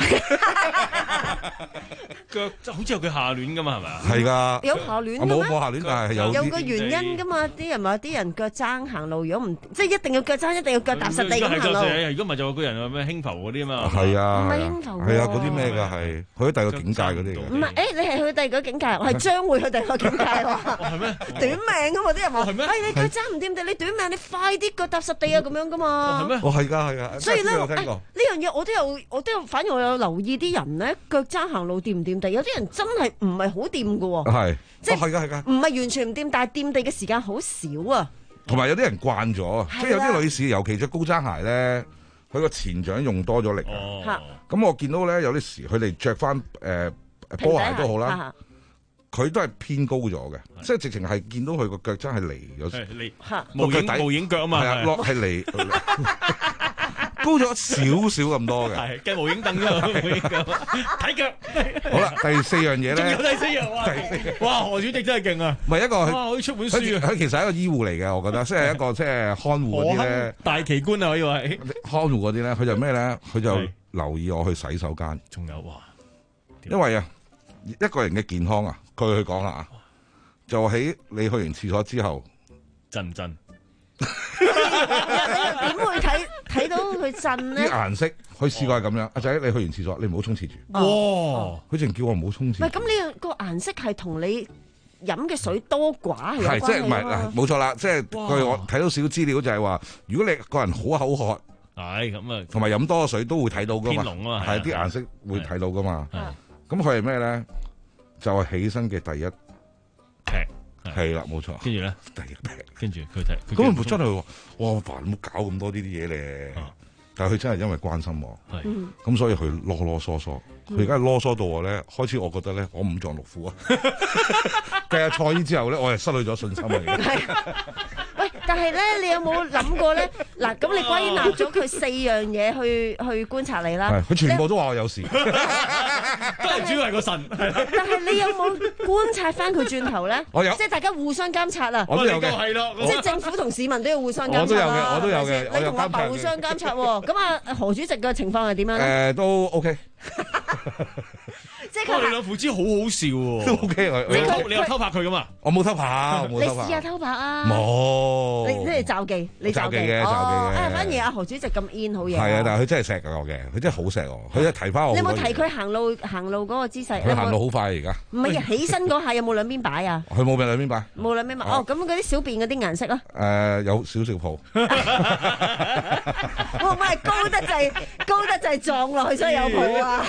Speaker 13: 腳就好似有佢下亂噶嘛，係咪啊？
Speaker 3: 係㗎。
Speaker 12: 有下亂嘅咩？
Speaker 3: 冇冇下亂，但係有
Speaker 12: 有個原因㗎嘛。啲人話啲人腳踭行路，如果唔即係一定要腳踭，一定要腳踏實地咁行路。
Speaker 13: 如果唔係就個人話咩輕浮嗰啲啊嘛。
Speaker 3: 係啊。
Speaker 12: 唔係輕浮。
Speaker 3: 係啊，嗰啲咩㗎係去咗第二個境界嗰啲。
Speaker 12: 唔係，誒你係去第二個境界，我係將會去第二個境界喎。
Speaker 13: 係咩？
Speaker 12: 短命㗎嘛，啲人話。
Speaker 13: 係咩？
Speaker 12: 誒你腳踭唔掂地，你短命，你快啲腳踏實地啊咁樣㗎嘛。
Speaker 13: 係咩？
Speaker 3: 哦係㗎係㗎。
Speaker 12: 所以咧，呢樣嘢我都有，我都有，反而我有留意啲人咧，腳踭行路掂唔掂地？有啲人真係唔係好掂㗎喎。
Speaker 3: 係，
Speaker 12: 即係
Speaker 3: 係㗎係㗎。
Speaker 12: 唔係完全唔掂，但係掂地嘅時間好少啊。
Speaker 3: 同埋有啲人慣咗，即係有啲女士，尤其着高踭鞋咧，佢個前掌用多咗力。
Speaker 12: 哦。
Speaker 3: 咁我見到咧有啲時，佢哋着翻誒波鞋都好啦，佢都係偏高咗嘅，即係直情係見到佢個腳真係離咗，
Speaker 13: 離無影無影腳啊嘛，
Speaker 3: 係啊，落係離高咗少少咁多嘅，
Speaker 13: 係計無影凳啫，無影腳睇腳。
Speaker 3: 好啦，第四樣嘢咧，
Speaker 13: 仲有第四樣哇！哇，何主席真係勁啊！
Speaker 3: 唔係一個，
Speaker 13: 哇，可以出本書啊！
Speaker 3: 佢其實係一個醫護嚟嘅，我覺得，即係一個即係看護嗰啲咧，
Speaker 13: 大奇觀啊，可以話係
Speaker 3: 看護嗰啲咧，佢就咩咧？佢就留意我去洗手間，
Speaker 13: 仲有哇，
Speaker 3: 因為啊，一個人嘅健康啊，佢去講啊，就喺你去完廁所之後，
Speaker 13: 震唔震？
Speaker 12: 你又點會睇睇到佢震咧？
Speaker 3: 啲顏色，佢試過係咁樣。阿仔，你去完廁所，你唔好沖廁住。
Speaker 13: 哇！
Speaker 3: 佢淨叫我唔好沖廁。
Speaker 12: 唔係咁，你個顏色係同你飲嘅水多寡係有關係。
Speaker 3: 係即係唔係嗱？冇錯啦，即係據我睇到少少資料就係話，如果你個人好口渴，
Speaker 13: 係咁啊，
Speaker 3: 同埋飲多水都會睇到噶嘛。
Speaker 13: 偏濃啊嘛，
Speaker 3: 係啲顏色會睇到噶嘛。咁佢係咩咧？就係起身嘅第一
Speaker 13: 劈。
Speaker 3: 係啦，冇錯。
Speaker 13: 跟住咧，
Speaker 3: 第一劈，
Speaker 13: 跟住佢睇，
Speaker 3: 咁佢真係話：哇，煩，唔好搞咁多呢啲嘢咧。但係佢真係因為關心我，咁所以佢囉囉嗦嗦。佢而家囉嗦到我咧，開始我覺得咧，我五臟六腑啊。繼阿蔡姨之後咧，我係失去咗信心啊。
Speaker 12: 喂，但係咧，你有冇諗過咧？嗱，咁你歸納咗佢四樣嘢去去觀察你啦。
Speaker 3: 佢全部都話我有事，
Speaker 13: 都係主要係個腎。
Speaker 12: 但係你有冇觀察翻佢轉頭咧？
Speaker 3: 我有，
Speaker 12: 即係大家互相監察啊！
Speaker 3: 我都有嘅，
Speaker 13: 係咯，
Speaker 12: 即係政府同市民都要互相監察。
Speaker 3: 我都有嘅，我都有嘅，
Speaker 12: 你同阿爸互相監察喎。咁啊，何主席嘅情況係點樣咧？
Speaker 3: 誒，都 OK。
Speaker 12: 即係佢
Speaker 13: 哋兩父子好好笑喎。
Speaker 3: 都 OK，我
Speaker 13: 你偷你有偷拍佢噶嘛？
Speaker 3: 我冇偷拍，我冇偷拍。
Speaker 12: 你試下偷拍啊！
Speaker 3: 冇。
Speaker 12: 你即係詐忌，你
Speaker 3: 詐忌嘅，詐忌嘅。
Speaker 12: 誒，反而阿何主席咁 in 好嘢。
Speaker 3: 係啊，但係佢真係錫我嘅，佢真係好錫我。佢一提翻我。
Speaker 12: 你有冇提佢行路行路嗰個姿勢？
Speaker 3: 佢行路好快而家。
Speaker 12: 唔係起身嗰下有冇兩邊擺啊？
Speaker 3: 佢冇俾兩邊擺。
Speaker 12: 冇兩邊擺。哦，咁嗰啲小便嗰啲顏色啊？
Speaker 3: 誒，有少少泡。
Speaker 12: 會唔會係高得滯？高得滯撞落去所以有泡啊？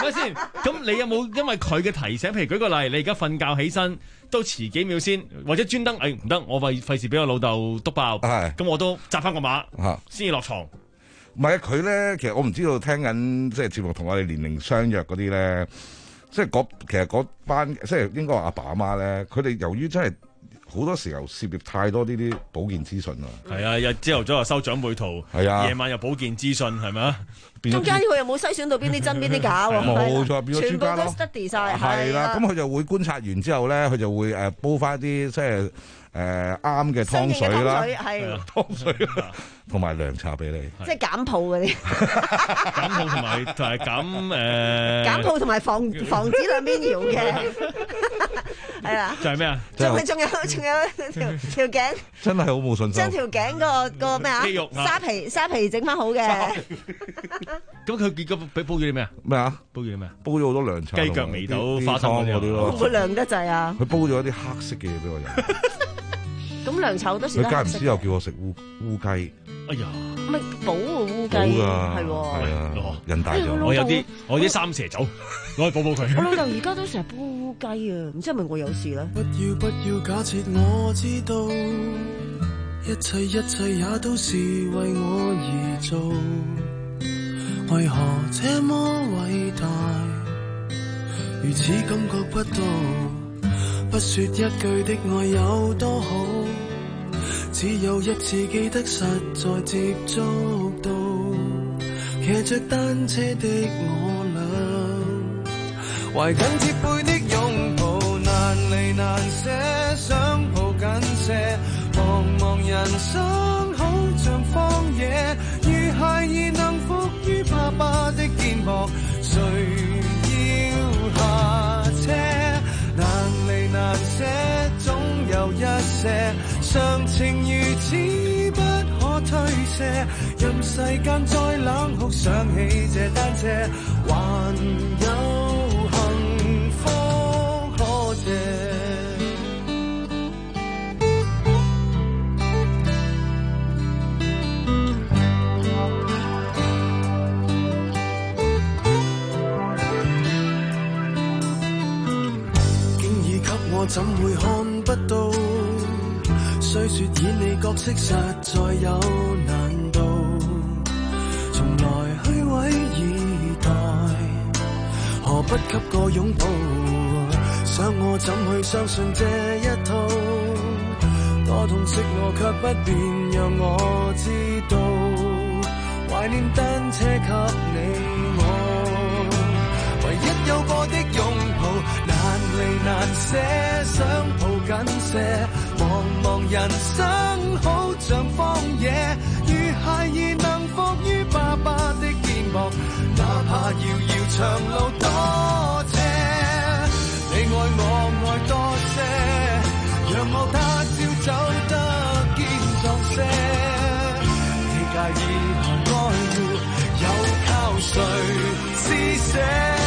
Speaker 13: 係咪先？咁你有冇因為佢嘅提醒？譬如舉個例，你而家瞓覺起身都遲幾秒先，或者專登誒唔得，我費費事俾我老豆督爆，咁我都紮翻個馬先至落床。
Speaker 3: 唔係啊，佢咧其實我唔知道聽緊即係節目同我哋年齡相若嗰啲咧，即係嗰其實嗰班即係應該話阿爸阿媽咧，佢哋由於真係好多時候涉獵太多呢啲保健資訊啊。
Speaker 13: 係啊，日朝頭早又收長輩圖，係啊，夜晚又保健資訊，係咪啊？
Speaker 12: 中間佢又冇篩選到邊啲真邊啲假喎，
Speaker 3: 冇錯，變咗專家咯。
Speaker 12: 全部都 study 晒，
Speaker 3: 係啦，咁佢就會觀察完之後咧，佢就會誒煲翻啲即係誒啱嘅湯水啦，
Speaker 12: 係
Speaker 3: 湯水同埋涼茶俾你，
Speaker 12: 即係減泡嗰啲，
Speaker 13: 減泡同埋同埋減誒
Speaker 12: 減泡同埋防防止兩邊搖嘅，係啦。
Speaker 13: 就係咩啊？
Speaker 12: 仲係仲有仲有條條頸，
Speaker 3: 真係好冇信心。
Speaker 12: 將條頸個個咩啊？
Speaker 13: 肌肉
Speaker 12: 沙皮沙皮整翻好嘅。
Speaker 13: 咁佢結果俾煲咗啲咩啊？
Speaker 3: 咩啊？
Speaker 13: 煲咗啲咩啊？
Speaker 3: 煲咗好多涼茶、
Speaker 13: 雞腳、眉豆、花生嗰啲咯。
Speaker 12: 會涼得滯啊！
Speaker 3: 佢煲咗一啲黑色嘅嘢俾我飲。
Speaker 12: 咁涼茶好多時都
Speaker 3: 佢間唔時又叫我食烏烏雞。
Speaker 13: 哎呀！
Speaker 12: 咪補喎烏雞，
Speaker 3: 補㗎，
Speaker 12: 係喎。
Speaker 3: 係啊，人大咗。
Speaker 13: 我有啲我有啲三蛇酒，攞去補補佢。
Speaker 12: 我老豆而家都成日煲烏雞啊，唔知係咪我有事咧？
Speaker 15: 不要不要假設我知道，一切一切也都是為我而做。為何這麼偉大，如此感覺不到，不說一句的愛有多好，只有一次記得實在接觸到，騎着單車的我倆，懷緊貼背的擁抱，難離難捨，想抱緊些，茫茫人生好像荒野，如孩兒能伏於爸爸的肩膊，誰要下車？難離難捨，總有一些常情如此不可推卸，任世間再冷酷，想起這單車，還有幸福可借。我怎會看不到？雖說演你角色實在有難度，從來虛偽以待，何不給個擁抱？想我怎去相信這一套？多痛惜我卻不便讓我知道，懷念單車給你我，唯一有過的擁抱。難離難捨，想抱緊些，茫茫人生好像荒野，如孩兒能伏於爸爸的肩膊，哪怕遙遙長路多斜，你愛我愛多些，讓我他朝走得堅壯些，你介意何愛護，又靠誰施捨？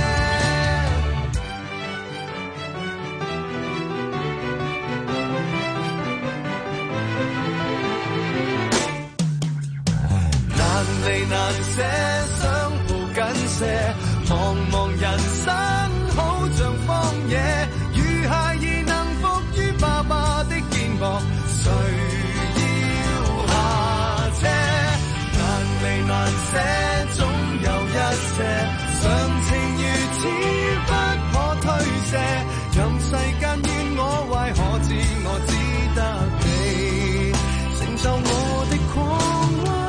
Speaker 15: 難離難捨，想抱緊些，茫茫人生好像荒野，如孩兒能伏於爸爸的肩膊，誰要下車？難離難捨，總有一些常情如此不可推卸，任世間怨我壞，可知我只得你承受我的狂妄。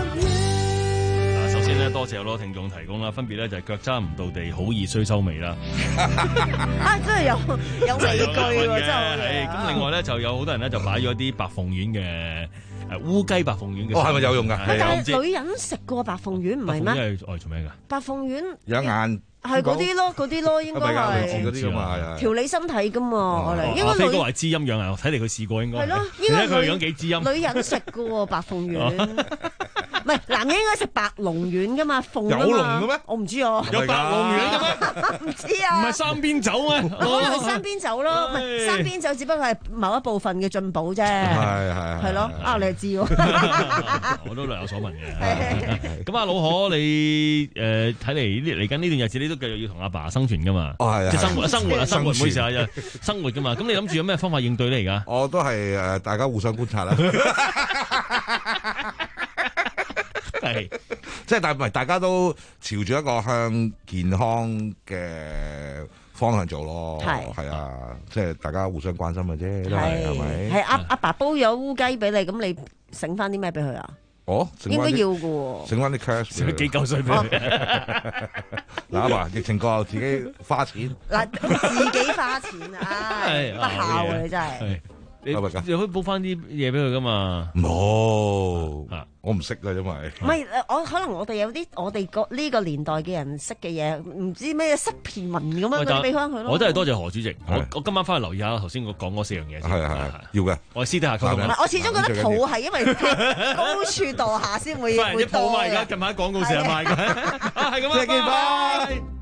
Speaker 13: 多謝好多聽眾提供啦，分別咧就係腳踭唔到地，好易衰收尾啦。
Speaker 12: 啊，真係有有理據喎，真係。
Speaker 13: 咁另外咧就有好多人咧就擺咗啲白鳳丸嘅誒烏雞白鳳丸嘅。
Speaker 3: 哦，係咪有用㗎？
Speaker 12: 但係女人食過白鳳丸唔係咩？
Speaker 13: 白鳳丸係愛做咩㗎？
Speaker 12: 白鳳丸
Speaker 3: 有眼。
Speaker 12: 係嗰啲咯，嗰啲咯，應該係
Speaker 3: 嗰啲㗎嘛，係
Speaker 12: 調理身體㗎嘛，我嚟。應該
Speaker 13: 飛哥話滋陰養顏，睇嚟佢試過應該。
Speaker 12: 係咯，應該
Speaker 13: 佢樣幾滋陰。
Speaker 12: 女人食㗎喎白鳳丸。 唔係男人應該食白龍丸噶嘛，鳳
Speaker 3: 有龍嘅咩？
Speaker 12: 我唔知啊。
Speaker 13: 有白龍丸嘅咩？
Speaker 12: 唔知啊。
Speaker 13: 唔係三邊酒咩？
Speaker 12: 可能係三邊酒咯，唔係三邊酒，只不過係某一部分嘅進補啫。
Speaker 3: 係係
Speaker 12: 係咯，啊你就知喎。
Speaker 13: 我都略有所聞嘅。咁阿老可，你誒睇嚟嚟緊呢段日子，你都繼續要同阿爸生存噶嘛？
Speaker 3: 哦係啊，
Speaker 13: 即係生活生活啊生活，唔好意思啊，生活噶嘛。咁你諗住有咩方法應對咧？而家
Speaker 3: 我都係誒，大家互相觀察啦。
Speaker 13: 係，
Speaker 3: 即係但係唔係大家都朝住一個向健康嘅方向做咯。係係啊，即係大家互相關心嘅啫，都係係咪？
Speaker 12: 係阿阿爸煲咗烏雞俾你，咁你醒翻啲咩俾佢啊？
Speaker 3: 哦，
Speaker 12: 應該要嘅喎，
Speaker 3: 整翻啲 cash，
Speaker 13: 整幾嚿水俾佢。
Speaker 3: 嗱，阿爸疫情過後自己花錢，
Speaker 12: 嗱自己花錢啊，不孝啊你真係。
Speaker 13: 你你可以煲翻啲嘢俾佢噶嘛？
Speaker 3: 冇，我唔識噶，因為
Speaker 12: 唔係我可能我哋有啲我哋個呢個年代嘅人識嘅嘢，唔知咩濕皮文咁樣，嗰啲俾翻佢咯。
Speaker 13: 我真係多謝何主席，我我今晚翻去留意下頭先我講嗰四樣嘢先。
Speaker 3: 係係要嘅，
Speaker 13: 我私底下溝通。
Speaker 12: 唔係，我始終覺得抱係因為高處墮下先會會多嘅。
Speaker 13: 而家近排廣告成日賣嘅，啊係咁啊，拜拜。